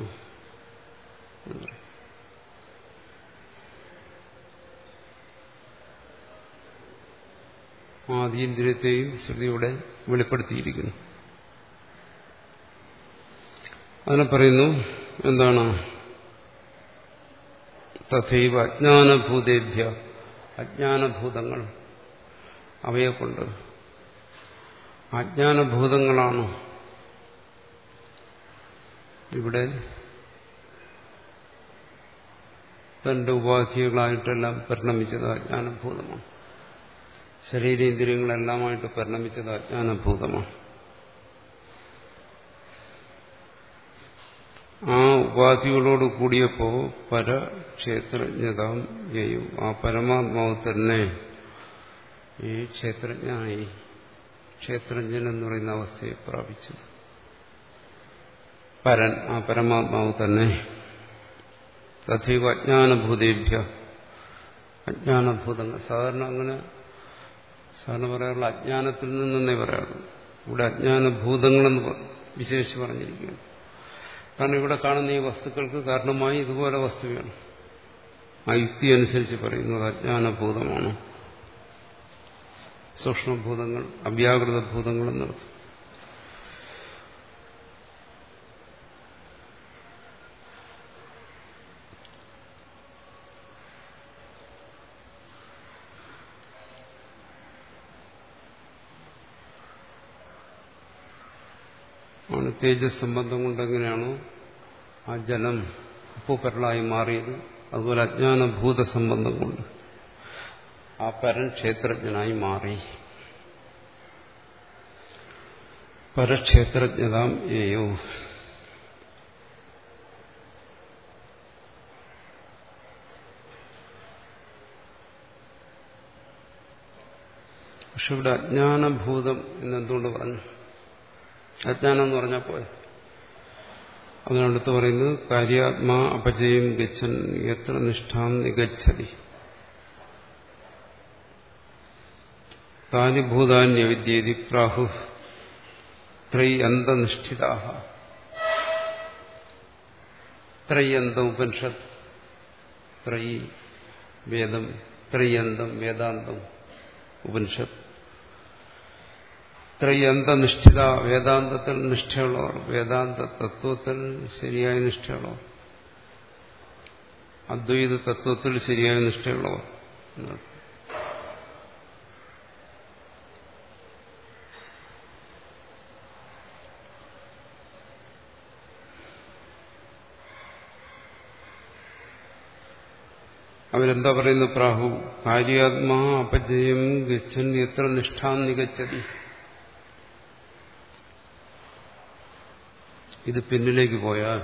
ആ അതീന്ദ്രിയത്തെയും ശ്രുതിയുടെ വെളിപ്പെടുത്തിയിരിക്കുന്നു. അതിനെ പറയുന്നു എന്താണ്? തഥൈവ അജ്ഞാനഭൂതേഭ്യ, അജ്ഞാനഭൂതങ്ങൾ അവയെ കൊണ്ട്, അജ്ഞാനഭൂതങ്ങളാണ് ഇവിടെ തന്റെ ഉപാധികളായിട്ടെല്ലാം പരിണമിച്ചത് അജ്ഞാനഭൂതമാണ്. ശരീരേന്ദ്രിയങ്ങളെല്ലാമായിട്ട് പരിണമിച്ചത് അജ്ഞാനഭൂതമാണ്. ആ ഉപാധികളോട് കൂടിയപ്പോ പരക്ഷേത്രജ്ഞതാം യയു, ആ പരമാത്മാവ് തന്നെ ഈ ക്ഷേത്രജ്ഞനായി, ക്ഷേത്രജ്ഞൻ എന്ന് പറയുന്ന അവസ്ഥയെ പ്രാപിച്ചു. പരൻ, ആ പരമാത്മാവ് തന്നെ. തഥൈവ അജ്ഞാനഭൂതേഭ്യ, അജ്ഞാനഭൂതങ്ങൾ. സാധാരണ അങ്ങനെ സാധാരണ പറയാറുള്ള അജ്ഞാനത്തിൽ നിന്നേ പറയാറുള്ളൂ. ഇവിടെ അജ്ഞാനഭൂതങ്ങളെന്ന് വിശേഷിച്ച് പറഞ്ഞിരിക്കുകയാണ്. കാരണം ഇവിടെ കാണുന്ന ഈ വസ്തുക്കൾക്ക് കാരണമായി ഇതുപോലെ വസ്തു വേണം. ആ യുക്തി അനുസരിച്ച് പറയുന്നത് അജ്ഞാനഭൂതമാണ്. സൂക്ഷ്മഭൂതങ്ങൾ, അവ്യാകൃത ഭൂതങ്ങൾ എന്നർത്ഥം. ആണ് തേജസ് സംബന്ധം കൊണ്ട് എങ്ങനെയാണോ ആ ജലം ഉപ്പുപരലായി മാറിയത്, അതുപോലെ അജ്ഞാനഭൂത സംബന്ധം കൊണ്ട് ആ പരൻ ക്ഷേത്രജ്ഞനായി മാറി. പരക്ഷേത്രജ്ഞതാം ഏയോ, പക്ഷെ ഇവിടെ അജ്ഞാനഭൂതം എന്നെന്തുകൊണ്ട് പറഞ്ഞു? അജ്ഞാനം എന്ന് പറഞ്ഞാൽ പോയി. അതിനടുത്ത് പറയുന്നത് കാര്യാത്മാ അപജയം ഗച്ഛൻ എത്ര നിഷ്ഠാം നിഗച്ഛതി താനി ഭൂതാന്യവിദ്യേതി പ്രാഹു ത്രയന്തനിഷ്ഠിതാഃ. ത്രയന്ത ഉപനിഷത്ത്, ത്രയി വേദം, ത്രയന്തം വേദാന്തം ഉപനിഷത്ത്. ത്രയന്തനിഷ്ഠിത, വേദാന്തത്തിൽ നിഷ്ഠയുള്ളവർ, വേദാന്ത തത്വത്തിൽ ശരിയായ നിഷ്ഠയുള്ളവർ, അദ്വൈത തത്വത്തിൽ ശരിയായ നിഷ്ഠയുള്ളവർ. അവരെന്താ പറയുന്നു? പ്രാഹു കാര്യാത്മാ അപജയം ഗച്ഛൻ എത്ര നിഷ്ഠാം നിഗച്ഛതി. ഇത് പിന്നിലേക്ക് പോയാൽ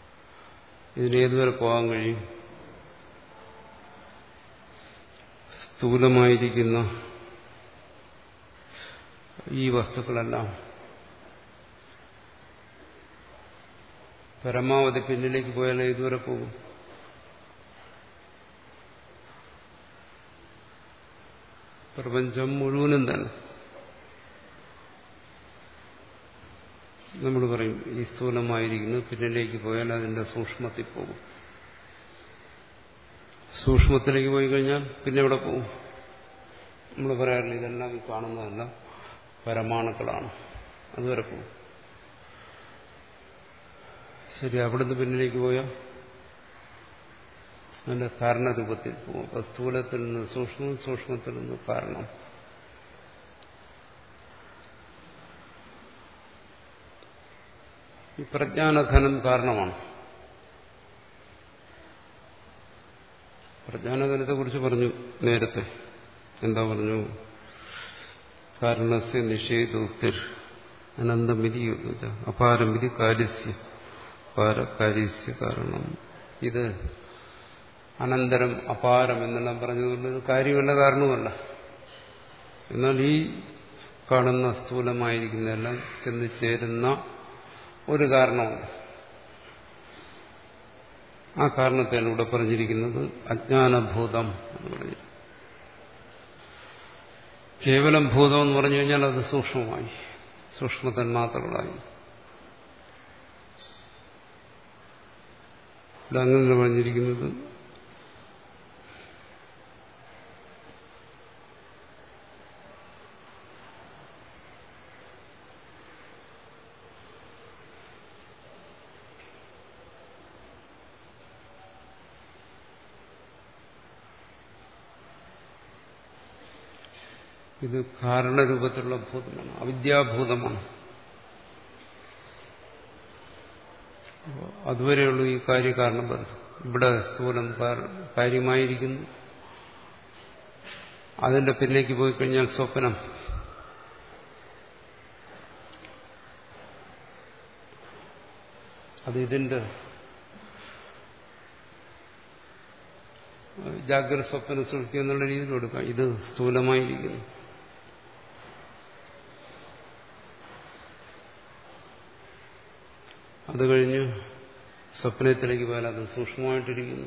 ഇതിനേതുവരെ പോകാൻ കഴിയും? സ്ഥൂലമായിരിക്കുന്ന ഈ വസ്തുക്കളെല്ലാം പരമാവധി പിന്നിലേക്ക് പോയാലേ ഇതുവരെ പോകും. പ്രപഞ്ചം മുഴുവനും തന്നെ നമ്മൾ പറയും ഈ സ്ഥൂലമായിരിക്കുന്നു, പിന്നിലേക്ക് പോയാൽ അതിന്റെ സൂക്ഷ്മത്തിൽ പോകും. സൂക്ഷ്മത്തിലേക്ക് പോയി കഴിഞ്ഞാൽ പിന്നെ എവിടെ പോകും? നമ്മൾ പറയാറില്ല ഇതെല്ലാം ഈ കാണുന്നതല്ല പരമാണുക്കളാണ്, അതുവരെ പോകും. ശരി, അവിടുന്ന് പിന്നിലേക്ക് പോയാൽ അതിന്റെ കാരണരൂപത്തിൽ പോകും. അപ്പൊ സ്ഥൂലത്തിൽ നിന്ന് സൂക്ഷ്മം, സൂക്ഷ്മത്തിൽ നിന്ന് കാരണം. ഈ പ്രജ്ഞാനഘനം കാരണമാണ്. പ്രജ്ഞാനഘനത്തെ കുറിച്ച് പറഞ്ഞു നേരത്തെ. എന്താ പറഞ്ഞു? കാരണസ്യ നിഷേധോക്തിർ അനന്തമിതി അപാരമിതി കാര്യസ്യ അപാരകാര്യസ്യ കാരണം. ഇത് അനന്തരം അപാരം എന്നെല്ലാം പറഞ്ഞതുകൊണ്ട് ഇത് കാര്യമല്ല, കാരണവുമല്ല. എന്നാൽ ഈ കാണുന്ന സ്ഥൂലമായിരിക്കുന്നതെല്ലാം ചെന്ന് ചേരുന്ന ഒരു കാരണമുണ്ട്. ആ കാരണത്തെയാണ് ഇവിടെ പറഞ്ഞിരിക്കുന്നത് അജ്ഞാനഭൂതം എന്ന് പറഞ്ഞിരിക്കുന്നത്. കേവലം ഭൂതം എന്ന് പറഞ്ഞു കഴിഞ്ഞാൽ അത് സൂക്ഷ്മമായി, സൂക്ഷ്മ തന്മാത്രകളായി. ഇവിടെ അങ്ങനെ പറഞ്ഞിരിക്കുന്നത് ഇത് കാരണരൂപത്തിലുള്ള ഭൂതമാണ്, അവിദ്യാഭൂതമാണ്. അതുവരെയുള്ളൂ ഈ കാര്യകാരണ ബന്ധം. ഇവിടെ സ്ഥൂലം കാര്യമായിരിക്കുന്നു, അതിന്റെ പിന്നിലേക്ക് പോയി കഴിഞ്ഞാൽ സ്വപ്നം. അത് ഇതിന്റെ ജാഗ്രത സ്വപ്നം സൃഷ്ടി എന്നുള്ള രീതിയിൽ കൊടുക്കാം. ഇത് സ്ഥൂലമായിരിക്കുന്നു. അത് കഴിഞ്ഞ് സ്വപ്നത്തിലേക്ക് പോയാൽ അത് സൂക്ഷ്മമായിട്ടിരിക്കുന്നു.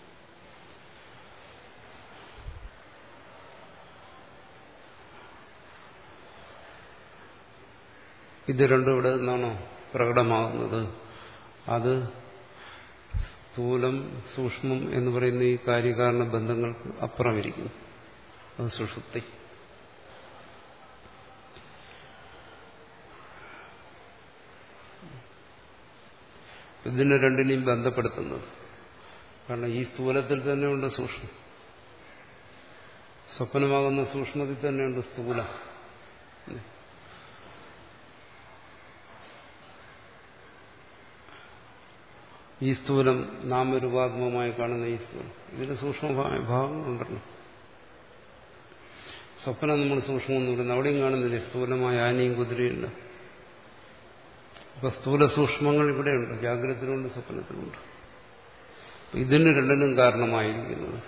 ഇത് രണ്ടും ഇവിടെ നിന്നാണോ പ്രകടമാകുന്നത്? അത് സ്ഥൂലം സൂക്ഷ്മം എന്ന് പറയുന്ന ഈ കാര്യകാരണ ബന്ധങ്ങൾക്ക് അപ്പുറമിരിക്കുന്നു. അത് സുഷുപ്തി. ഇതിനെ രണ്ടിനെയും ബന്ധപ്പെടുത്തുന്നത്. കാരണം ഈ സ്ഥൂലത്തിൽ തന്നെയുണ്ട് സൂക്ഷ്മം, സ്വപ്നമാകുന്ന സൂക്ഷ്മത്തിൽ തന്നെയുണ്ട് സ്ഥൂലം. ഈ സ്ഥൂലം നാമരൂപാത്മകമായി കാണുന്ന ഈ സ്ഥൂലം, ഇതിന് സൂക്ഷ്മമായ ഭാഗങ്ങളുണ്ടല്ലോ. സ്വപ്നം നമ്മൾ സൂക്ഷ്മം എന്ന് പറയുന്നത് അവിടെയും കാണുന്നില്ലേ? സ്ഥൂലമായ ആനയും കുതിരയുണ്ട്. അപ്പൊ സ്ഥൂല സൂക്ഷ്മങ്ങൾ ഇവിടെയുണ്ട്, ജാഗ്രതത്തിലുണ്ട്, സ്വപ്നത്തിലുണ്ട്. ഇതിന് രണ്ടിനും കാരണമായിരിക്കുന്നത്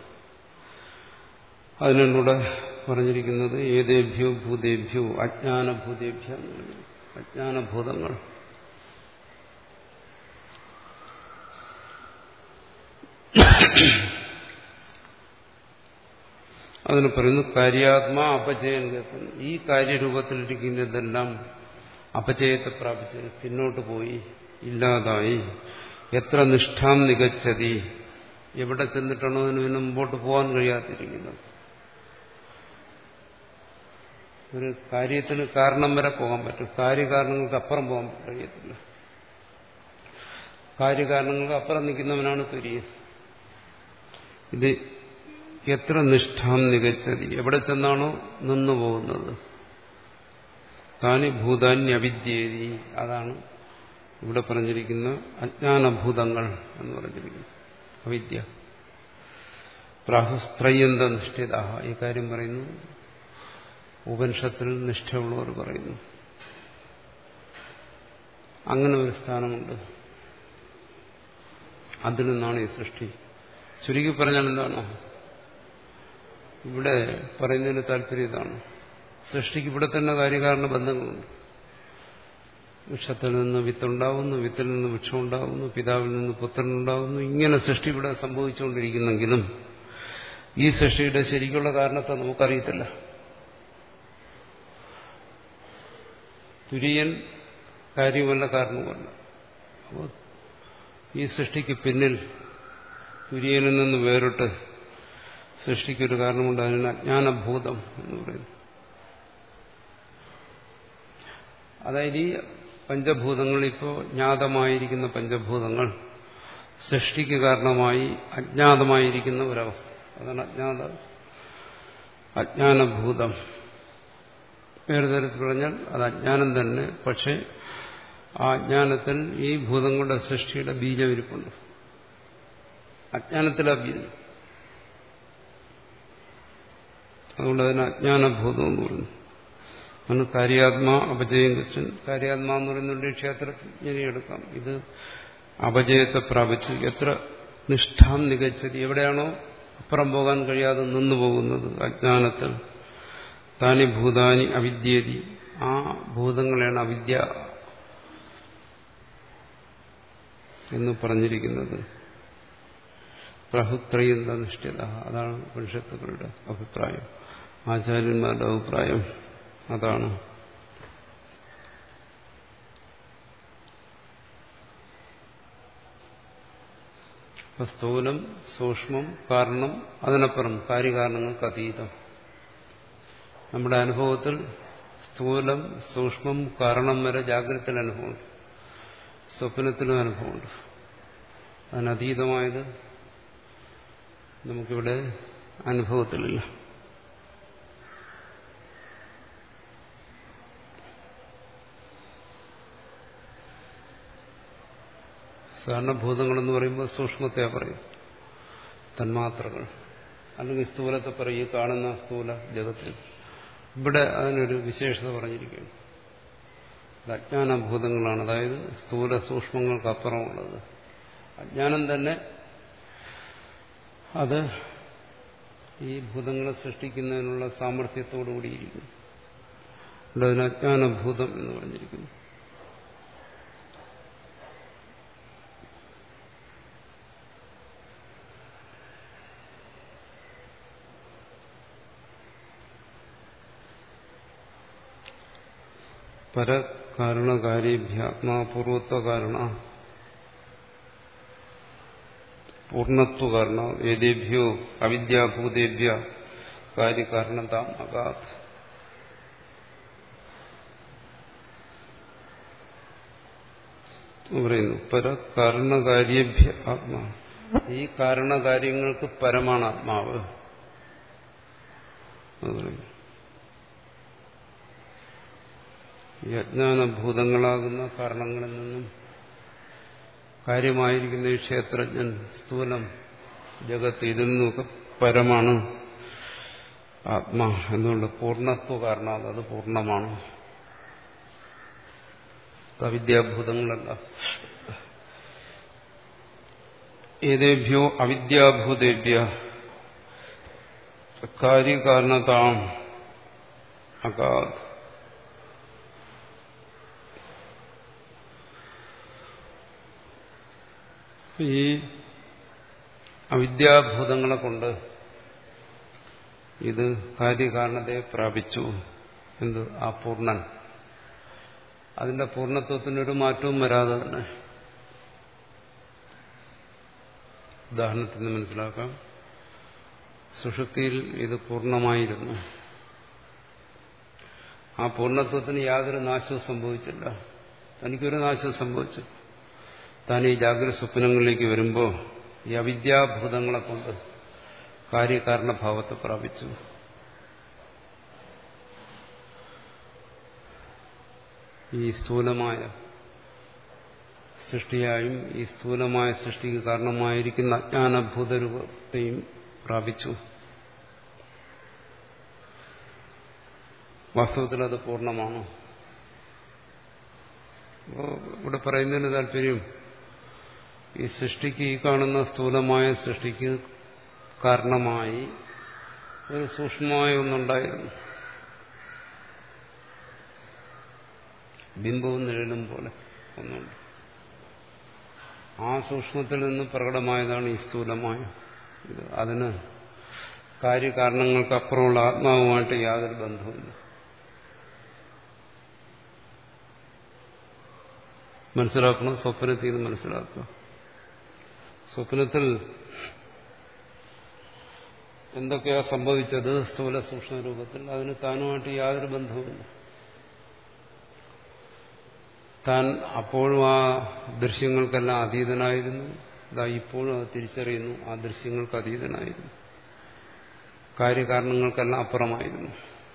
അതിനൂടെ പറഞ്ഞിരിക്കുന്നത് ഏതേഭ്യോ ഭൂതേഭ്യോ അജ്ഞാനഭൂതേഭ്യ എന്ന് പറഞ്ഞു. അജ്ഞാനഭൂതങ്ങൾ. അതിന് പറയുന്നു കാര്യാത്മാ അപചയം കേൾക്കുന്നു. ഈ കാര്യരൂപത്തിലിരിക്കുന്നതെല്ലാം അപചയത്തെ പ്രാപിച്ച് പിന്നോട്ട് പോയി, ഇല്ലാതായി. എത്ര നിഷ്ഠാം നികച്ചതി, എവിടെ ചെന്നിട്ടാണോ അതിന് പിന്നെ മുമ്പോട്ട് പോകാൻ കഴിയാതിരിക്കുന്നത്. ഒരു കാര്യത്തിന് കാരണം വരെ പോകാൻ പറ്റും, കാര്യകാരണങ്ങൾക്ക് അപ്പുറം പോകാൻ കഴിയത്തില്ല. കാര്യകാരണങ്ങൾക്ക് അപ്പുറം നിൽക്കുന്നവനാണ് തുര്യൻ. ഇത് എത്ര നിഷ്ഠാം നികച്ചതി, എവിടെ ചെന്നാണോ നിന്നു പോകുന്നത്. താനി ഭൂതാന്യവിദ്യേതി, അതാണ് ഇവിടെ പറഞ്ഞിരിക്കുന്ന അജ്ഞാനഭൂതങ്ങൾ എന്ന് പറഞ്ഞിരിക്കുന്നു. അവിദ്യ. പ്രാഹുസ്ത്രയന്ത നിഷ്ഠിത, ഈ കാര്യം പറയുന്നു ഉപനിഷത്തിൽ നിഷ്ഠയുള്ളവർ പറയുന്നു. അങ്ങനെ ഒരു സ്ഥാനമുണ്ട്. അതിൽ നിന്നാണ് ഈ സൃഷ്ടി. ചുരുക്കി പറഞ്ഞാൽ എന്താണോ ഇവിടെ പറയുന്നതിന് താല്പര്യം ഇതാണ്. സൃഷ്ടിക്ക് ഇവിടെ തന്നെ കാര്യകാരണ ബന്ധങ്ങളുണ്ട്. വൃക്ഷത്തിൽ നിന്ന് വിത്തുണ്ടാകുന്നു, വിത്തിൽ നിന്ന് വൃക്ഷം ഉണ്ടാകുന്നു, പിതാവിൽ നിന്ന് പുത്രനുണ്ടാകുന്നു. ഇങ്ങനെ സൃഷ്ടി ഇവിടെ സംഭവിച്ചുകൊണ്ടിരിക്കുന്നെങ്കിലും ഈ സൃഷ്ടിയുടെ ശരിക്കുള്ള കാരണത്തെ നമുക്കറിയത്തില്ല. തുര്യൻ കാര്യമല്ല, കാരണമല്ല. അപ്പോൾ ഈ സൃഷ്ടിക്ക് പിന്നിൽ തുര്യനിൽ നിന്ന് വേറിട്ട് സൃഷ്ടിക്കൊരു കാരണമുണ്ട്. അതിനാണ് അജ്ഞാനഭൂതം എന്ന് പറയുന്നത്. അതായത് ഈ പഞ്ചഭൂതങ്ങൾ, ഇപ്പോൾ ജ്ഞാതമായിരിക്കുന്ന പഞ്ചഭൂതങ്ങൾ സൃഷ്ടിക്ക് കാരണമായി അജ്ഞാതമായിരിക്കുന്ന ഒരവസ്ഥ. അതാണ് അജ്ഞാത അജ്ഞാനഭൂതം. വേറെ തരത്തിൽ പറഞ്ഞാൽ അത് അജ്ഞാനം തന്നെ. പക്ഷെ ആ അജ്ഞാനത്തിൽ ഈ ഭൂതങ്ങളുടെ സൃഷ്ടിയുടെ ബീജം ഇരിപ്പുണ്ട്. അജ്ഞാനത്തിലാ ബീജം. അതുകൊണ്ട് അതിന് അജ്ഞാനഭൂതം എന്ന് പറയുന്നു. അന്ന് കാര്യാത്മാ അപജയം കൃഷ്ണൻ. കാര്യാത്മാ എന്ന് പറയുന്നുണ്ട് ക്ഷേത്രജ്ഞനെ എടുക്കാം. ഇത് അപജയത്തെ പ്രാപിച്ചു. എത്ര നിഷ്ഠാം നികച്ചത്, എവിടെയാണോ അപ്പുറം പോകാൻ കഴിയാതെ നിന്നു പോകുന്നത് അജ്ഞാനത്തിൽ. താനി ഭൂതാനി അവിദ്യേതി, ആ ഭൂതങ്ങളെയാണ് അവിദ്യ എന്ന് പറഞ്ഞിരിക്കുന്നത്. പ്രഹുത്രയന്ത നിഷ്ഠിത, അതാണ് ഉപനിഷത്തുക്കളുടെ അഭിപ്രായം, ആചാര്യന്മാരുടെ അഭിപ്രായം അതാണ്. സ്ഥൂലം സൂക്ഷ്മം കാരണം, അതിനപ്പുറം കാര്യകാരണങ്ങൾക്ക് അതീതം. നമ്മുടെ അനുഭവത്തിൽ സ്ഥൂലം സൂക്ഷ്മം കാരണം വരെ ജാഗ്രതയിൽ അനുഭവമുണ്ട്, സ്വപ്നത്തിലും അനുഭവമുണ്ട്. അതിനതീതമായത് നമുക്കിവിടെ അനുഭവത്തിലില്ല. സാധാരണ ഭൂതങ്ങളെന്ന് പറയുമ്പോൾ സൂക്ഷ്മത്തെയാ പറയും, തന്മാത്രകൾ, അല്ലെങ്കിൽ സ്ഥൂലത്തെ പറയും, ഈ കാണുന്ന സ്ഥൂല ജഗത്തിൽ. ഇവിടെ അതിനൊരു വിശേഷത പറഞ്ഞിരിക്കുകയാണ്. അത് അജ്ഞാനഭൂതങ്ങളാണ്. അതായത് സ്ഥൂല സൂക്ഷ്മങ്ങൾക്കപ്പുറമുള്ളത് അജ്ഞാനം തന്നെ. അത് ഈ ഭൂതങ്ങളെ സൃഷ്ടിക്കുന്നതിനുള്ള സാമർഥ്യത്തോടു കൂടിയിരിക്കുന്നു. ഇവിടെ അതിന് അജ്ഞാനഭൂതം എന്ന് പറഞ്ഞിരിക്കുന്നു. പരകാരണകാരീഭ്യ ആത്മാപൂർവത്വകാരണ പൂർണ്ണത്വകാരണ ഏതേഭ്യോ അവിദ്യാഭൂതേഭ്യ കാര്യകാരണതാം അഗാത്. പറയുന്നു പരകാരണകാര്യഭ്യ ആത്മാ, ഈ കാരണകാര്യങ്ങൾക്ക് പരമാണ് ആത്മാവ്. അത് പറയുന്നു ഈ അജ്ഞാനഭൂതങ്ങളാകുന്ന കാരണങ്ങളിൽ നിന്നും കാര്യമായിരിക്കുന്ന ഈ ക്ഷേത്രജ്ഞൻ, സ്ഥൂലം, ജഗത്ത്, ഇതിൽ നിന്നൊക്കെ പരമാണ് ആത്മാ. എന്തുകൊണ്ട്? പൂർണ്ണത്വ കാരണം, അത് പൂർണ്ണമാണ്. അവിദ്യാഭൂതങ്ങളല്ല. ഏതേഭ്യോ അവിദ്യാഭൂതേഭ്യ കാര്യകാരണതാം അഗാത്. ഈ അവിദ്യാഭൂതങ്ങളെ കൊണ്ട് ഇത് കാര്യകാരണതയെ പ്രാപിച്ചു. എന്ത്? ആ പൂർണ്ണൻ. അതിന്റെ പൂർണ്ണത്വത്തിനൊരു മാറ്റവും വരാതെ തന്നെ. ഉദാഹരണത്തിന് മനസ്സിലാക്കാം. സുഷുപ്തിയിൽ ഇത് പൂർണ്ണമായിരുന്നു. ആ പൂർണ്ണത്വത്തിന് യാതൊരു നാശവും സംഭവിച്ചില്ല. തനിക്കൊരു നാശവും സംഭവിച്ചു. താൻ ഈ ജാഗ്രത സ്വപ്നങ്ങളിലേക്ക് വരുമ്പോൾ ഈ അവിദ്യാഭൂതങ്ങളെ കൊണ്ട് കാര്യകാരണഭാവത്തെ പ്രാപിച്ചു. ഈ സ്ഥൂലമായ സൃഷ്ടിയായും ഈ സ്ഥൂലമായ സൃഷ്ടിക്ക് കാരണമായിരിക്കുന്ന അജ്ഞാനഭൂതരൂപത്തെയും പ്രാപിച്ചു. വാസ്തവത്തിൽ അത് പൂർണ്ണമാണോ? അപ്പോൾ ഇവിടെ പറയുന്നതിന് താല്പര്യം, ഈ സൃഷ്ടിക്ക്, ഈ കാണുന്ന സ്ഥൂലമായ സൃഷ്ടിക്ക് കാരണമായി ഒരു സൂക്ഷ്മമായ ഒന്നുണ്ടായിരുന്നു, ബിംബവും നിഴലും പോലെ ഒന്നുണ്ട്. ആ സൂക്ഷ്മത്തിൽ നിന്ന് പ്രകടമായതാണ് ഈ സ്ഥൂലമായ ഇത്. അതിന് കാര്യകാരണങ്ങൾക്കപ്പുറമുള്ള ആത്മാവുമായിട്ട് യാതൊരു ബന്ധവുമില്ല. മനസ്സിലാക്കണം, സ്വപ്നത്തിൽ നിന്ന് മനസ്സിലാക്കുക. സ്വപ്നത്തിൽ എന്തൊക്കെയാ സംഭവിച്ചത് സ്ഥൂല സൂക്ഷ്മ രൂപത്തിൽ, അതിന് താനുമായിട്ട് യാതൊരു ബന്ധവുമില്ല. താൻ അപ്പോഴും ആ ദൃശ്യങ്ങൾക്കെല്ലാം അതീതനായിരുന്നു, ഇതാ ഇപ്പോഴും അത് തിരിച്ചറിയുന്നു, ആ ദൃശ്യങ്ങൾക്ക് അതീതനായിരുന്നു, കാര്യകാരണങ്ങൾക്കെല്ലാം അപ്പുറമായിരുന്നു.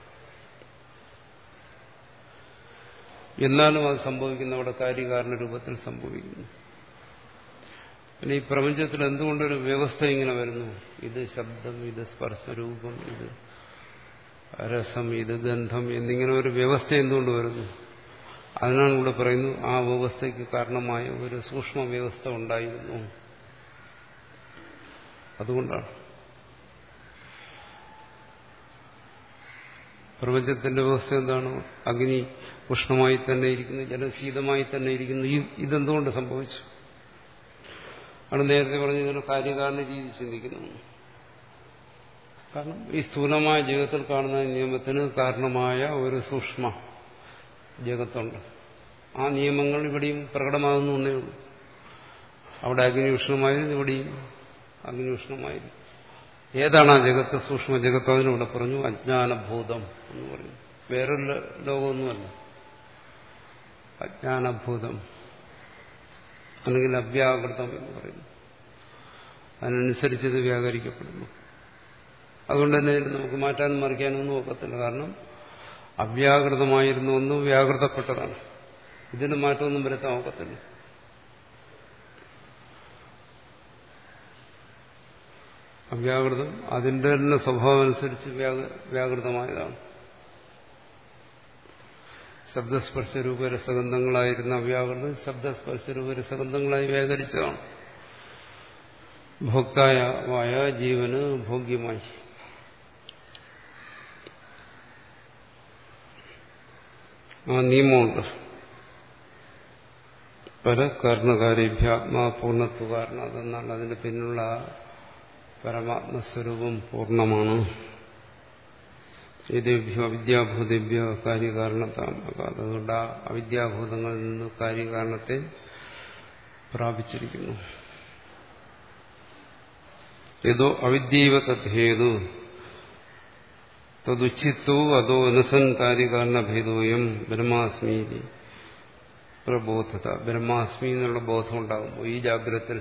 എന്നാലും അത് സംഭവിക്കുന്ന അവിടെ കാര്യകാരണ രൂപത്തിൽ സംഭവിക്കുന്നു. പിന്നെ ഈ പ്രപഞ്ചത്തിൽ എന്തുകൊണ്ടൊരു വ്യവസ്ഥ ഇങ്ങനെ വരുന്നു? ഇത് ശബ്ദം, ഇത് സ്പർശരൂപം, ഇത് രസം, ഇത് ഗന്ധം എന്നിങ്ങനെ ഒരു വ്യവസ്ഥ എന്തുകൊണ്ട് വരുന്നു? അതിനാണ് ഇവിടെ പറയുന്നു ആ വ്യവസ്ഥയ്ക്ക് കാരണമായ ഒരു സൂക്ഷ്മ വ്യവസ്ഥ ഉണ്ടായിരുന്നു. അതുകൊണ്ടാണ് പ്രപഞ്ചത്തിന്റെ വ്യവസ്ഥ എന്താണ്? അഗ്നി ഉഷ്ണമായി തന്നെ ഇരിക്കുന്നു, ജലം ശീതമായി തന്നെ ഇരിക്കുന്നു. ഈ ഇതെന്തുകൊണ്ട് സംഭവിച്ചു? ആണ് നേരത്തെ പറഞ്ഞ ഇതിന് കാര്യകാരണ രീതി ചിന്തിക്കുന്നു. കാരണം ഈ സ്ഥൂലമായ ജഗത്തിൽ കാണുന്ന നിയമത്തിന് കാരണമായ ഒരു സൂക്ഷ്മ ജഗത്തുണ്ട്. ആ നിയമങ്ങൾ ഇവിടെയും പ്രകടമാകുന്നു എന്നേ ഉള്ളൂ. അവിടെ അഗ്നി ഉഷ്ണമായിരുന്നു, ഇവിടെയും അഗ്നി ഉഷ്ണമായിരുന്നു. ഏതാണ് ആ ജഗത്ത്? സൂക്ഷ്മ ജഗത്ത്. അതിനിവിടെ പറഞ്ഞു അജ്ഞാനഭൂതം എന്ന് പറഞ്ഞു. വേറൊരു ലോകമൊന്നുമല്ല, അജ്ഞാനഭൂതം അല്ലെങ്കിൽ അവ്യാകൃതം എന്ന് പറയുന്നു. അതിനനുസരിച്ച് ഇത് വ്യാകരിക്കപ്പെടുന്നു. അതുകൊണ്ട് തന്നെ നമുക്ക് മാറ്റാനും മറിക്കാനൊന്നും ഒക്കത്തില്ല. കാരണം അവ്യാകൃതമായിരുന്ന ഒന്നും വ്യാകൃതപ്പെട്ടതാണ്. ഇതിന് മാറ്റമൊന്നും വരുത്താൻ ഒക്കത്തില്ല. അവ്യാകൃതം അതിന്റെ തന്നെ സ്വഭാവം അനുസരിച്ച് വ്യാകൃതമായതാണ്. ശബ്ദസ്പർശരൂപ രസഗന്ധങ്ങളായിരുന്ന അവ്യാകൃതം ശബ്ദസ്പർശരൂപ രസഗന്ധങ്ങളായി വ്യാകരിച്ചതാണ്. ഭോക്താവായ ജീവന് ഭോഗ്യമായി. ആ നിയമമുണ്ട്. പല കാരണകാര്യാത്മാ പൂർണ്ണത്വ കാരണം. അതെന്നാൽ അതിന്റെ പിന്നിലുള്ള പരമാത്മസ്വരൂപം പൂർണ്ണമാണ്. ഏതേഭ്യോ അവിദ്യാഭൂതേഭ്യ കാര്യകാരണത്താം. അതുകൊണ്ട് ആ അവിദ്യാഭൂതങ്ങളിൽ നിന്ന് കാര്യകാരണത്തെ പ്രാപിച്ചിരിക്കുന്നു. ഏതോ അവിദ്യൈവ തദ്ഹേതു തദുച്ചിത്തോ അതോ അനസൻ കാര്യകാരണഭേദോയം ബ്രഹ്മാസ്മി പ്രബോധത. ബ്രഹ്മാസ്മി എന്നുള്ള ബോധം ഉണ്ടാകുമ്പോൾ ഈ ജാഗ്രതത്തിൽ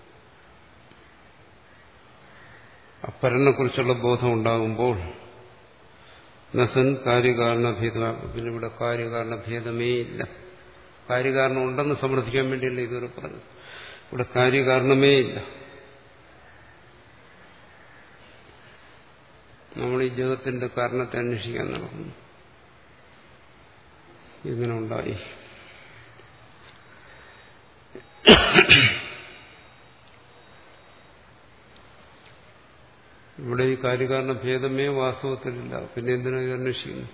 അപ്പരനെ കുറിച്ചുള്ള ബോധം ഉണ്ടാകുമ്പോൾ നസൻ കാര്യകാരണഭേദ. പിന്നെ ഇവിടെ കാര്യകാരണഭേദമേ ഇല്ല. കാര്യകാരണം ഉണ്ടെന്ന് സമർത്ഥിക്കാൻ വേണ്ടിയല്ല ഇതുവരെ പറഞ്ഞത്. ഇവിടെ കാര്യകാരണമേ ഇല്ല. നമ്മൾ ഈ ജഗത്തിന്റെ കാരണത്തെ അന്വേഷിക്കാൻ നടക്കുന്നു. ഇങ്ങനെ ഉണ്ടായി. ഇവിടെ ഈ കാര്യകാരണ ഭേദമേ വാസ്തവത്തിലില്ല. പിന്നെ എന്തിനാ ഇത് അന്വേഷിക്കുന്നു?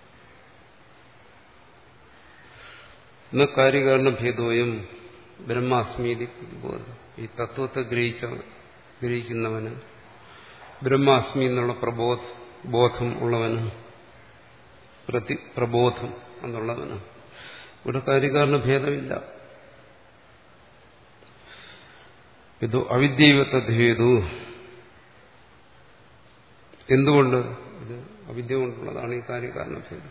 എന്ന കാര്യകാരണ ഭേദോയം ബ്രഹ്മാസ്മീതി ബോധം. ഈ തത്വത്തെ ഗ്രഹിച്ച ഗ്രഹിക്കുന്നവന്, ബ്രഹ്മാസ്മി എന്നുള്ള പ്രബോധ ബോധം ഉള്ളവന്, പ്രതി പ്രബോധം എന്നുള്ളവന് ഇവിടെ കാര്യകാരണ ഭേദമില്ല. ഇത് അവിദ്യൈവ തദ്ഹേതു. എന്തുകൊണ്ട്? ഇത് അവിദ്യ കൊണ്ടുള്ളതാണ് ഈ കാര്യകാരണ ഭേദം.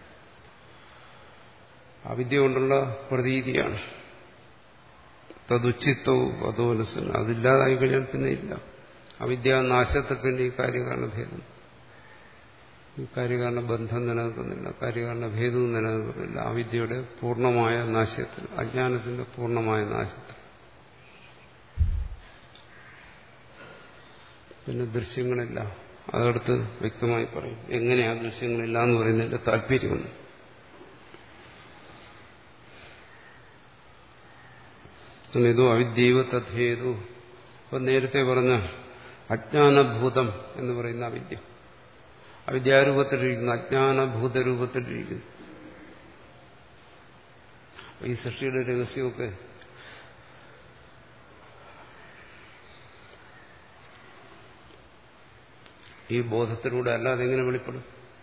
അവിദ്യ കൊണ്ടുള്ള പ്രതീതിയാണ്. തദുച്ചിത്തവും അതോലസന. അതില്ലാതായി കഴിഞ്ഞാൽ പിന്നെ ഇല്ല. അവിദ്യാനാശത്തിൽ പിന്നെ ഈ കാര്യകാരണ ഭേദം, ഈ കാര്യകാരണ ബന്ധം നിലനിൽക്കുന്നില്ല, കാര്യകാരണ ഭേദവും നിലനിൽക്കുന്നില്ല. അവിദ്യയുടെ പൂർണ്ണമായ നാശത്തിൽ, അജ്ഞാനത്തിന്റെ പൂർണ്ണമായ നാശത്തിൽ പിന്നെ ദൃശ്യങ്ങളില്ല. അതടുത്ത് വ്യക്തമായി പറയും എങ്ങനെയാ ദൃശ്യങ്ങളില്ല എന്ന് പറയുന്നതിന്റെ താല്പര്യമെന്ന്. ഇതോ അവിദ്യൈവ തദ്ഹേതു. അപ്പൊ നേരത്തെ പറഞ്ഞ അജ്ഞാനഭൂതം എന്ന് പറയുന്ന അവിദ്യ, അവിദ്യാരൂപത്തിലിരിക്കുന്നു, അജ്ഞാനഭൂതരൂപത്തിലിരിക്കുന്നു. ഈ സൃഷ്ടിയുടെ രഹസ്യമൊക്കെ ഈ ബോധത്തിലൂടെ അല്ലാതെ എങ്ങനെ വെളിപ്പെടും?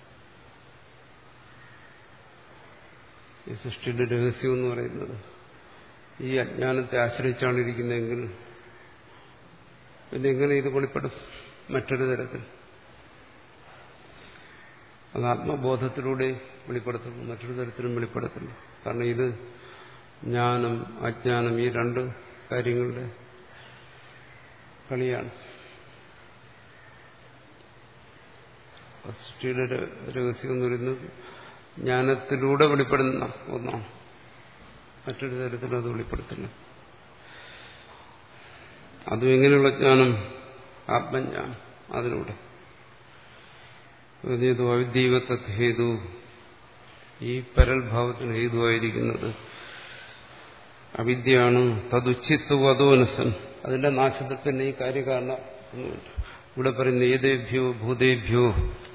ഈ സൃഷ്ടിയുടെ രഹസ്യം എന്ന് പറയുന്നത് ഈ അജ്ഞാനത്തെ ആശ്രയിച്ചാണ് ഇരിക്കുന്നതെങ്കിൽ പിന്നെ എങ്ങനെ ഇത് വെളിപ്പെടും മറ്റൊരു തരത്തിൽ? അത് ആത്മബോധത്തിലൂടെ വെളിപ്പെടുത്തുന്നു, മറ്റൊരു തരത്തിലും വെളിപ്പെടുത്തുന്നു. കാരണം ഇത് ജ്ഞാനം അജ്ഞാനം ഈ രണ്ട് കാര്യങ്ങളുടെ കളിയാണ്. സൃഷ്ടിയുടെ രഹസ്യം എന്ന് പറയുന്നത് ജ്ഞാനത്തിലൂടെ വെളിപ്പെടുന്ന ഒന്നാണ്, മറ്റൊരു തരത്തിലും അത് വെളിപ്പെടുത്തില്ല. അതും എങ്ങനെയുള്ള ജ്ഞാനം? ആത്മജ്ഞാനം. അതിലൂടെ അവിദ്യവത്ത ഹേതു, ഈ പരൽഭാവത്തിന് ഹേതുവായിരിക്കുന്നത് അവിദ്യയാണ്. തതുച്ചിത്തു അതോനസൻ, അതിന്റെ നാശത്തിൽ തന്നെ ഈ കാര്യകാരണ ഇവിടെ പറയുന്ന ഏതേഭ്യോ ഭൂതേഭ്യോ,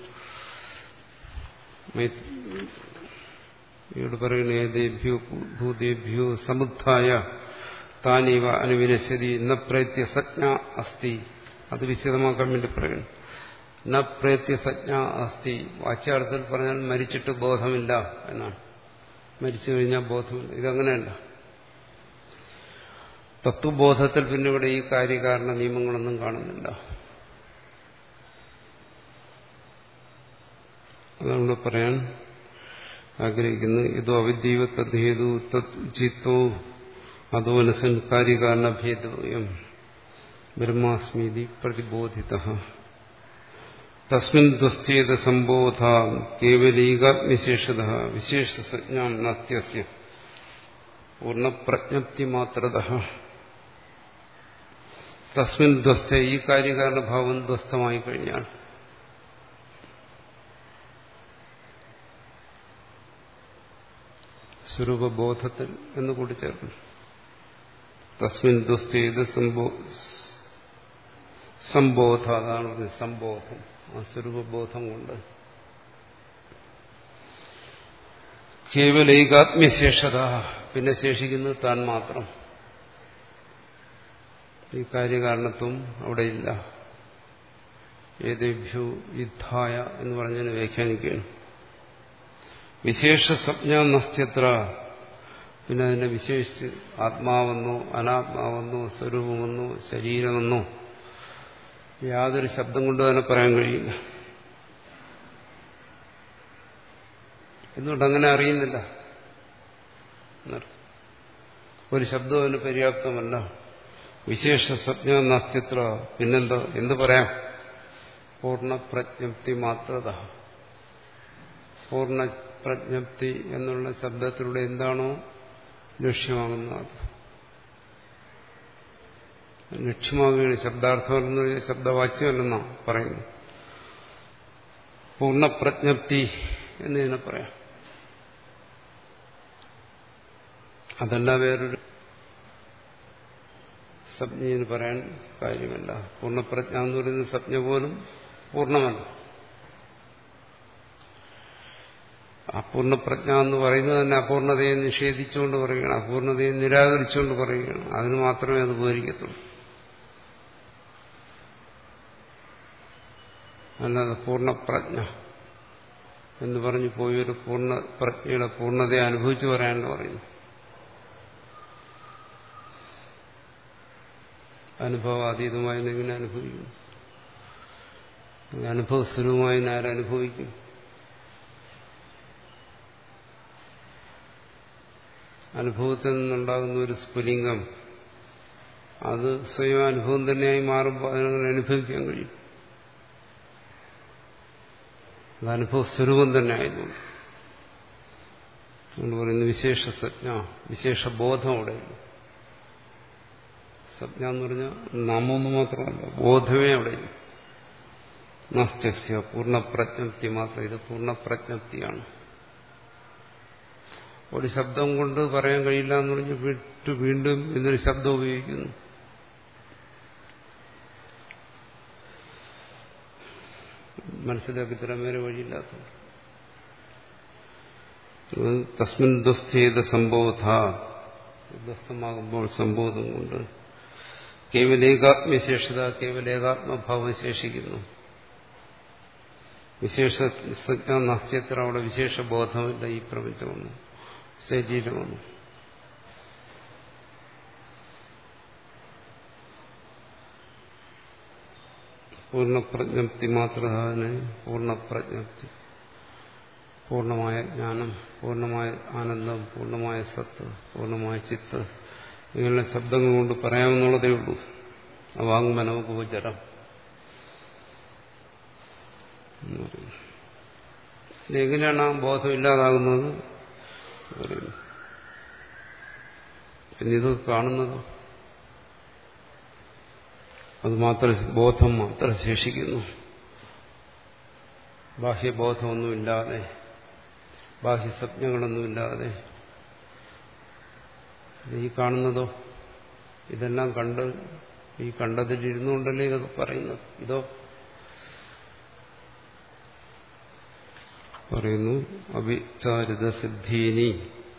ഇവിടെ പറയുന്ന ഏതേഭ്യോ ഭൂതേഭ്യോ സമുദ്ധായ താനീവ അനുവിനശ്യതി ന പ്രേത്യ സജ്ഞ അസ്തി. അത് വിശദമാക്കാൻ വേണ്ടി പറയുന്നു. ന പ്രേത്യ സജ്ഞ അസ്തി, വാച്യാർത്ഥത്തിൽ പറഞ്ഞാൽ മരിച്ചിട്ട് ബോധമില്ല എന്നാണ്. മരിച്ചു കഴിഞ്ഞാൽ ബോധമില്ല, ഇതങ്ങനെയല്ല. തത്വബോധത്തിൽ പിന്നെ ഇവിടെ ഈ കാര്യകാരണ നിയമങ്ങളൊന്നും കാണുന്നില്ല. അതാണ് ഇവിടെ പറയാൻ ആഗ്രഹിക്കുന്നത്. ഇതോ അവിദ്യവ തദ്ഹേതു തത്ജിത്തോ അതോനസൻ കാര്യകാരണഭേദോയം ബ്രഹ്മാസ്മീതി പ്രതിബോധിതഃ തസ്മിൻ ദ്വസ്ഥേത സംബോധ കേവലൈകാത്മ്യശേഷതഃ വിശേഷസജ്ഞാം നാസ്ത്യസ്യ പൂർണ്ണപ്രജ്ഞപ്തിമാത്രതഃ. തസ്മിൻ ദ്വസ്ഥ, ഈ കാര്യകാരണഭാവം ധ്വസ്തമായി കഴിഞ്ഞാൽ സ്വരൂപബോധത്തിൽ എന്ന് കൂട്ടിച്ചേർക്കുന്നു. തസ്മിൻ ദ്വസ്ഥേത് സംബോധ, അതാണ് സംബോധം. ആ സ്വരൂപബോധം കൊണ്ട് കേവലൈകാത്മ്യശേഷത, പിന്നെ ശേഷിക്കുന്നത് താൻ മാത്രം. ഈ കാര്യകാരണത്വം അവിടെ ഇല്ല. ഏതേഭ്യോ യുദ്ധായ എന്ന് പറഞ്ഞതിന് വ്യാഖ്യാനിക്കുകയാണ്. വിശേഷ സംജ്ഞ നസ്ത്യത്ര, പിന്നെ അതിനെ വിശേഷിച്ച് ആത്മാവെന്നോ അനാത്മാവെന്നോ സ്വരൂപമെന്നോ ശരീരമെന്നോ യാതൊരു ശബ്ദം കൊണ്ട് തന്നെ പറയാൻ കഴിയില്ല. എന്തുകൊണ്ട് അങ്ങനെ അറിയുന്നില്ല? ഒരു ശബ്ദം അതിന് പര്യാപ്തമല്ല. വിശേഷ സംജ്ഞ നസ്ത്യത്ര, പിന്നെന്തോ എന്ത് പറയാം? പൂർണ്ണപ്രജ്ഞപ്തി മാത്രത. പൂർണ്ണപ്രജ്ഞപ്തി എന്നുള്ള ശബ്ദത്തിലൂടെ എന്താണോ ലക്ഷ്യമാകുന്നത് ലക്ഷ്യമാകുകയാണ്. ശബ്ദാർത്ഥം എന്ന് പറഞ്ഞാൽ ശബ്ദവാച്യമല്ലെന്നാണ് പറയുന്നത്. പൂർണ്ണപ്രജ്ഞപ്തി എന്ന് ഇതിനെ പറയാം. അതല്ല വേറൊരു സംജ്ഞയിൽ പറയാൻ കാര്യമല്ല. പൂർണ്ണപ്രജ്ഞ എന്ന് പറയുന്ന സംജ്ഞ പോലും പൂർണ്ണമല്ല. അപൂർണപ്രജ്ഞ എന്ന് പറയുന്നത് തന്നെ അപൂർണതയെ നിഷേധിച്ചുകൊണ്ട് പറയുകയാണ്, അപൂർണതയെ നിരാകരിച്ചുകൊണ്ട് പറയുകയാണ്. അതിന് മാത്രമേ അത് ഉപകരിക്കത്തുള്ളൂ. അല്ലാതെ പൂർണ്ണപ്രജ്ഞ എന്ന് പറഞ്ഞു പോയി ഒരു പൂർണ്ണ പ്രജ്ഞയുടെ പൂർണ്ണതയെ അനുഭവിച്ചു പറയാനല്ല പറയുന്നു. അനുഭവാതീതമായി എങ്ങനെ അനുഭവിക്കും? അനുഭവസ്വരൂപമായി ആരനുഭവിക്കും? അനുഭവത്തിൽ നിന്നുണ്ടാകുന്ന ഒരു സ്ഫുലിംഗം അത് സ്വയം അനുഭവം തന്നെയായി മാറുമ്പോൾ അതിനങ്ങനെ അനുഭവിക്കാൻ കഴിയും. അത് അനുഭവസ്വരൂപം തന്നെ ആയതുകൊണ്ട് അതുകൊണ്ട് പറയുന്നു വിശേഷ സജ്ഞ, വിശേഷബോധം അവിടെ. സജ്ഞ എന്ന് പറഞ്ഞാൽ നാമമൊന്നും മാത്രമല്ല, ബോധമേ അവിടെ. നസ്ത്യസ്യ പൂർണ്ണപ്രജ്ഞപ്തി മാത്രം. ഇത് പൂർണ്ണപ്രജ്ഞപ്തിയാണ്. ഒരു ശബ്ദം കൊണ്ട് പറയാൻ കഴിയില്ല എന്ന് പറഞ്ഞ് വിട്ടു വീണ്ടും എന്നൊരു ശബ്ദം ഉപയോഗിക്കുന്നു. മനസ്സിലാക്കി തരാൻ വേറെ വഴിയില്ലാത്തത്. തസ്മിൻ ദുസ്ഥേത സംബോധ, ദുസ്ഥമാകുമ്പോൾ സംബോധം കൊണ്ട് കേവലേകാത്മവിശേഷത, കേവലേകാത്മഭാവം ശേഷിക്കുന്നു. വിശേഷ നസ്യത്ര, അവിടെ വിശേഷബോധമില്ല. ഈ പ്രപഞ്ചമൊന്നും ശരീരമൊന്നും. പൂർണ്ണപ്രജ്ഞപ്തി മാത്രധാനെ പൂർണ്ണപ്രജ്ഞപ്തി, പൂർണ്ണമായ ജ്ഞാനം, പൂർണ്ണമായ ആനന്ദം, പൂർണ്ണമായ സത്ത്, പൂർണ്ണമായ ചിത്ത്, ഇങ്ങനെയുള്ള ശബ്ദങ്ങൾ കൊണ്ട് പറയാമെന്നുള്ളതേ ഉള്ളൂ. അവാങ്മനോ ഗോചരം എന്ന് പറയുന്നു. ഇതെങ്ങനെയാണ് ആ ബോധം ഇല്ലാതാകുന്നത്? പിന്നിത് കാണുന്നതോ അത് മാത്രം, ബോധം മാത്രം ശേഷിക്കുന്നു. ബാഹ്യബോധമൊന്നുമില്ലാതെ, ബാഹ്യസജ്ഞകളൊന്നുമില്ലാതെ ഈ കാണുന്നതോ, ഇതെല്ലാം കണ്ട് ഈ കണ്ടതിലിരുന്നുകൊണ്ടല്ലേ ഇതൊക്കെ പറയുന്നത്. ഇതോ പറയുന്നു അവിചാരിത സിദ്ധീനി.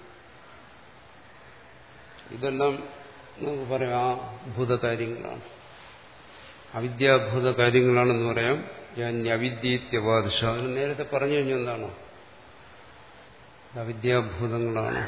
ഇതെല്ലാം നമുക്ക് പറയാം ആ ഭൂതകാര്യങ്ങളാണ്, അവിദ്യാഭൂത കാര്യങ്ങളാണെന്ന് പറയാം. ഞാൻ അവിദ്യത്യവാദിഷ, അതിന് നേരത്തെ പറഞ്ഞു കഴിഞ്ഞു എന്താണോ അവിദ്യാഭൂതങ്ങളാണ്.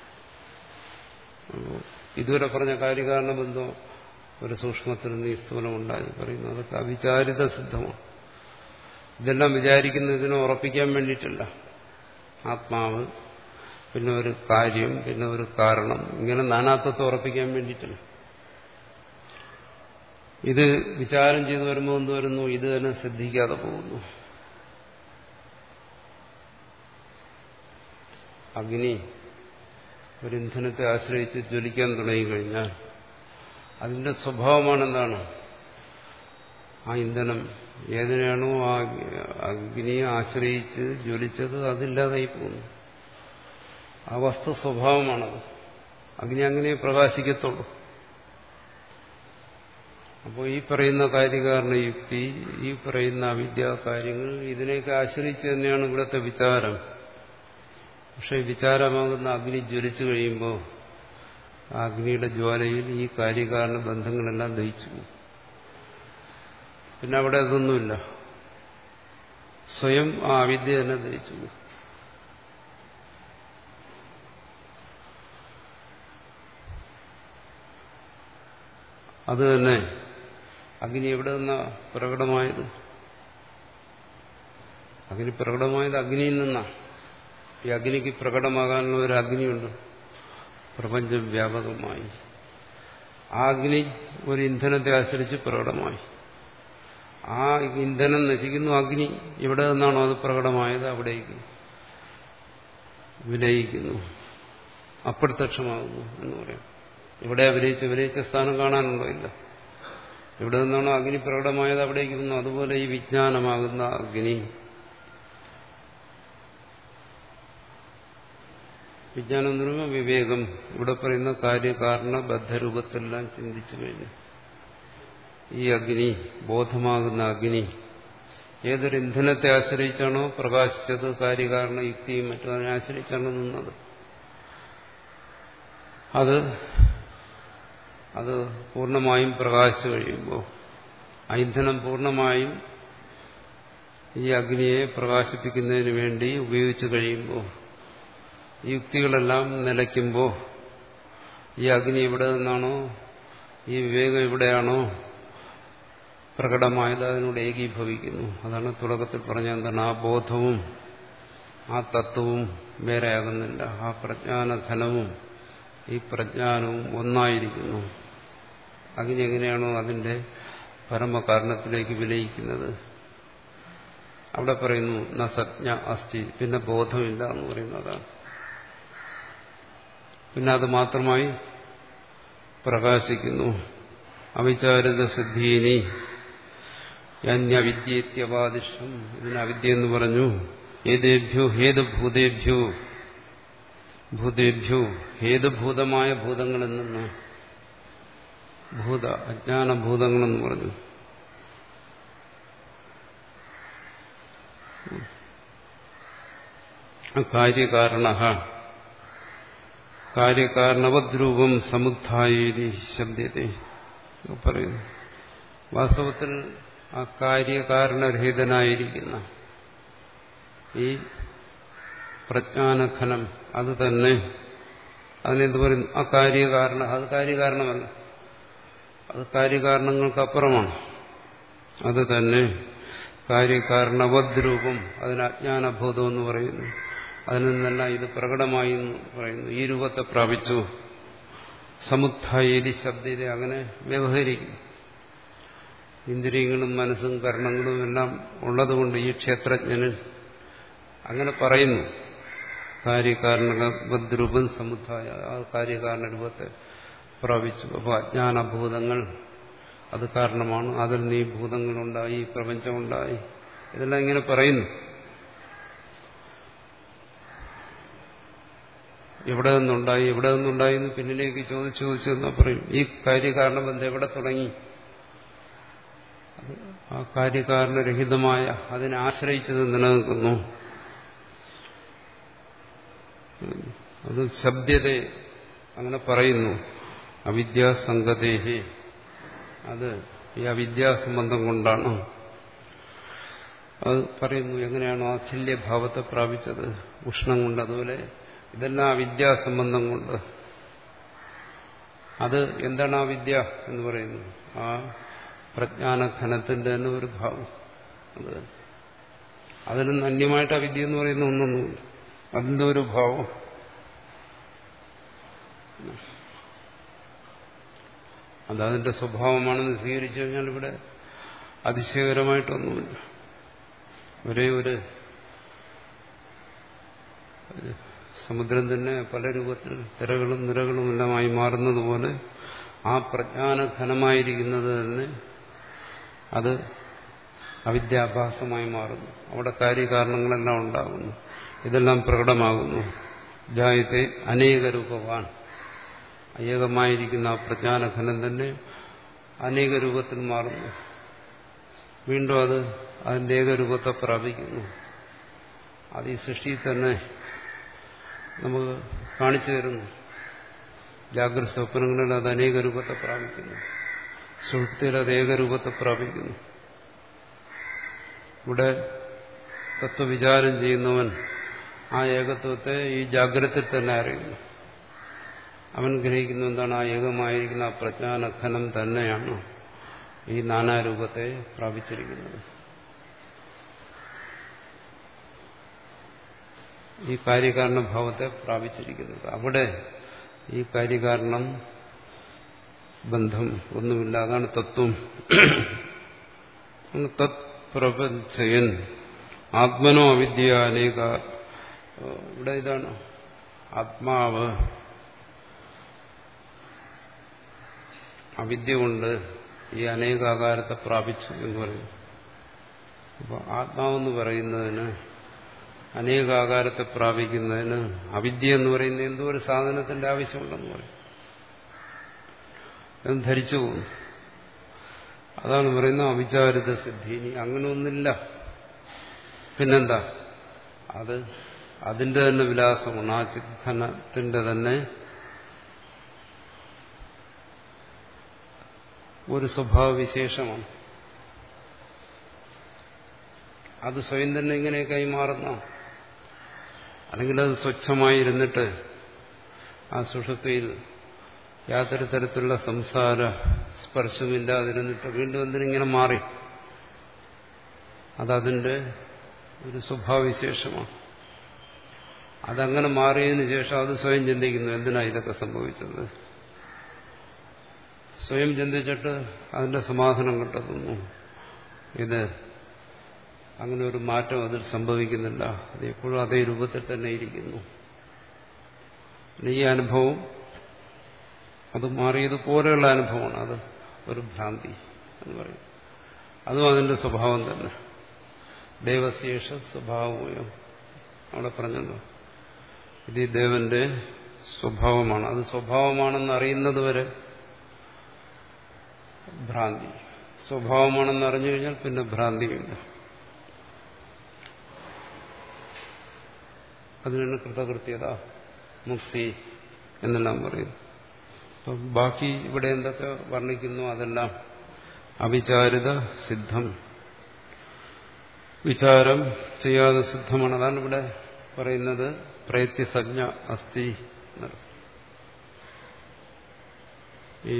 ഇതുവരെ പറഞ്ഞ കാര്യകാരണ ബന്ധം ഒരു സൂക്ഷ്മത്തിൽ നിന്ന് ഈ സ്ഥൂലമുണ്ടായി പറയുന്നു. അതൊക്കെ അവിചാരിത സിദ്ധമാണ്. ഇതെല്ലാം വിചാരിക്കുന്നതിനെ ഉറപ്പിക്കാൻ വേണ്ടിയിട്ടല്ല. ആത്മാവ്, പിന്നെ ഒരു കാര്യം, പിന്നെ ഒരു കാരണം, ഇങ്ങനെ നാനാത്വത്തെ ഉറപ്പിക്കാൻ വേണ്ടിയിട്ടില്ല. ഇത് വിചാരം ചെയ്തു വരുമ്പോൾ എന്ത് വരുന്നു? ഇത് തന്നെ ശ്രദ്ധിക്കാതെ പോകുന്നു. അഗ്നി ഒരു ഇന്ധനത്തെ ആശ്രയിച്ച് ജ്വലിക്കാൻ തുടങ്ങിക്കഴിഞ്ഞാൽ അതിന്റെ സ്വഭാവമാണ് എന്താണ്? ആ ഇന്ധനം ഏതിനാണോ ആ അഗ്നിയെ ആശ്രയിച്ച് ജ്വലിച്ചത് അതില്ലാതായി പോകുന്നു. ആ വസ്തു സ്വഭാവമാണത്. അഗ്നി അങ്ങനെ പ്രകാശിക്കത്തുള്ളൂ. അപ്പോൾ ഈ പറയുന്ന കാര്യകാരണ യുക്തി, ഈ പറയുന്ന അവിദ്യാ കാര്യങ്ങൾ, ഇതിനെയൊക്കെ ആശ്രയിച്ച് തന്നെയാണ് ഇവിടുത്തെ വിചാരം. പക്ഷെ വിചാരമാകുന്ന അഗ്നി ജ്വലിച്ചു കഴിയുമ്പോൾ ആ അഗ്നിയുടെ ജ്വാലയിൽ ഈ കാര്യകാരണ ബന്ധങ്ങളെല്ലാം ദഹിച്ചു പോകും. പിന്നെ അവിടെ അതൊന്നുമില്ല. സ്വയം ആ അവിദ്യ തന്നെ ദഹിച്ചു പോകും. അത് തന്നെ അഗ്നി എവിടെ നിന്നാ പ്രകടമായത്? അഗ്നി പ്രകടമായത് അഗ്നിയിൽ നിന്നാണ്. ഈ അഗ്നിക്ക് പ്രകടമാകാനുള്ള ഒരു അഗ്നിയുണ്ട് പ്രപഞ്ചം വ്യാപകമായി. ആ അഗ്നി ഒരു ഇന്ധനത്തെ ആശ്രയിച്ച് പ്രകടമായി. ആ ഇന്ധനം നശിക്കുന്നു. അഗ്നി എവിടെ നിന്നാണോ അത് പ്രകടമായത് അവിടേക്ക് വിലയിക്കുന്നു, അപ്രത്യക്ഷമാകുന്നു എന്ന് പറയാം. ഇവിടെ വിലയിച്ച് വിലയിച്ച സ്ഥാനം കാണാനുണ്ടോ? ഇല്ല. എവിടെ നിന്നാണോ അഗ്നി പ്രകടമായത് അവിടേക്ക് വന്നു. അതുപോലെ ഈ വിജ്ഞാനമാകുന്ന അഗ്നി, വിജ്ഞാനം എന്ന് പറയുമ്പോൾ വിവേകം, ഇവിടെ പറയുന്ന കാര്യകാരണ ബദ്ധരൂപത്തിലെല്ലാം ചിന്തിച്ചു കഴിഞ്ഞു. ഈ അഗ്നി, ബോധമാകുന്ന അഗ്നി ഏതൊരു ഇന്ധനത്തെ ആശ്രയിച്ചാണോ പ്രകാശിച്ചത്, കാര്യകാരണ യുക്തിയും മറ്റും അതിനെ ആശ്രയിച്ചാണോ നിന്നത്, അത് അത് പൂർണ്ണമായും പ്രകാശിച്ചു കഴിയുമ്പോൾ, ആ ഇന്ധനം പൂർണ്ണമായും ഈ അഗ്നിയെ പ്രകാശിപ്പിക്കുന്നതിന് വേണ്ടി ഉപയോഗിച്ചു കഴിയുമ്പോൾ, ഈ യുക്തികളെല്ലാം നിലയ്ക്കുമ്പോൾ, ഈ അഗ്നി എവിടെ നിന്നാണോ, ഈ വിവേകം എവിടെയാണോ പ്രകടമായത് അതിനോട് ഏകീഭവിക്കുന്നു. അതാണ് തുടക്കത്തിൽ പറഞ്ഞ എന്താണ്, ആ ബോധവും ആ തത്വവും വേറെയാകുന്നില്ല. ആ പ്രജ്ഞാനഘനവും ഈ പ്രജ്ഞാനവും ഒന്നായിരിക്കുന്നു. അഗ്നി എങ്ങനെയാണോ അതിന്റെ പരമകാരണത്തിലേക്ക് വിലയിക്കുന്നത്, അവിടെ പറയുന്നു ന സജ്ഞ അസ്ഥി, പിന്നെ ബോധമില്ല എന്ന് പറയുന്നതാണ്. പിന്നെ അത് മാത്രമായി പ്രകാശിക്കുന്നു. അവിചാരിത സിദ്ധീനി യന്യവിദ്യേത്യവാദിഷം, ഇതിന് അവിദ്യ എന്ന് പറഞ്ഞു. ഏതേഭ്യോ ഹേതുഭൂതേഭ്യോ, ഭൂതേഭ്യോ ഹേതുഭൂതമായ ഭൂതങ്ങളിൽ നിന്ന്, ഭൂത അജ്ഞാനഭൂതങ്ങളെന്ന് പറഞ്ഞു. കാര്യകാരണ കാര്യകാരണവദ്രൂപം സമുദ്ധായേതി ശബ്ദത്തെ പറയുന്നു. വാസ്തവത്തിൽ ആ കാര്യകാരണരഹിതനായിരിക്കുന്ന ഈ പ്രജ്ഞാനഘനം അത് തന്നെ, അതിനെന്ത് പറയുന്നു? ആ കാര്യകാരണ, അത് കാര്യകാരണമല്ല, അത് കാര്യകാരണങ്ങൾക്കപ്പുറമാണ്. അത് തന്നെ കാര്യകാരണവദ്രൂപം, അതിന് അജ്ഞാനബോധം എന്ന് പറയുന്നു. അതിൽ നിന്നെല്ലാം ഇത് പ്രകടമായി എന്ന് പറയുന്നു. ഈ രൂപത്തെ പ്രാപിച്ചു. സമുദ്ധായേതി ശബ്ദത അങ്ങനെ വ്യവഹരിക്കും. ഇന്ദ്രിയങ്ങളും മനസ്സും കർണങ്ങളും എല്ലാം ഉള്ളതുകൊണ്ട് ഈ ക്ഷേത്രജ്ഞനിൽ അങ്ങനെ പറയുന്നു. കാര്യകാരണവദ്രൂപം സമുദ്ധായ, ആ കാര്യകാരണ രൂപത്തെ പ്രാപിച്ചു. അപ്പോൾ അജ്ഞാനഭൂതങ്ങൾ അത് കാരണമാണ്. അതിൽ നീ ഭൂതങ്ങളുണ്ടായി, പ്രപഞ്ചമുണ്ടായി, ഇതെല്ലാം ഇങ്ങനെ പറയുന്നു. എവിടെ നിന്നുണ്ടായി എവിടെ നിന്നുണ്ടായി എന്ന് പിന്നിലേക്ക് ചോദിച്ചു ചോദിച്ചു എന്നാ പറയും. ഈ കാര്യകാരണം ബന്ധം എവിടെ തുടങ്ങി? ആ കാര്യകാരണരഹിതമായ അതിനെ ആശ്രയിച്ചത് നിലനിൽക്കുന്നു. അത് ശബ്ദത അങ്ങനെ പറയുന്നു. അവിദ്യാസംഗതേഹി, അത് ഈ അവിദ്യാസംബന്ധം കൊണ്ടാണ്. അത് പറയുന്നു. എങ്ങനെയാണോ അഖില്യഭാവത്തെ പ്രാപിച്ചത് ഉഷ്ണം കൊണ്ട്, അതുപോലെ ഇതെല്ലാം അവിദ്യാസംബന്ധം കൊണ്ട്. അത് എന്താണ് ആ വിദ്യ എന്ന് പറയുന്നത്? ആ പ്രജ്ഞാനഘനത്തിന്റെ തന്നെ ഒരു ഭാവം. അത് അതിൽ നിന്ന് അന്യമായിട്ട് അവിദ്യ എന്ന് പറയുന്ന ഒന്നൊന്നുമില്ല. അതിന്റെ ഒരു ഭാവം. അതതിന്റെ സ്വഭാവമാണെന്ന് സ്വീകരിച്ചു കഴിഞ്ഞാൽ ഇവിടെ അതിശയകരമായിട്ടൊന്നുമില്ല. ഒരേ ഒരു സമുദ്രം തന്നെ പല രൂപത്തിൽ തിരകളും നിരകളും എല്ലാമായി മാറുന്നത് പോലെ ആ പ്രജ്ഞാനഘനമായിരിക്കുന്നത് തന്നെ അത് അവിദ്യാഭാസമായി മാറുന്നു. അവിടെ കാര്യകാരണങ്ങളെല്ലാം ഉണ്ടാകുന്നു. ഇതെല്ലാം പ്രകടമാകുന്നു. ജായത്തെ അനേക രൂപവാൻ, ഏകമായിരിക്കുന്ന ആ പ്രജ്ഞാനഘനം തന്നെ അനേക രൂപത്തിൽ മാറുന്നു. വീണ്ടും അത് അതിന്റെ ഏകരൂപത്തെ പ്രാപിക്കുന്നു. അത് ഈ സൃഷ്ടിയിൽ തന്നെ നമുക്ക് കാണിച്ചു തരുന്നു. ജാഗ്രത സ്വപ്നങ്ങളിൽ അത് അനേക രൂപത്തെ പ്രാപിക്കുന്നു. സുഷുപ്തിയിൽ അത് ഏകരൂപത്തെ പ്രാപിക്കുന്നു. ഇവിടെ തത്വവിചാരം ചെയ്യുന്നവൻ ആ ഏകത്വത്തെ ഈ ജാഗ്രതയിൽ തന്നെ അറിയുന്നു. അവൻ ഗ്രഹിക്കുന്ന എന്താണ്? ആ ഏകമായിരിക്കുന്ന ആ പ്രജ്ഞാനഘനം തന്നെയാണ് ഈ നാനാരൂപത്തെ പ്രാപിച്ചിരിക്കുന്നത്. ഈ കാര്യകാരണഭാവത്തെ പ്രാപിച്ചിരിക്കുന്നത്. അവിടെ ഈ കാര്യകാരണം ബന്ധം ഒന്നുമില്ല. അതാണ് തത്വം. തത് പ്രപഞ്ചയൻ ആത്മനോ അവിദ്യ അനേക. ഇവിടെ ഇതാണ് ആത്മാവ് അവിദ്യ കൊണ്ട് ഈ അനേകാകാരത്തെ പ്രാപിച്ചു എന്ന് പറയും. അപ്പോൾ ആത്മാവെന്ന് പറയുന്നതിന്, അനേകാകാരത്തെ പ്രാപിക്കുന്നതിന് അവിദ്യ എന്ന് പറയുന്ന എന്തോ ഒരു സാധനത്തിന്റെ ആവശ്യമുണ്ടെന്ന് പറയും. എന്ന് ധരിച്ചു പോകുന്നു. അതാണ് പറയുന്നത് അവിചാരിത സിദ്ധി. അങ്ങനെ ഒന്നില്ല. പിന്നെന്താ? അത് അതിന്റെ തന്നെ വിലാസമാണ്. ആ ചിത്ഘനത്തിന്റെ തന്നെ ഒരു സ്വഭാവവിശേഷമാണ്. അത് സ്വയം തന്നെ ഇങ്ങനെ കൈമാറുന്ന, അല്ലെങ്കിൽ അത് സ്വച്ഛമായിരുന്നിട്ട് ആ സുഷുപ്തിയിൽ യാതൊരു തരത്തിലുള്ള സംസാര സ്പർശമില്ലാതിരുന്നിട്ട് വീണ്ടും എന്തിനിങ്ങനെ മാറി. അതതിന്റെ ഒരു സ്വഭാവവിശേഷമാണ്. അതങ്ങനെ മാറിയതിനു ശേഷം അത് സ്വയം ചിന്തിക്കുന്നു, എന്തിനാ ഇതൊക്കെ സംഭവിച്ചത്. സ്വയം ചിന്തിച്ചിട്ട് അതിന്റെ സമാധാനം കണ്ടെത്തുന്നു. ഇത് അങ്ങനെ ഒരു മാറ്റം അതിൽ സംഭവിക്കുന്നില്ല, അത് എപ്പോഴും അതേ രൂപത്തിൽ തന്നെ ഇരിക്കുന്നു. ഈ അനുഭവം അത് മാറിയതുപോലെയുള്ള അനുഭവമാണ്. അത് ഒരു ഭ്രാന്തി എന്ന് പറയും. അതും അതിന്റെ സ്വഭാവം തന്നെ. ദേവശേഷ സ്വഭാവം അവിടെ പറഞ്ഞല്ലോ. ഇത് ഈ ദേവന്റെ സ്വഭാവമാണ്. അത് സ്വഭാവമാണെന്ന് അറിയുന്നത് വരെ ഭ്രാന്തി. സ്വഭാവമാണെന്ന് അറിഞ്ഞു കഴിഞ്ഞാൽ പിന്നെ ഭ്രാന്തിയില്ല. അതിനാണ് കൃതകൃത്യത, മുക്തി എന്നെല്ലാം പറയുന്നു. അപ്പം ബാക്കി ഇവിടെ എന്തൊക്കെ വർണ്ണിക്കുന്നു അതെല്ലാം അവിചാരിത സിദ്ധം, വിചാരം ചെയ്യാതെ സിദ്ധമാണ്. അതാണ് ഇവിടെ പറയുന്നത് പ്രയത്യസജ്ഞ അസ്ഥി. ഈ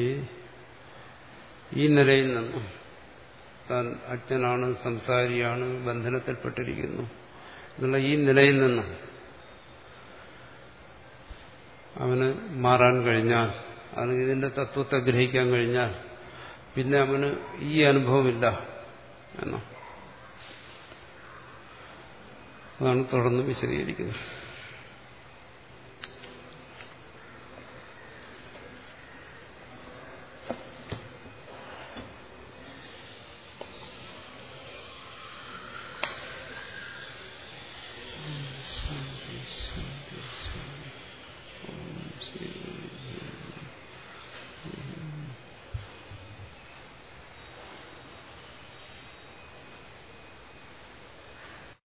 ഈ നിലയിൽ നിന്ന് താൻ അജ്ഞനാണ്, സംസാരിയാണ്, ബന്ധനത്തിൽപ്പെട്ടിരിക്കുന്നു എന്നുള്ള ഈ നിലയിൽ നിന്ന് അവന് മാറാൻ കഴിഞ്ഞാൽ, അവന് ഇതിന്റെ തത്വത്തെ ഗ്രഹിക്കാൻ കഴിഞ്ഞാൽ പിന്നെ അവന് ഈ അനുഭവമില്ല എന്നോ അതാണ് തുടർന്ന് വിശദീകരിക്കുന്നത്.